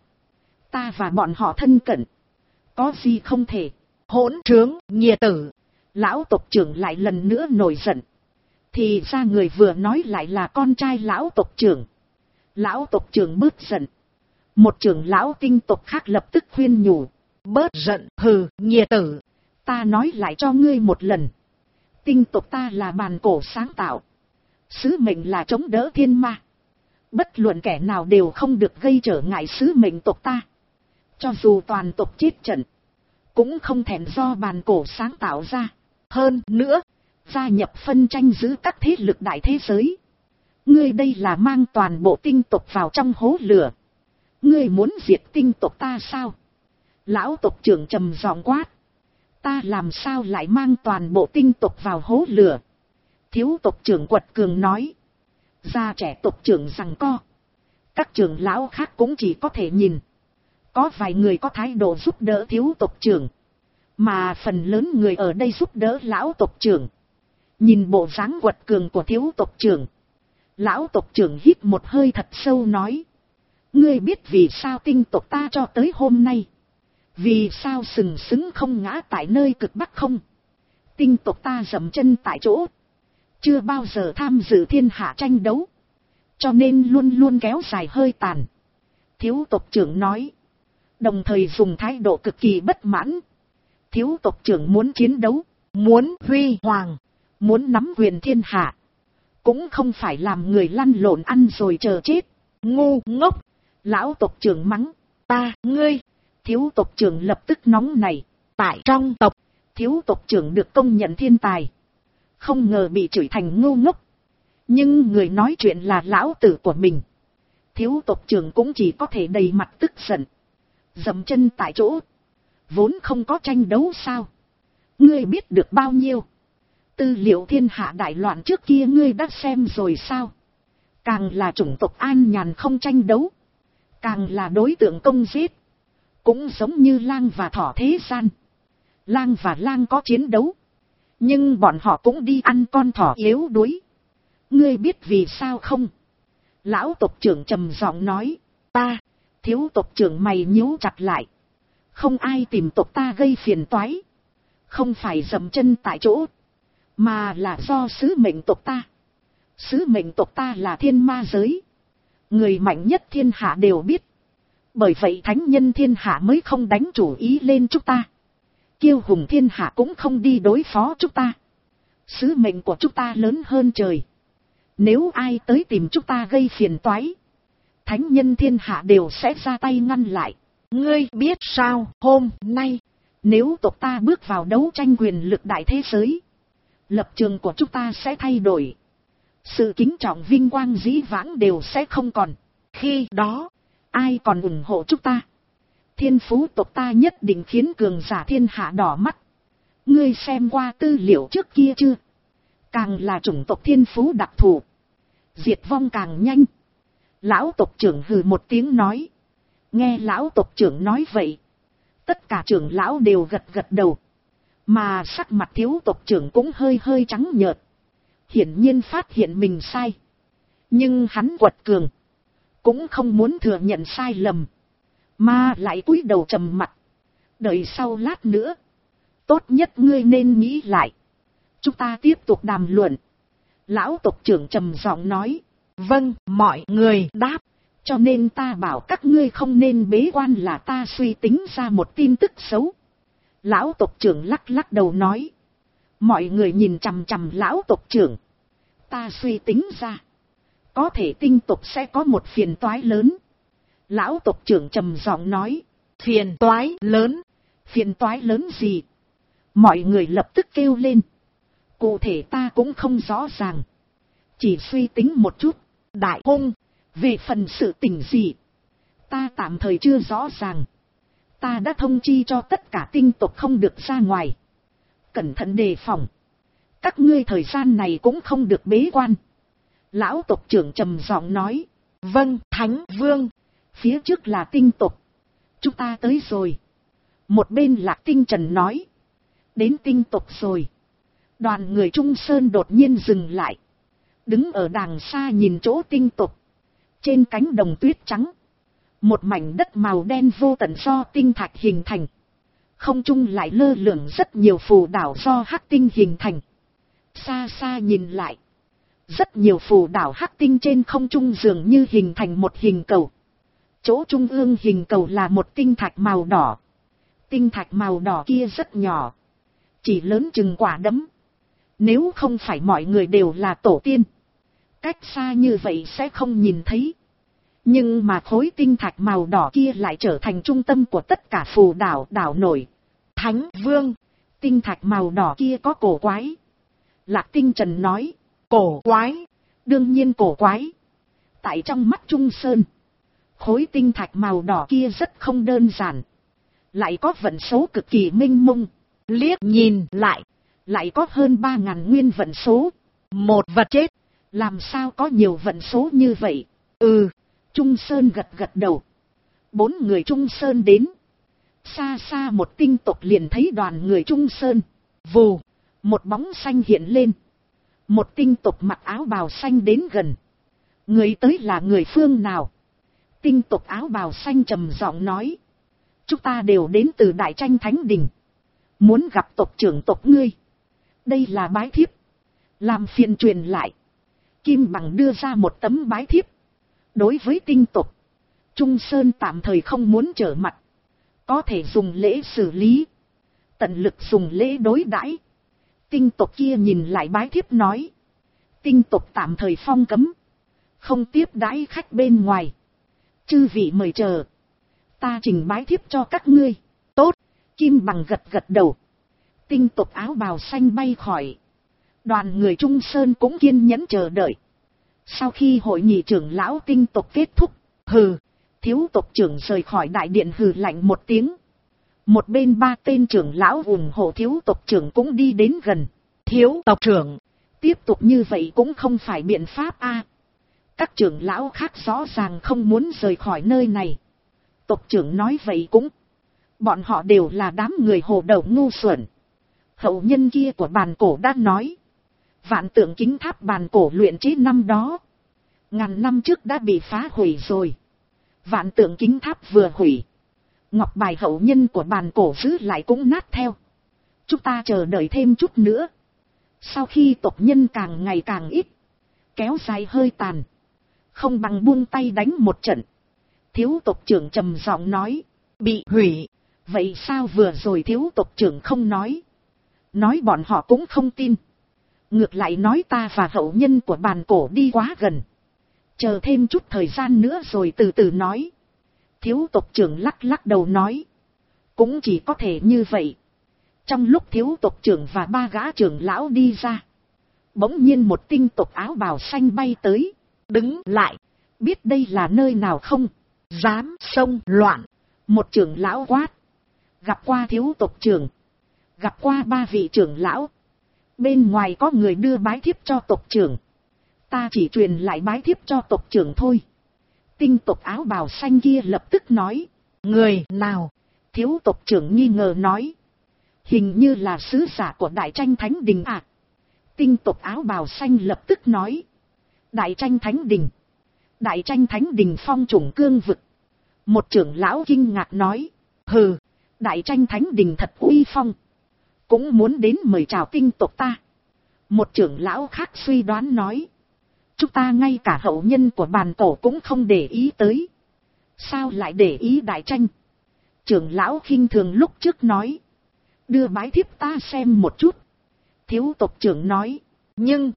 A: Ta và bọn họ thân cận, có gì không thể? Hỗn trướng, nghiệt tử. Lão tộc trưởng lại lần nữa nổi giận. Thì ra người vừa nói lại là con trai lão tộc trưởng. Lão tộc trưởng bớt giận. Một trưởng lão tinh tộc khác lập tức khuyên nhủ. Bớt giận, hừ, nghiệt tử. Ta nói lại cho ngươi một lần. Tinh tộc ta là bàn cổ sáng tạo. Sứ mệnh là chống đỡ thiên ma. Bất luận kẻ nào đều không được gây trở ngại sứ mệnh tộc ta. Cho dù toàn tộc chết trận, cũng không thèm do bàn cổ sáng tạo ra. Hơn nữa, gia nhập phân tranh giữa các thế lực đại thế giới. Ngươi đây là mang toàn bộ tinh tộc vào trong hố lửa. Ngươi muốn diệt tinh tộc ta sao? Lão tộc trưởng trầm giọng quát. Ta làm sao lại mang toàn bộ tinh tộc vào hố lửa? Thiếu tộc trưởng quật cường nói. Gia trẻ tộc trưởng giằng co. Các trưởng lão khác cũng chỉ có thể nhìn. Có vài người có thái độ giúp đỡ thiếu tộc trưởng, mà phần lớn người ở đây giúp đỡ lão tộc trưởng. Nhìn bộ dáng quật cường của thiếu tộc trưởng, lão tộc trưởng hít một hơi thật sâu nói. Ngươi biết vì sao tinh tộc ta cho tới hôm nay, vì sao sừng sững không ngã tại nơi cực bắc không? Tinh tộc ta dậm chân tại chỗ, chưa bao giờ tham dự thiên hạ tranh đấu, cho nên luôn luôn kéo dài hơi tàn. Thiếu tộc trưởng nói, đồng thời dùng thái độ cực kỳ bất mãn. Thiếu tộc trưởng muốn chiến đấu, muốn huy hoàng, muốn nắm quyền thiên hạ, cũng không phải làm người lăn lộn ăn rồi chờ chết. Ngu ngốc! Lão tộc trưởng mắng. Ta, ngươi! Thiếu tộc trưởng lập tức nóng nảy. Tại trong tộc, thiếu tộc trưởng được công nhận thiên tài, không ngờ bị chửi thành ngu ngốc. Nhưng người nói chuyện là lão tử của mình. Thiếu tộc trưởng cũng chỉ có thể đầy mặt tức giận, dậm chân tại chỗ. Vốn không có tranh đấu sao? Ngươi biết được bao nhiêu? Tư liệu thiên hạ đại loạn trước kia ngươi đã xem rồi sao? Càng là chủng tộc an nhàn không tranh đấu, càng là đối tượng công giết. Cũng giống như lang và thỏ thế gian. Lang và lang có chiến đấu, nhưng bọn họ cũng đi ăn con thỏ yếu đuối. Ngươi biết vì sao không? Lão tộc trưởng trầm giọng nói. Ta! Thiếu tộc trưởng mày nhíu chặt lại. Không ai tìm tộc ta gây phiền toái, không phải dậm chân tại chỗ, mà là do sứ mệnh tộc ta. Sứ mệnh tộc ta là thiên ma giới. Người mạnh nhất thiên hạ đều biết. Bởi vậy thánh nhân thiên hạ mới không đánh chủ ý lên chúng ta. Kiêu hùng thiên hạ cũng không đi đối phó chúng ta. Sứ mệnh của chúng ta lớn hơn trời. Nếu ai tới tìm chúng ta gây phiền toái, thánh nhân thiên hạ đều sẽ ra tay ngăn lại. Ngươi biết sao, hôm nay, nếu tộc ta bước vào đấu tranh quyền lực đại thế giới, lập trường của chúng ta sẽ thay đổi. Sự kính trọng vinh quang dĩ vãng đều sẽ không còn. Khi đó, ai còn ủng hộ chúng ta? Thiên phú tộc ta nhất định khiến cường giả thiên hạ đỏ mắt. Ngươi xem qua tư liệu trước kia chưa? Càng là chủng tộc thiên phú đặc thù, diệt vong càng nhanh. Lão tộc trưởng hừ một tiếng nói. Nghe lão tộc trưởng nói vậy, tất cả trưởng lão đều gật gật đầu. Mà sắc mặt thiếu tộc trưởng cũng hơi hơi trắng nhợt. Hiển nhiên phát hiện mình sai. Nhưng hắn quật cường, cũng không muốn thừa nhận sai lầm, mà lại cúi đầu trầm mặc. Đợi sau lát nữa, tốt nhất ngươi nên nghĩ lại. Chúng ta tiếp tục đàm luận. Lão tộc trưởng trầm giọng nói. Vâng, mọi người đáp. Cho nên ta bảo các ngươi không nên bế quan là ta suy tính ra một tin tức xấu. Lão tộc trưởng lắc lắc đầu nói. Mọi người nhìn chằm chằm lão tộc trưởng. Ta suy tính ra, có thể tinh tộc sẽ có một phiền toái lớn. Lão tộc trưởng trầm giọng nói. Phiền toái lớn? Phiền toái lớn gì? Mọi người lập tức kêu lên. Cụ thể ta cũng không rõ ràng, chỉ suy tính một chút. Đại hung, về phần sự tình gì, ta tạm thời chưa rõ ràng. Ta đã thông chi cho tất cả tinh tộc không được ra ngoài. Cẩn thận đề phòng. Các ngươi thời gian này cũng không được bế quan. Lão tộc trưởng trầm giọng nói. Vâng, Thánh Vương. Phía trước là tinh tộc. Chúng ta tới rồi. Một bên Lạc Tinh Trần nói. Đến tinh tộc rồi. Đoàn người Trung Sơn đột nhiên dừng lại. Đứng ở đàng xa nhìn chỗ tinh tộc. Trên cánh đồng tuyết trắng, một mảnh đất màu đen vô tận do tinh thạch hình thành. Không trung lại lơ lửng rất nhiều phù đảo do hắc tinh hình thành. Xa xa nhìn lại, rất nhiều phù đảo hắc tinh trên không trung dường như hình thành một hình cầu. Chỗ trung ương hình cầu là một tinh thạch màu đỏ. Tinh thạch màu đỏ kia rất nhỏ, chỉ lớn chừng quả đấm. Nếu không phải mọi người đều là tổ tiên, cách xa như vậy sẽ không nhìn thấy. Nhưng mà khối tinh thạch màu đỏ kia lại trở thành trung tâm của tất cả phù đảo đảo nổi. Thánh Vương, tinh thạch màu đỏ kia có cổ quái. Lạc Tinh Trần nói. Cổ quái? Đương nhiên cổ quái. Tại trong mắt Trung Sơn, khối tinh thạch màu đỏ kia rất không đơn giản, lại có vận số cực kỳ minh mông. Liếc nhìn lại có hơn 3.000 nguyên vận số. Một vật chết, làm sao có nhiều vận số như vậy? Trung Sơn gật gật đầu. 4 người Trung Sơn đến. Xa xa một tinh tộc liền thấy đoàn người Trung Sơn. Vù, một bóng xanh hiện lên. Một tinh tộc mặc áo bào xanh đến gần. Người tới là người phương nào? Tinh tộc áo bào xanh trầm giọng nói. Chúng ta đều đến từ Đại Tranh Thánh Đình, muốn gặp tộc trưởng tộc ngươi. Đây là bái thiếp, làm phiền truyền lại. Kim Bằng đưa ra một tấm bái thiếp. Đối với tinh tộc, Trung Sơn tạm thời không muốn trở mặt, có thể dùng lễ xử lý, tận lực dùng lễ đối đãi. Tinh tộc kia nhìn lại bái thiếp nói. Tinh tộc tạm thời phong cấm, không tiếp đãi khách bên ngoài. Chư vị mời chờ, ta trình bái thiếp cho các ngươi. Tốt, Kim Bằng gật gật đầu. Tinh tộc áo bào xanh bay khỏi. Đoàn người Trung Sơn cũng kiên nhẫn chờ đợi. Sau khi hội nghị trưởng lão tinh tộc kết thúc, thiếu tộc trưởng rời khỏi đại điện hừ lạnh một tiếng. Một bên 3 tên trưởng lão ủng hộ thiếu tộc trưởng cũng đi đến gần. Thiếu tộc trưởng, tiếp tục như vậy cũng không phải biện pháp a. Các trưởng lão khác rõ ràng không muốn rời khỏi nơi này. Tộc trưởng nói vậy cũng, bọn họ đều là đám người hồ đầu ngu xuẩn. Hậu nhân kia của bàn cổ đã nói, Vạn Tượng Kính Tháp bàn cổ luyện chế năm đó, ngàn năm trước đã bị phá hủy rồi. Vạn Tượng Kính Tháp vừa hủy, ngọc bài hậu nhân của bàn cổ giữ lại cũng nát theo. Chúng ta chờ đợi thêm chút nữa. Sau khi tộc nhân càng ngày càng ít, kéo dài hơi tàn, không bằng buông tay đánh một trận. Thiếu tộc trưởng trầm giọng nói. Bị hủy. Vậy sao vừa rồi thiếu tộc trưởng không nói? Nói bọn họ cũng không tin. Ngược lại nói ta và hậu nhân của bàn cổ đi quá gần. Chờ thêm chút thời gian nữa rồi từ từ nói. Thiếu tộc trưởng lắc lắc đầu nói. Cũng chỉ có thể như vậy. Trong lúc thiếu tộc trưởng và ba gã trưởng lão đi ra, bỗng nhiên một tinh tộc áo bào xanh bay tới. Đứng lại. Biết đây là nơi nào không? Dám xông loạn. Một trưởng lão quát. Gặp qua thiếu tộc trưởng. Gặp qua ba vị trưởng lão. Bên ngoài có người đưa bái thiếp cho tộc trưởng. Ta chỉ truyền lại bái thiếp cho tộc trưởng thôi. Tinh tộc áo bào xanh kia lập tức nói. Người nào? Thiếu tộc trưởng nghi ngờ nói. Hình như là sứ giả của Đại Tranh Thánh Đình à? Tinh tộc áo bào xanh lập tức nói. Đại Tranh Thánh Đình. Đại Tranh Thánh Đình phong chủng cương vực. Một trưởng lão kinh ngạc nói. Hừ, Đại Tranh Thánh Đình thật uy phong. Cũng muốn đến mời chào tinh tộc ta. Một trưởng lão khác suy đoán nói. Chúng ta ngay cả hậu nhân của bàn cổ cũng không để ý tới. Sao lại để ý Đại Tranh? Trưởng lão khinh thường lúc trước nói. Đưa bái thiếp ta xem một chút. Thiếu tộc trưởng nói. Nhưng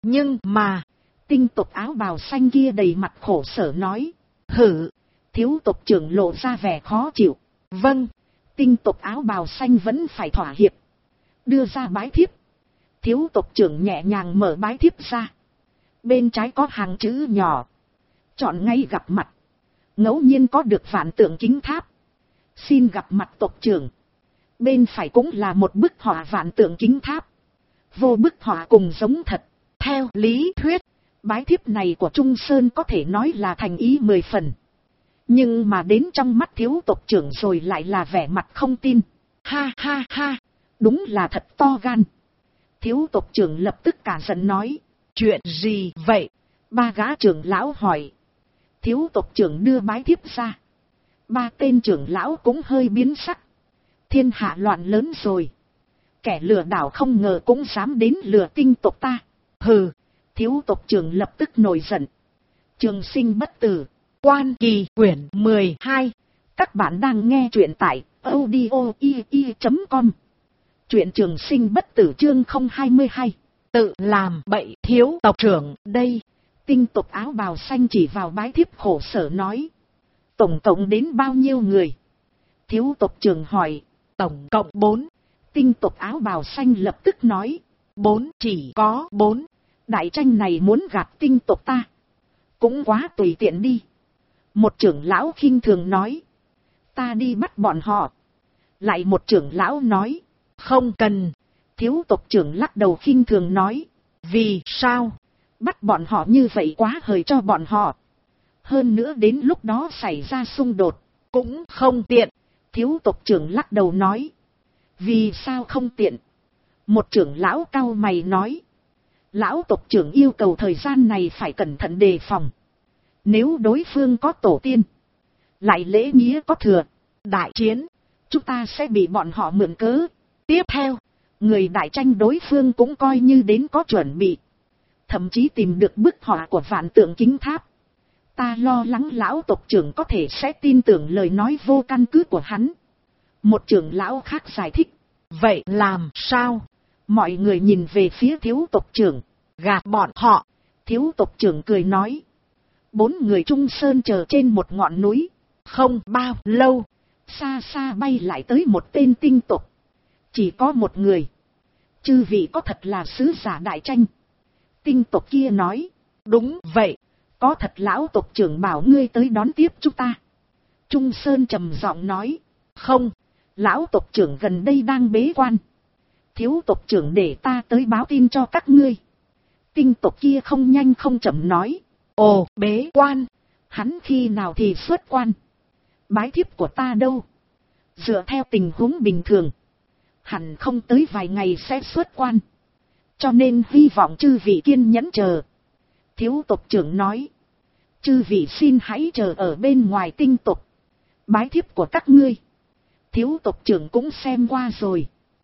A: mà. Tinh tộc áo bào xanh kia đầy mặt khổ sở nói. Hử. Thiếu tộc trưởng lộ ra vẻ khó chịu. Vâng. Tinh tộc áo bào xanh vẫn phải thỏa hiệp. Đưa ra bái thiếp. Thiếu tộc trưởng nhẹ nhàng mở bái thiếp ra. Bên trái có hàng chữ nhỏ. Chọn ngay gặp mặt. Ngẫu nhiên có được vạn tượng kính tháp. Xin gặp mặt tộc trưởng. Bên phải cũng là một bức họa vạn tượng kính tháp. Vô bức họa cùng giống thật. Theo lý thuyết, bái thiếp này của Trung Sơn có thể nói là thành ý 10 phần. Nhưng mà đến trong mắt thiếu tộc trưởng rồi lại là vẻ mặt không tin. Ha ha ha, đúng là thật to gan. Thiếu tộc trưởng lập tức cả giận nói. Chuyện gì vậy? Ba gã trưởng lão hỏi. Thiếu tộc trưởng đưa bái thiếp ra. Ba tên trưởng lão cũng hơi biến sắc. Thiên hạ loạn lớn rồi. Kẻ lừa đảo không ngờ cũng dám đến lừa tinh tộc ta. Hừ, thiếu tộc trưởng lập tức nổi giận. Trường Sinh Bất Tử, Quan Kỳ quyển 12. Các bạn đang nghe truyện tại audio.com. Truyện Trường Sinh Bất Tử chương 022. Tự làm bậy. Thiếu tộc trưởng đây. Tinh tộc áo bào xanh chỉ vào bái thiếp khổ sở nói. Tổng cộng đến bao nhiêu người? Thiếu tộc trưởng hỏi. Tổng cộng 4. Tinh tộc áo bào xanh lập tức nói. 4, chỉ có 4. Đại Tranh này muốn gạt tinh tộc ta. Cũng quá tùy tiện đi. Một trưởng lão khinh thường nói. Ta đi bắt bọn họ. Lại một trưởng lão nói. Không cần. Thiếu tộc trưởng lắc đầu khinh thường nói. Vì sao? Bắt bọn họ như vậy quá hời cho bọn họ. Hơn nữa đến lúc đó xảy ra xung đột. Cũng không tiện. Thiếu tộc trưởng lắc đầu nói. Vì sao không tiện? Một trưởng lão cau mày nói. Lão tộc trưởng yêu cầu thời gian này phải cẩn thận đề phòng. Nếu đối phương có tổ tiên, lại lễ nghĩa có thừa, đại chiến, chúng ta sẽ bị bọn họ mượn cớ. Tiếp theo, người Đại Tranh đối phương cũng coi như đến có chuẩn bị. Thậm chí tìm được bức họa của vạn tượng kính tháp. Ta lo lắng lão tộc trưởng có thể sẽ tin tưởng lời nói vô căn cứ của hắn. Một trưởng lão khác giải thích. Vậy làm sao? Mọi người nhìn về phía thiếu tộc trưởng. Gạt bọn họ. Thiếu tộc trưởng cười nói. 4 người Trung Sơn chờ trên một ngọn núi. Không bao lâu, xa xa bay lại tới một tên tinh tộc. Chỉ có một người. Chư vị có thật là sứ giả Đại Tranh? Tinh tộc kia nói. Đúng vậy. Có thật lão tộc trưởng bảo ngươi tới đón tiếp chúng ta. Trung Sơn trầm giọng nói. Không, lão tộc trưởng gần đây đang bế quan. Thiếu tộc trưởng để ta tới báo tin cho các ngươi. Tinh tộc kia không nhanh không chậm nói. Ồ, bế quan. Hắn khi nào thì xuất quan? Bái thiếp của ta đâu? Dựa theo tình huống bình thường, hẳn không tới vài ngày sẽ xuất quan. Cho nên hy vọng chư vị kiên nhẫn chờ. Thiếu tộc trưởng nói. Chư vị xin hãy chờ ở bên ngoài tinh tộc. Bái thiếp của các ngươi, thiếu tộc trưởng cũng xem qua rồi.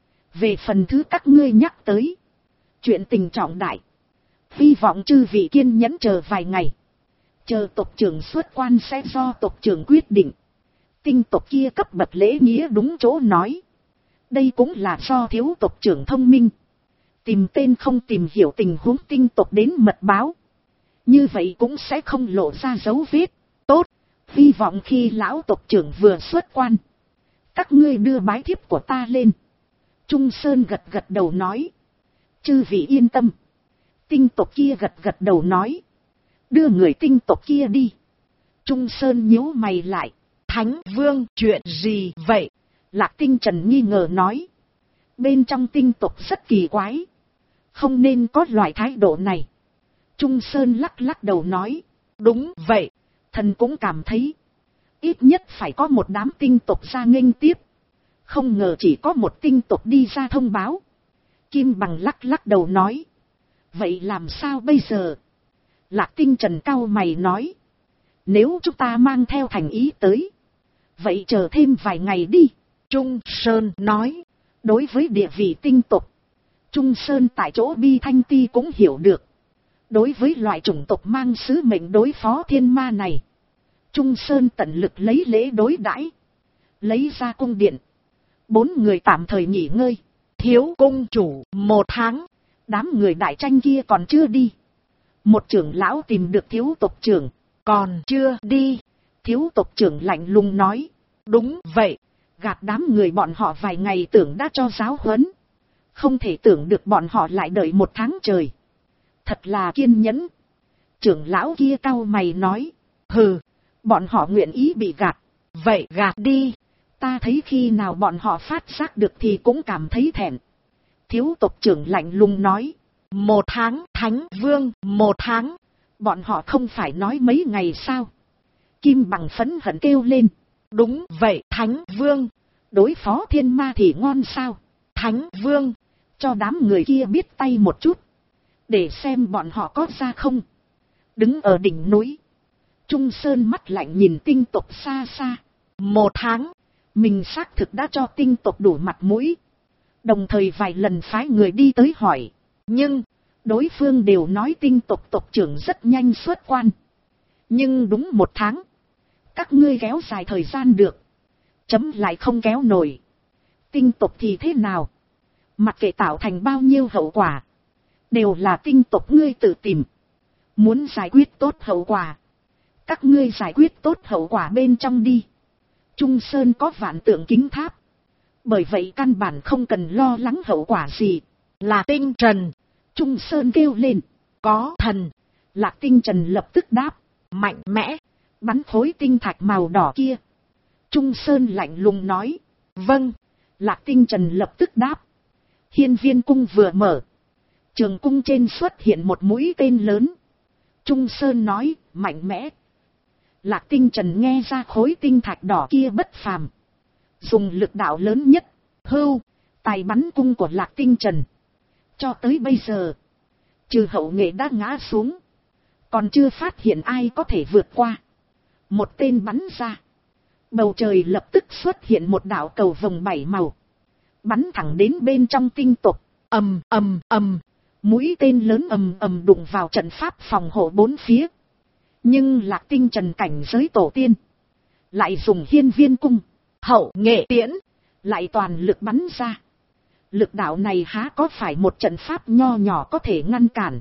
A: Về phần thứ các ngươi nhắc tới, chuyện tình trọng đại, hy vọng chư vị kiên nhẫn chờ vài ngày. Chờ tộc trưởng xuất quan sẽ do tộc trưởng quyết định. Tinh tộc kia cấp bậc lễ nghĩa đúng chỗ nói. Đây cũng là do thiếu tộc trưởng thông minh. Tìm tên không tìm hiểu tình huống tinh tộc đến mật báo. Như vậy cũng sẽ không lộ ra dấu vết. Tốt, hy vọng khi lão tộc trưởng vừa xuất quan, các ngươi đưa bái thiếp của ta lên. Trung Sơn gật gật đầu nói. Chư vị yên tâm. Tinh tộc kia gật gật đầu nói. Đưa người tinh tộc kia đi. Trung Sơn nhíu mày lại. Thánh Vương, chuyện gì vậy? Lạc Tinh Trần nghi ngờ nói. Bên trong tinh tộc rất kỳ quái. Không nên có loại thái độ này. Trung Sơn lắc lắc đầu nói. Đúng vậy, thần cũng cảm thấy. Ít nhất phải có một đám tinh tộc ra nghênh tiếp. Không ngờ chỉ có một tinh tộc đi ra thông báo. Kim Bằng lắc lắc đầu nói. Vậy làm sao bây giờ? Lạc Tinh Trần cau mày nói. Nếu chúng ta mang theo thành ý tới, vậy chờ thêm vài ngày đi. Trung Sơn nói. Đối với địa vị tinh tộc, Trung Sơn tại chỗ Bi Thanh Ti cũng hiểu được. Đối với loại chủng tộc mang sứ mệnh đối phó thiên ma này, Trung Sơn tận lực lấy lễ đối đãi. Lấy ra cung điện. 4 người tạm thời nghỉ ngơi. Thiếu cung chủ 1 tháng. Đám người đại tranh kia còn chưa đi. Một trưởng lão tìm được thiếu tộc trưởng. Còn chưa đi. Thiếu tộc trưởng lạnh lùng nói. Đúng vậy. Gạt đám người bọn họ vài ngày tưởng đã cho giáo huấn. Không thể tưởng được bọn họ lại đợi 1 tháng trời. Thật là kiên nhẫn. Trưởng lão kia cau mày nói. Hừ, bọn họ nguyện ý bị gạt. Vậy gạt đi. Ta thấy khi nào bọn họ phát giác được thì cũng cảm thấy thẹn. Thiếu tộc trưởng lạnh lùng nói. 1 tháng, Thánh Vương, 1 tháng. Bọn họ không phải nói mấy ngày sao? Kim Bằng phẫn hận kêu lên. Đúng vậy, Thánh Vương. Đối phó thiên ma thì ngon sao? Thánh Vương, cho đám người kia biết tay một chút. Để xem bọn họ có ra không. Đứng ở đỉnh núi, Trung Sơn mắt lạnh nhìn tinh tộc xa xa. 1 tháng, mình xác thực đã cho tinh tộc đủ mặt mũi. Đồng thời vài lần phái người đi tới hỏi. Nhưng, đối phương đều nói tinh tộc tộc trưởng rất nhanh xuất quan. Nhưng đúng 1 tháng. Các ngươi kéo dài thời gian được. Chấm lại không kéo nổi. Tinh tộc thì thế nào? Mặc kệ tạo thành bao nhiêu hậu quả. Đều là tinh tộc ngươi tự tìm. Muốn giải quyết tốt hậu quả. Các ngươi giải quyết tốt hậu quả bên trong đi. Trung Sơn có vạn tượng kính tháp. Bởi vậy căn bản không cần lo lắng hậu quả gì. Là Tinh Trần. Trung Sơn kêu lên. Có thần. Lạc Tinh Trần lập tức đáp. Mạnh mẽ. Bắn khối tinh thạch màu đỏ kia. Trung Sơn lạnh lùng nói. Vâng. Lạc Tinh Trần lập tức đáp. Hiên Viên cung vừa mở. Trường cung trên xuất hiện một mũi tên lớn. Trung Sơn nói. Mạnh mẽ. Lạc Tinh Trần nghe ra khối tinh thạch đỏ kia bất phàm. Dùng lực đạo lớn nhất. Hưu. Tài bắn cung của Lạc Tinh Trần. Cho tới bây giờ. Trừ hậu nghệ đã ngã xuống. Còn chưa phát hiện ai có thể vượt qua. Một tên bắn ra. Bầu trời lập tức xuất hiện một đạo cầu vồng 7 màu. Bắn thẳng đến bên trong tinh tộc. Ầm ầm ầm. Mũi tên lớn ầm ầm đụng vào trận pháp phòng hộ 4 phía. Nhưng Lạc Tinh Trần cảnh giới tổ tiên. Lại dùng Hiên Viên cung. Hậu nghệ tiễn. Lại toàn lực bắn ra. Lực đạo này há có phải một trận pháp nho nhỏ có thể ngăn cản.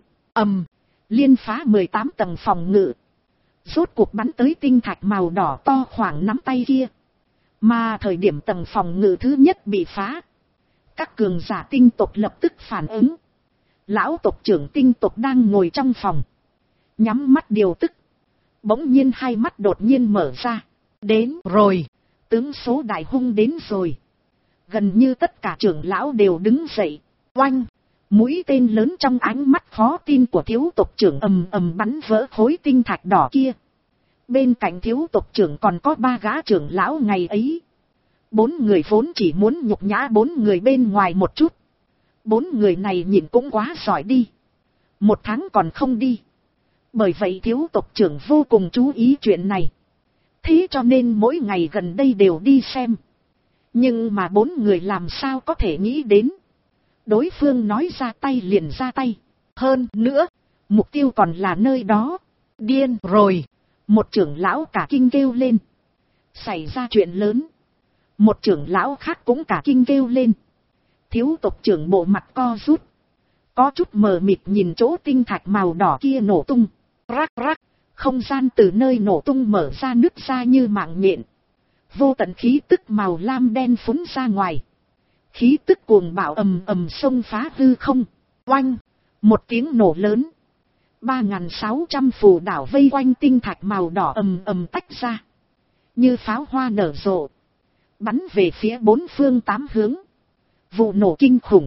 A: Liên phá 18 tầng phòng ngự. Rốt cuộc bắn tới tinh thạch màu đỏ to khoảng nắm tay kia. Mà thời điểm tầng phòng ngự thứ nhất bị phá. Các cường giả tinh tộc lập tức phản ứng. Lão tộc trưởng tinh tộc đang ngồi trong phòng. Nhắm mắt điều tức. Bỗng nhiên hai mắt đột nhiên mở ra. Đến rồi. Tướng số đại hung đến rồi. Gần như tất cả trưởng lão đều đứng dậy. Oanh. Mũi tên lớn trong ánh mắt khó tin của thiếu tộc trưởng ầm ầm bắn vỡ khối tinh thạch đỏ kia. Bên cạnh thiếu tộc trưởng còn có 3 gã trưởng lão ngày ấy. 4 người vốn chỉ muốn nhục nhã 4 người bên ngoài một chút. 4 người này nhìn cũng quá giỏi đi. 1 tháng còn không đi. Bởi vậy thiếu tộc trưởng vô cùng chú ý chuyện này. Thế cho nên mỗi ngày gần đây đều đi xem. Nhưng mà 4 người làm sao có thể nghĩ đến. Đối phương nói ra tay liền ra tay. Hơn nữa, mục tiêu còn là nơi đó. Điên rồi. Một trưởng lão cả kinh kêu lên. Xảy ra chuyện lớn. Một trưởng lão khác cũng cả kinh kêu lên. Thiếu tộc trưởng bộ mặt co rút. Có chút mờ mịt nhìn chỗ tinh thạch màu đỏ kia nổ tung. Rắc rắc, không gian từ nơi nổ tung mở ra nứt ra như mạng nhện. Vô tận khí tức màu lam đen phúng ra ngoài. Khí tức cuồng bạo ầm ầm xông phá hư không. Oanh, một tiếng nổ lớn. 3.600 phù đảo vây quanh tinh thạch màu đỏ ầm ầm tách ra. Như pháo hoa nở rộ. Bắn về phía bốn phương tám hướng. Vụ nổ kinh khủng.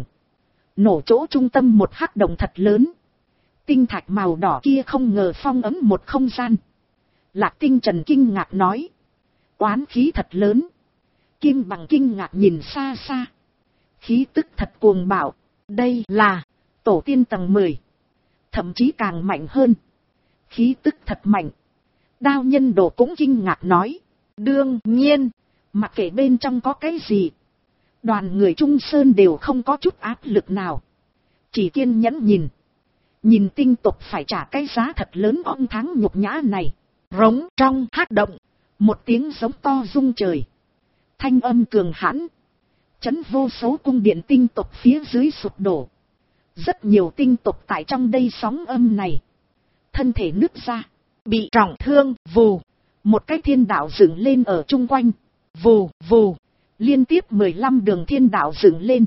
A: Nổ chỗ trung tâm một hắc động thật lớn. Tinh thạch màu đỏ kia không ngờ phong ấm một không gian. Lạc Tinh Trần kinh ngạc nói. Oán khí thật lớn. Kim Bằng kinh ngạc nhìn xa xa. Khí tức thật cuồng bạo. Đây là tổ tiên tầng 10. Thậm chí càng mạnh hơn. Khí tức thật mạnh. Đao Nhân Đồ cũng kinh ngạc nói. Đương nhiên, mặc kệ bên trong có cái gì. Đoàn người Trung Sơn đều không có chút áp lực nào. Chỉ kiên nhẫn nhìn. Nhìn tinh tộc phải trả cái giá thật lớn oan tháng nhục nhã này. Rống trong hắc động. Một tiếng giống to rung trời. Thanh âm cường hãn. Chấn vô số cung điện tinh tộc phía dưới sụp đổ. Rất nhiều tinh tộc tại trong đây sóng âm này. Thân thể nứt ra. Bị trọng thương, vù. Một cái thiên đạo dựng lên ở chung quanh. Vù, vù. Liên tiếp 15 đường thiên đạo dựng lên.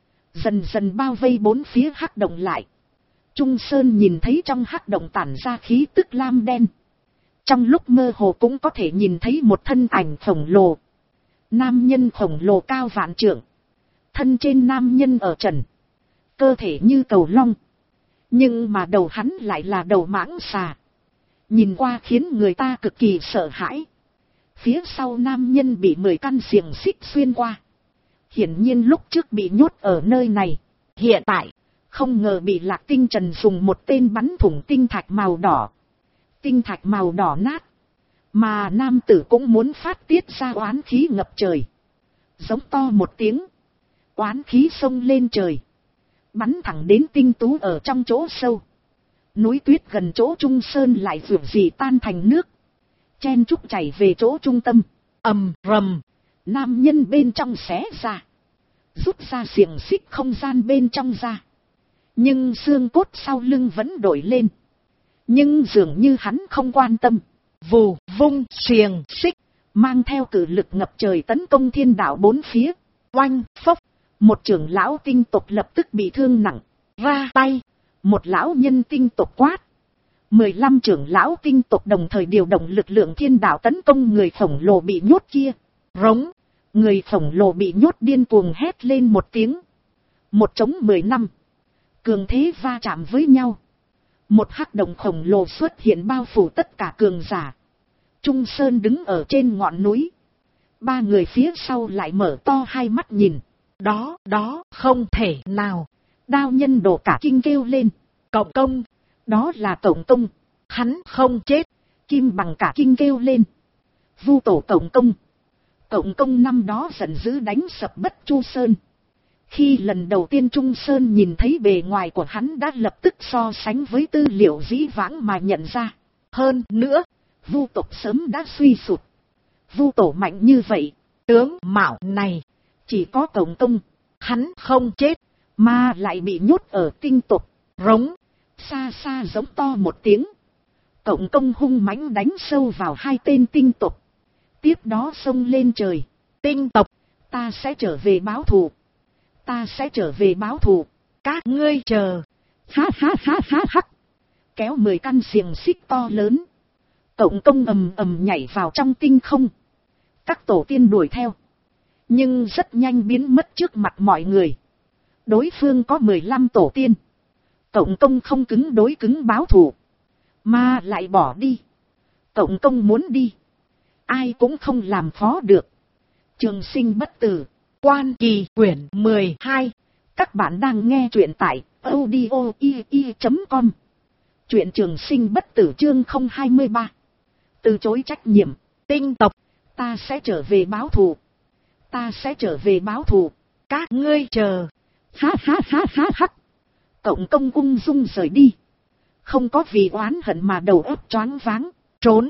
A: Dần dần bao vây bốn phía hắc động lại. Trung Sơn nhìn thấy trong hắc động tản ra khí tức lam đen. Trong lúc mơ hồ cũng có thể nhìn thấy một thân ảnh khổng lồ. Nam nhân khổng lồ cao vạn trượng. Thân trên nam nhân ở trần. Cơ thể như cầu long. Nhưng mà đầu hắn lại là đầu mãng xà. Nhìn qua khiến người ta cực kỳ sợ hãi. Phía sau nam nhân bị 10 căn xiềng xích xuyên qua. Hiển nhiên lúc trước bị nhốt ở nơi này. Hiện tại, không ngờ bị Lạc Tinh Trần dùng một tên bắn thủng tinh thạch màu đỏ. Tinh thạch màu đỏ nát. Mà nam tử cũng muốn phát tiết ra oán khí ngập trời. Giống to một tiếng. Oán khí xông lên trời. Bắn thẳng đến tinh tú ở trong chỗ sâu. Núi tuyết gần chỗ Trung Sơn lại rượu gì tan thành nước. Chen chúc chảy về chỗ trung tâm. Ầm rầm. Nam nhân bên trong xé ra. Rút ra xiềng xích không gian bên trong ra. Nhưng xương cốt sau lưng vẫn đổi lên. Nhưng dường như hắn không quan tâm. Vù vung xiềng xích. Mang theo cử lực ngập trời tấn công thiên đạo bốn phía. Oanh phốc. Một trưởng lão tinh tộc lập tức bị thương nặng. Ra tay. Một lão nhân tinh tộc quát. 15 trưởng lão tinh tộc đồng thời điều động lực lượng thiên đạo tấn công người khổng lồ bị nhốt kia. Rống. Người khổng lồ bị nhốt điên cuồng hét lên một tiếng. Một trống 10 năm. Cường thế va chạm với nhau. Một hắc động khổng lồ xuất hiện bao phủ tất cả cường giả. Trung Sơn đứng ở trên ngọn núi. Ba người phía sau lại mở to hai mắt nhìn. Đó không thể nào. Đao Nhân Đồ cả kinh kêu lên. Cộng công. Đó là Cộng công. Hắn không chết. Kim Bằng cả kinh kêu lên. Vu tổ Cộng công. Cộng công năm đó giận dữ đánh sập Bất Chu Sơn. Khi lần đầu tiên Trung Sơn nhìn thấy bề ngoài của hắn đã lập tức so sánh với tư liệu dĩ vãng mà nhận ra. Hơn nữa, Vu tộc sớm đã suy sụp. Vu tổ mạnh như vậy, tướng mạo này, chỉ có Cộng công. Hắn không chết, mà lại bị nhốt ở tinh tộc. Rống, xa xa giống to một tiếng. Cộng công hung mãnh đánh sâu vào hai tên tinh tộc. Tiếp đó xông lên trời. Tinh tộc, ta sẽ trở về báo thù. Ta sẽ trở về báo thù. Các ngươi chờ. Ha ha ha ha ha. Kéo 10 căn xiềng xích to lớn. Cộng công ầm ầm nhảy vào trong tinh không. Các tổ tiên đuổi theo. Nhưng rất nhanh biến mất trước mặt mọi người. Đối phương có 15 tổ tiên. Cộng công không cứng đối cứng báo thù. Mà lại bỏ đi. Cộng công muốn đi. Ai cũng không làm khó được. Trường Sinh bất tử. Quan Kỳ quyển 12. Các bạn đang nghe truyện tại audio.com. Truyện Trường Sinh bất tử chương 023. Từ chối trách nhiệm. Tinh tộc. Ta sẽ trở về báo thù. Ta sẽ trở về báo thù. Các ngươi chờ. Ha ha ha ha ha. Cộng công ung dung rời đi. Không có vì oán hận mà đầu óc choáng váng. Trốn.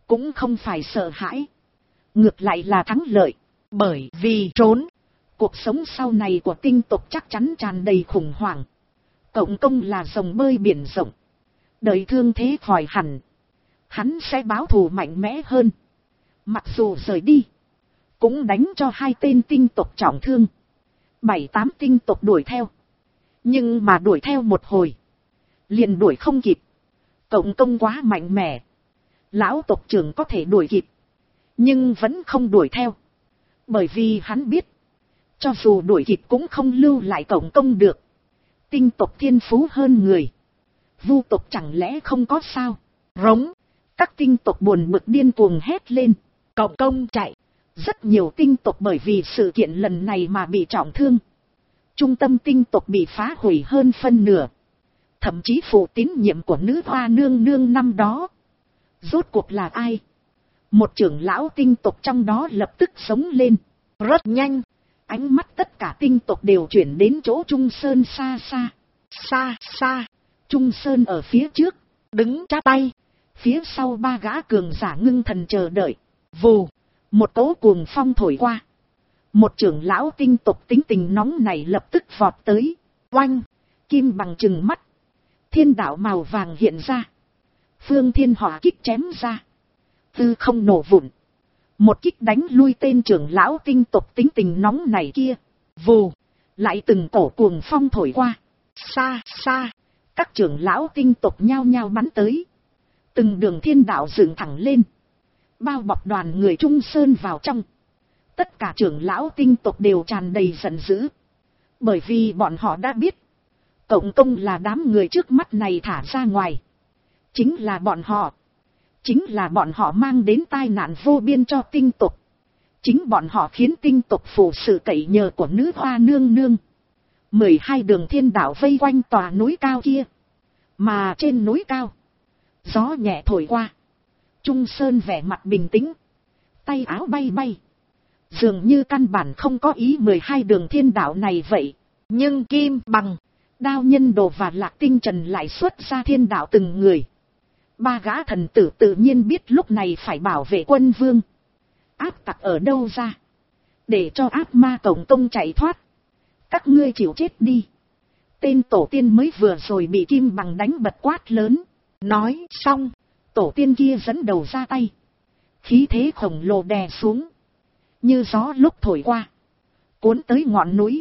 A: cũng không phải sợ hãi, ngược lại là thắng lợi, bởi vì trốn. Cuộc sống sau này của tinh tộc chắc chắn tràn đầy khủng hoảng. Cộng công là rồng bơi biển rộng. Đợi thương thế khỏi hẳn, hắn sẽ báo thù mạnh mẽ hơn. Mặc dù rời đi, cũng đánh cho 2 tên tinh tộc trọng thương. 7-8 tinh tộc đuổi theo. Nhưng mà đuổi theo một hồi, liền đuổi không kịp. Cộng công quá mạnh mẽ. Lão tộc trưởng có thể đuổi kịp, nhưng vẫn không đuổi theo. Bởi vì hắn biết, cho dù đuổi kịp cũng không lưu lại cộng công được. Tinh tộc thiên phú hơn người, vu tộc chẳng lẽ không có sao? Rống, các tinh tộc buồn bực điên cuồng hét lên. Cộng công chạy. Rất nhiều tinh tộc bởi vì sự kiện lần này mà bị trọng thương. Trung tâm tinh tộc bị phá hủy hơn phân nửa. Thậm chí phụ tín nhiệm của nữ hoa nương nương năm đó. Rốt cuộc là ai? Một trưởng lão tinh tộc trong đó lập tức sống lên. Rất nhanh, ánh mắt tất cả tinh tộc đều chuyển đến chỗ Trung Sơn xa xa. Xa xa, Trung Sơn ở phía trước, đứng chắp tay. Phía sau 3 gã cường giả ngưng thần chờ đợi. Vù, một cỗ cuồng phong thổi qua. Một trưởng lão tinh tộc tính tình nóng này lập tức vọt tới. Oanh, kim bằng trừng mắt. Thiên đạo màu vàng hiện ra. Phương thiên hỏa kích chém ra. Tư không nổ vụn. Một kích đánh lui tên trưởng lão tinh tộc tính tình nóng này kia. Vù, lại từng cổ cuồng phong thổi qua. Xa xa, các trưởng lão tinh tộc nhao nhao bắn tới. Từng đường thiên đạo dựng thẳng lên, bao bọc đoàn người Trung Sơn vào trong. Tất cả trưởng lão tinh tộc đều tràn đầy giận dữ. Bởi vì bọn họ đã biết, cộng công là đám người trước mắt này thả ra ngoài. Chính là bọn họ mang đến tai nạn vô biên cho tinh tộc. Chính bọn họ khiến tinh tộc phụ sự cậy nhờ của nữ hoa nương nương. 12 đường thiên đạo vây quanh tòa núi cao kia. Mà trên núi cao, gió nhẹ thổi qua. Trung Sơn vẻ mặt bình tĩnh, tay áo bay bay, dường như căn bản không có ý 12 đường thiên đạo này vậy. Nhưng kim bằng, đao nhân đồ và lạc tinh trần lại xuất ra thiên đạo từng người. 3 gã thần tử tự nhiên biết lúc này phải bảo vệ quân vương. Áp tặc ở đâu ra, để cho áp ma cộng công chạy thoát. Các ngươi chịu chết đi. Tên tổ tiên mới vừa rồi bị kim bằng đánh bật quát lớn. Nói xong, tổ tiên kia dẫn đầu ra tay. Khí thế khổng lồ đè xuống, như gió lúc thổi qua, cuốn tới ngọn núi.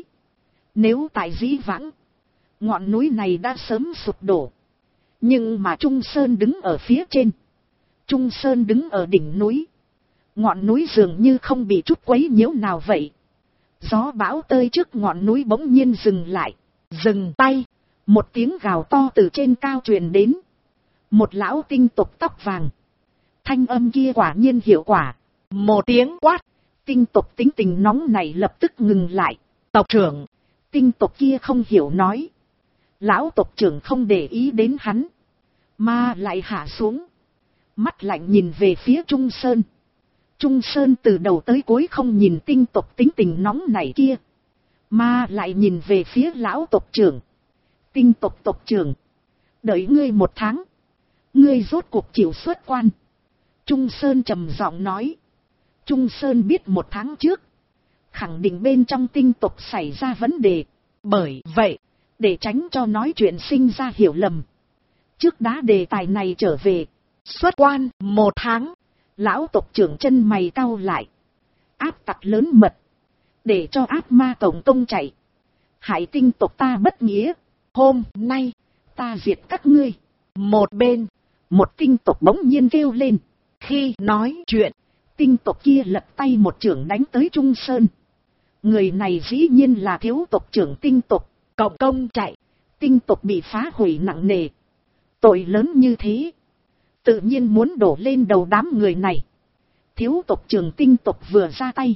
A: Nếu tại dĩ vãng, ngọn núi này đã sớm sụp đổ. Nhưng mà Trung Sơn đứng ở phía trên. Trung Sơn đứng ở đỉnh núi. Ngọn núi dường như không bị chút quấy nhiễu nào vậy. Gió bão tơi trước ngọn núi bỗng nhiên dừng lại. Dừng tay, một tiếng gào to từ trên cao truyền đến. Một lão tinh tộc tóc vàng. Thanh âm kia quả nhiên hiệu quả. Một tiếng quát, tinh tộc tính tình nóng này lập tức ngừng lại. Tộc trưởng, tinh tộc kia không hiểu nói. Lão tộc trưởng không để ý đến hắn, mà lại hạ xuống. Mắt lạnh nhìn về phía Trung Sơn. Trung Sơn từ đầu tới cuối không nhìn tinh tộc tính tình nóng này kia, mà lại nhìn về phía lão tộc trưởng. Tinh tộc tộc trưởng, đợi ngươi 1 tháng, ngươi rốt cuộc chịu xuất quan. Trung Sơn trầm giọng nói. Trung Sơn biết 1 tháng trước, khẳng định bên trong tinh tộc xảy ra vấn đề. Bởi vậy, để tránh cho nói chuyện sinh ra hiểu lầm, trước đá đề tài này trở về. Xuất quan 1 tháng, lão tộc trưởng chân mày cau lại. Áp tặc lớn mật, để cho áp ma tổng công chạy, hại tinh tộc ta bất nghĩa. Hôm nay, ta diệt các ngươi. Một bên, một tinh tộc bỗng nhiên kêu lên. Khi nói chuyện, tinh tộc kia lật tay một chưởng đánh tới Trung Sơn. Người này dĩ nhiên là thiếu tộc trưởng tinh tộc. Cộng công chạy, tinh tộc bị phá hủy nặng nề. Tội lớn như thế, tự nhiên muốn đổ lên đầu đám người này. Thiếu tộc trưởng tinh tộc vừa ra tay,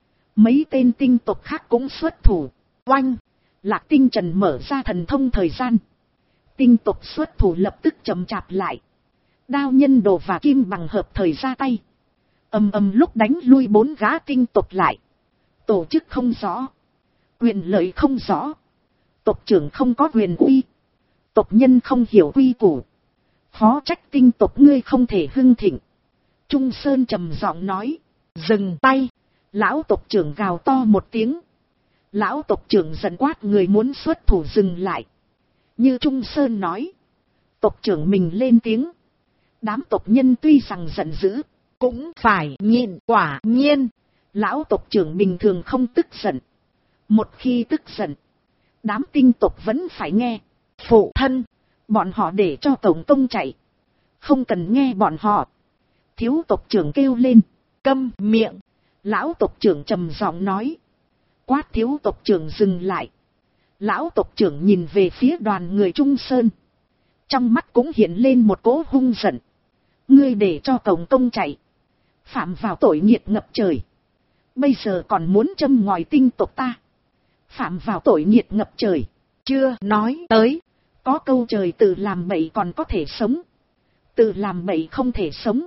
A: mấy tên tinh tộc khác cũng xuất thủ. Oanh, Lạc Tinh Trần mở ra thần thông thời gian. Tinh tộc xuất thủ lập tức chậm chạp lại. Đao nhân đồ và kim bằng hợp thời ra tay. Ầm ầm lúc đánh lui 4 gã tinh tộc lại. Tổ chức không rõ, quyền lợi không rõ, tộc trưởng không có quyền uy, tộc nhân không hiểu quy củ. Phó trách tinh tộc ngươi không thể hưng thịnh. Trung Sơn trầm giọng nói. Dừng tay. Lão tộc trưởng gào to một tiếng. Lão tộc trưởng giận quát người muốn xuất thủ dừng lại. Như Trung Sơn nói. Tộc trưởng mình lên tiếng. Đám tộc nhân tuy rằng giận dữ, cũng phải nhịn. Quả nhiên, lão tộc trưởng bình thường không tức giận. Một khi tức giận, đám tinh tộc vẫn phải nghe. Phụ thân, bọn họ để cho tổng công chạy. Không cần nghe bọn họ. Thiếu tộc trưởng kêu lên. Câm miệng. Lão tộc trưởng trầm giọng nói. Quát thiếu tộc trưởng dừng lại. Lão tộc trưởng nhìn về phía đoàn người Trung Sơn. Trong mắt cũng hiện lên một cỗ hung giận. Ngươi để cho tổng công chạy. Phạm vào tội nghiệt ngập trời. Bây giờ còn muốn châm ngòi tinh tộc ta. Phạm vào tội nghiệt ngập trời. Chưa nói tới. Có câu trời tự làm bậy còn có thể sống. Tự làm bậy không thể sống.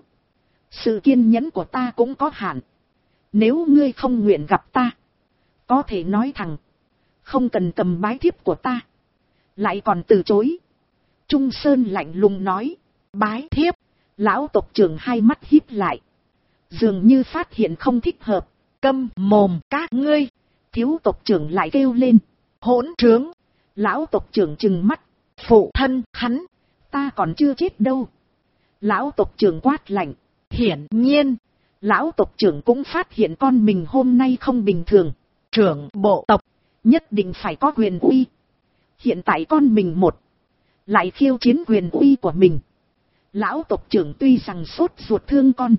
A: Sự kiên nhẫn của ta cũng có hạn. Nếu ngươi không nguyện gặp ta, có thể nói thẳng. Không cần cầm bái thiếp của ta. Lại còn từ chối. Trung Sơn lạnh lùng nói. Bái thiếp. Lão tộc trưởng hai mắt híp lại. Dường như phát hiện không thích hợp. Câm mồm các ngươi. Thiếu tộc trưởng lại kêu lên. Hỗn trướng. Lão tộc trưởng trừng mắt. Phụ thân hắn. Ta còn chưa chết đâu. Lão tộc trưởng quát lạnh. Hiển nhiên. Lão tộc trưởng cũng phát hiện con mình hôm nay không bình thường. Trưởng bộ tộc. Nhất định phải có quyền uy. Hiện tại con mình một. Lại khiêu chiến quyền uy của mình. Lão tộc trưởng tuy rằng sốt ruột thương con.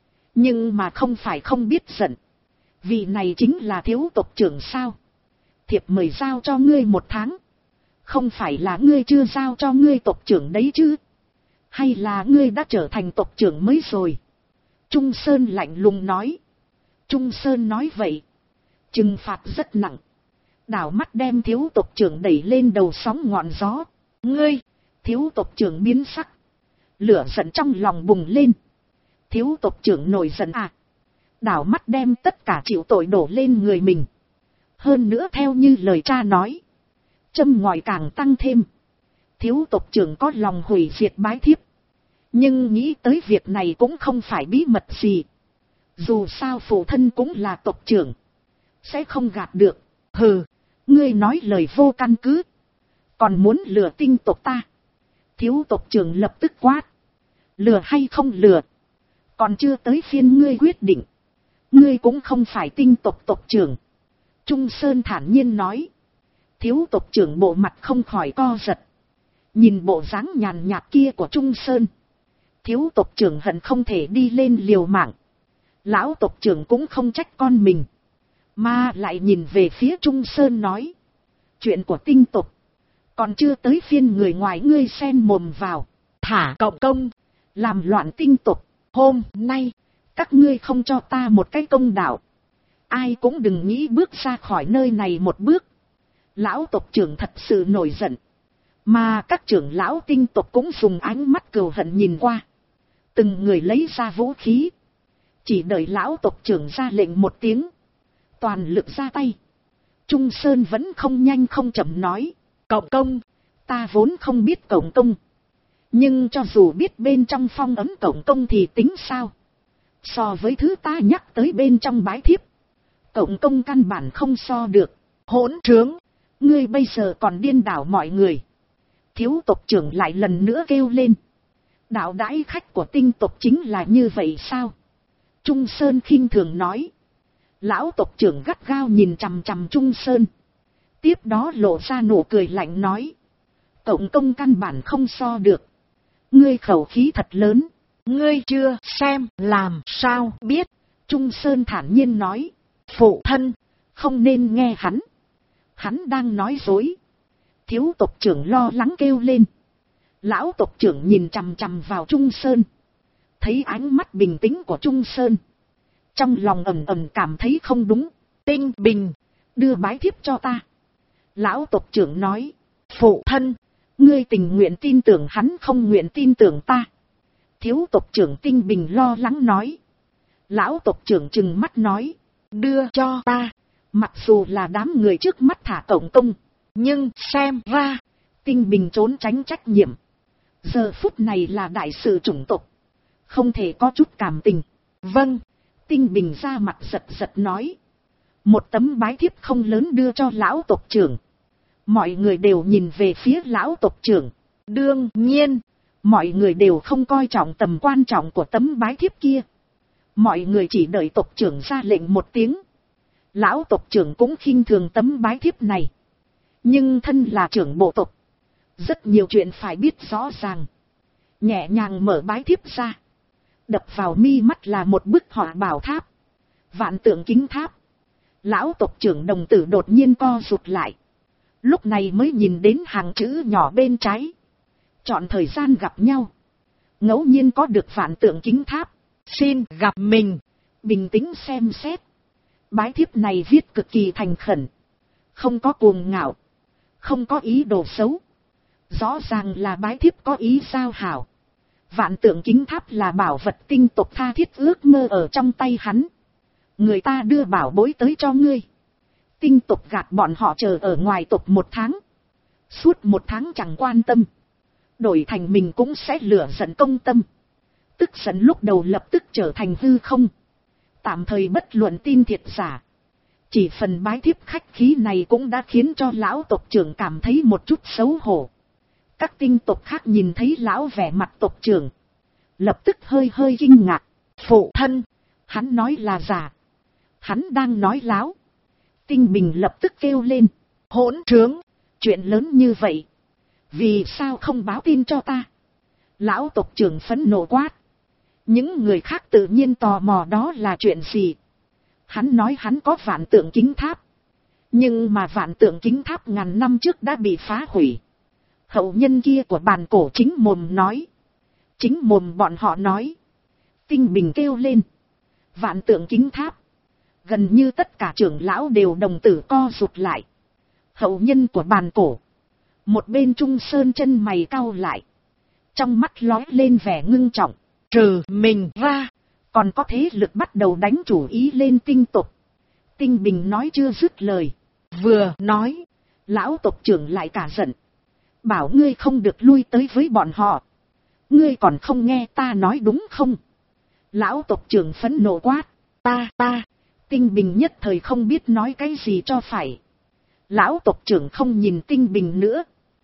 A: Nhưng mà không phải không biết giận. Vị này chính là thiếu tộc trưởng sao. Thiệp mời giao cho ngươi 1 tháng. Không phải là ngươi chưa giao cho ngươi tộc trưởng đấy chứ. Hay là ngươi đã trở thành tộc trưởng mới rồi. Trung Sơn lạnh lùng nói. Trung Sơn nói vậy. Trừng phạt rất nặng. Đảo mắt đem thiếu tộc trưởng đẩy lên đầu sóng ngọn gió. Ngươi, thiếu tộc trưởng biến sắc. Lửa giận trong lòng bùng lên. Thiếu tộc trưởng nổi giận à. Đảo mắt đem tất cả chịu tội đổ lên người mình. Hơn nữa theo như lời cha nói. Châm ngòi càng tăng thêm. Thiếu tộc trưởng có lòng hủy diệt bái thiếp. Nhưng nghĩ tới việc này cũng không phải bí mật gì. Dù sao phụ thân cũng là tộc trưởng. Sẽ không gạt được. Hừ, ngươi nói lời vô căn cứ. Còn muốn lừa tinh tộc ta. Thiếu tộc trưởng lập tức quát. Lừa hay không lừa. Còn chưa tới phiên ngươi quyết định. Ngươi cũng không phải tinh tộc tộc trưởng. Trung Sơn thản nhiên nói. Thiếu tộc trưởng bộ mặt không khỏi co giật. Nhìn bộ dáng nhàn nhạt kia của Trung Sơn. Thiếu tộc trưởng hận không thể đi lên liều mạng. Lão tộc trưởng cũng không trách con mình. Mà lại nhìn về phía Trung Sơn nói. Chuyện của tinh tộc. Còn chưa tới phiên người ngoài ngươi xen mồm vào. Thả cộng công. Làm loạn tinh tộc. Hôm nay. Các ngươi không cho ta một cái công đạo. Ai cũng đừng nghĩ bước ra khỏi nơi này một bước. Lão tộc trưởng thật sự nổi giận. Mà các trưởng lão tinh tộc cũng dùng ánh mắt cừu hận nhìn qua. Từng người lấy ra vũ khí. Chỉ đợi lão tộc trưởng ra lệnh một tiếng. Toàn lực ra tay. Trung Sơn vẫn không nhanh không chậm nói. Cộng công. Ta vốn không biết cộng công. Nhưng cho dù biết bên trong phong ấn cộng công thì tính sao. So với thứ ta nhắc tới bên trong bái thiếp. Cộng công căn bản không so được. Hỗn trướng. Ngươi bây giờ còn điên đảo mọi người. Thiếu tộc trưởng lại lần nữa kêu lên. Đạo đãi khách của tinh tộc chính là như vậy sao? Trung Sơn khinh thường nói. Lão tộc trưởng gắt gao nhìn chằm chằm Trung Sơn. Tiếp đó lộ ra nụ cười lạnh nói. Cộng công căn bản không so được. Ngươi khẩu khí thật lớn. Ngươi chưa xem làm sao biết. Trung Sơn thản nhiên nói. Phụ thân, không nên nghe hắn. Hắn đang nói dối. Thiếu tộc trưởng lo lắng kêu lên. Lão tộc trưởng nhìn chằm chằm vào Trung Sơn. Thấy ánh mắt bình tĩnh của Trung Sơn. Trong lòng ầm ầm cảm thấy không đúng. Tinh Bình, đưa bái thiếp cho ta. Lão tộc trưởng nói. Phụ thân, ngươi tình nguyện tin tưởng hắn không nguyện tin tưởng ta. Thiếu tộc trưởng Tinh Bình lo lắng nói. Lão tộc trưởng trừng mắt nói. Đưa cho ta. Mặc dù là đám người trước mắt thả cộng công. Nhưng xem ra. Tinh Bình trốn tránh trách nhiệm. Giờ phút này là đại sự chủng tộc. không thể có chút cảm tình. Vâng, Tinh Bình ra mặt giật giật nói. Một tấm bái thiếp không lớn đưa cho lão tộc trưởng. Mọi người đều nhìn về phía lão tộc trưởng. Đương nhiên, mọi người đều không coi trọng tầm quan trọng của tấm bái thiếp kia. Mọi người chỉ đợi tộc trưởng ra lệnh một tiếng. Lão tộc trưởng cũng khinh thường tấm bái thiếp này. Nhưng thân là trưởng bộ tộc, rất nhiều chuyện phải biết rõ ràng. Nhẹ nhàng mở bái thiếp ra. Đập vào mi mắt là một bức họa bảo tháp. Vạn tượng kính tháp. Lão tộc trưởng đồng tử đột nhiên co rụt lại. Lúc này mới nhìn đến hàng chữ nhỏ bên trái. Chọn thời gian gặp nhau. Ngẫu nhiên có được vạn tượng kính tháp. Xin gặp mình. Bình tĩnh xem xét. Bái thiếp này viết cực kỳ thành khẩn. Không có cuồng ngạo. Không có ý đồ xấu. Rõ ràng là bái thiếp có ý giao hảo. Vạn tượng kính tháp là bảo vật tinh tộc tha thiết ước mơ ở trong tay hắn. Người ta đưa bảo bối tới cho ngươi. Tinh tộc gạt bọn họ chờ ở ngoài tộc 1 tháng. Suốt 1 tháng chẳng quan tâm. Đổi thành mình cũng sẽ lửa giận công tâm. Tức giận lúc đầu lập tức trở thành hư không. Tạm thời bất luận tin thiệt giả. Chỉ phần bái thiếp khách khí này cũng đã khiến cho lão tộc trưởng cảm thấy một chút xấu hổ. Các tinh tộc khác nhìn thấy lão vẻ mặt tộc trưởng. Lập tức hơi hơi kinh ngạc. Phụ thân, hắn nói là giả. Hắn đang nói láo. Tinh Bình lập tức kêu lên. Hỗn trướng, chuyện lớn như vậy. Vì sao không báo tin cho ta? Lão tộc trưởng phẫn nộ quát. Những người khác tự nhiên tò mò đó là chuyện gì. Hắn nói hắn có vạn tượng kính tháp. Nhưng mà vạn tượng kính tháp ngàn năm trước đã bị phá hủy. Hậu nhân kia của bàn cổ chính mồm nói. Chính mồm bọn họ nói. Tinh Bình kêu lên. Vạn tượng kính tháp. Gần như tất cả trưởng lão đều đồng tử co rụt lại. Hậu nhân của bàn cổ. Một bên Trung Sơn chân mày cau lại. Trong mắt lóe lên vẻ ngưng trọng. Trừ mình ra, còn có thế lực bắt đầu đánh chủ ý lên tinh tộc. Tinh Bình nói chưa dứt lời. Vừa nói, lão tộc trưởng lại cả giận. Bảo ngươi không được lui tới với bọn họ. Ngươi còn không nghe ta nói đúng không? Lão tộc trưởng phẫn nộ quát. Ta. Tinh Bình nhất thời không biết nói cái gì cho phải. Lão tộc trưởng không nhìn Tinh Bình nữa.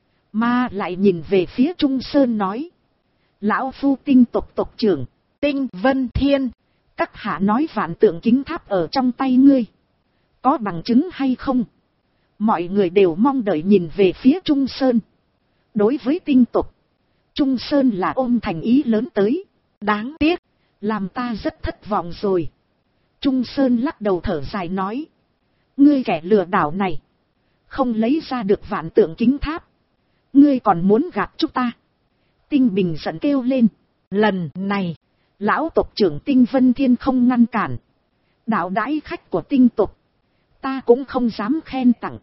A: Mà lại nhìn về phía Trung Sơn nói. Lão phu tinh tộc tộc trưởng, Tinh Vân Thiên. Các hạ nói vạn tượng kính tháp ở trong tay ngươi. Có bằng chứng hay không? Mọi người đều mong đợi nhìn về phía Trung Sơn. Đối với tinh tộc, Trung Sơn là ôm thành ý lớn tới. Đáng tiếc, làm ta rất thất vọng rồi. Trung Sơn lắc đầu thở dài nói. Ngươi kẻ lừa đảo này. Không lấy ra được vạn tượng kính tháp. Ngươi còn muốn gạt chúng ta. Tinh Bình giận kêu lên. Lần này, lão tộc trưởng Tinh Vân Thiên không ngăn cản. Đạo đãi khách của tinh tộc. Ta cũng không dám khen tặng.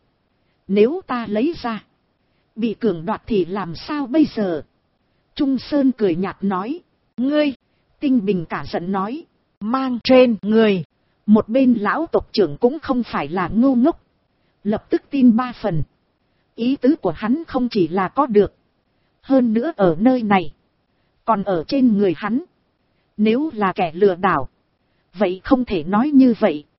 A: Nếu ta lấy ra. Bị cường đoạt thì làm sao bây giờ? Trung Sơn cười nhạt nói. Ngươi, Tinh Bình cả giận nói. Mang trên người. Một bên lão tộc trưởng cũng không phải là ngu ngốc. Lập tức tin 3 phần. Ý tứ của hắn không chỉ là có được. Hơn nữa ở nơi này. Còn ở trên người hắn. Nếu là kẻ lừa đảo. Vậy không thể nói như vậy.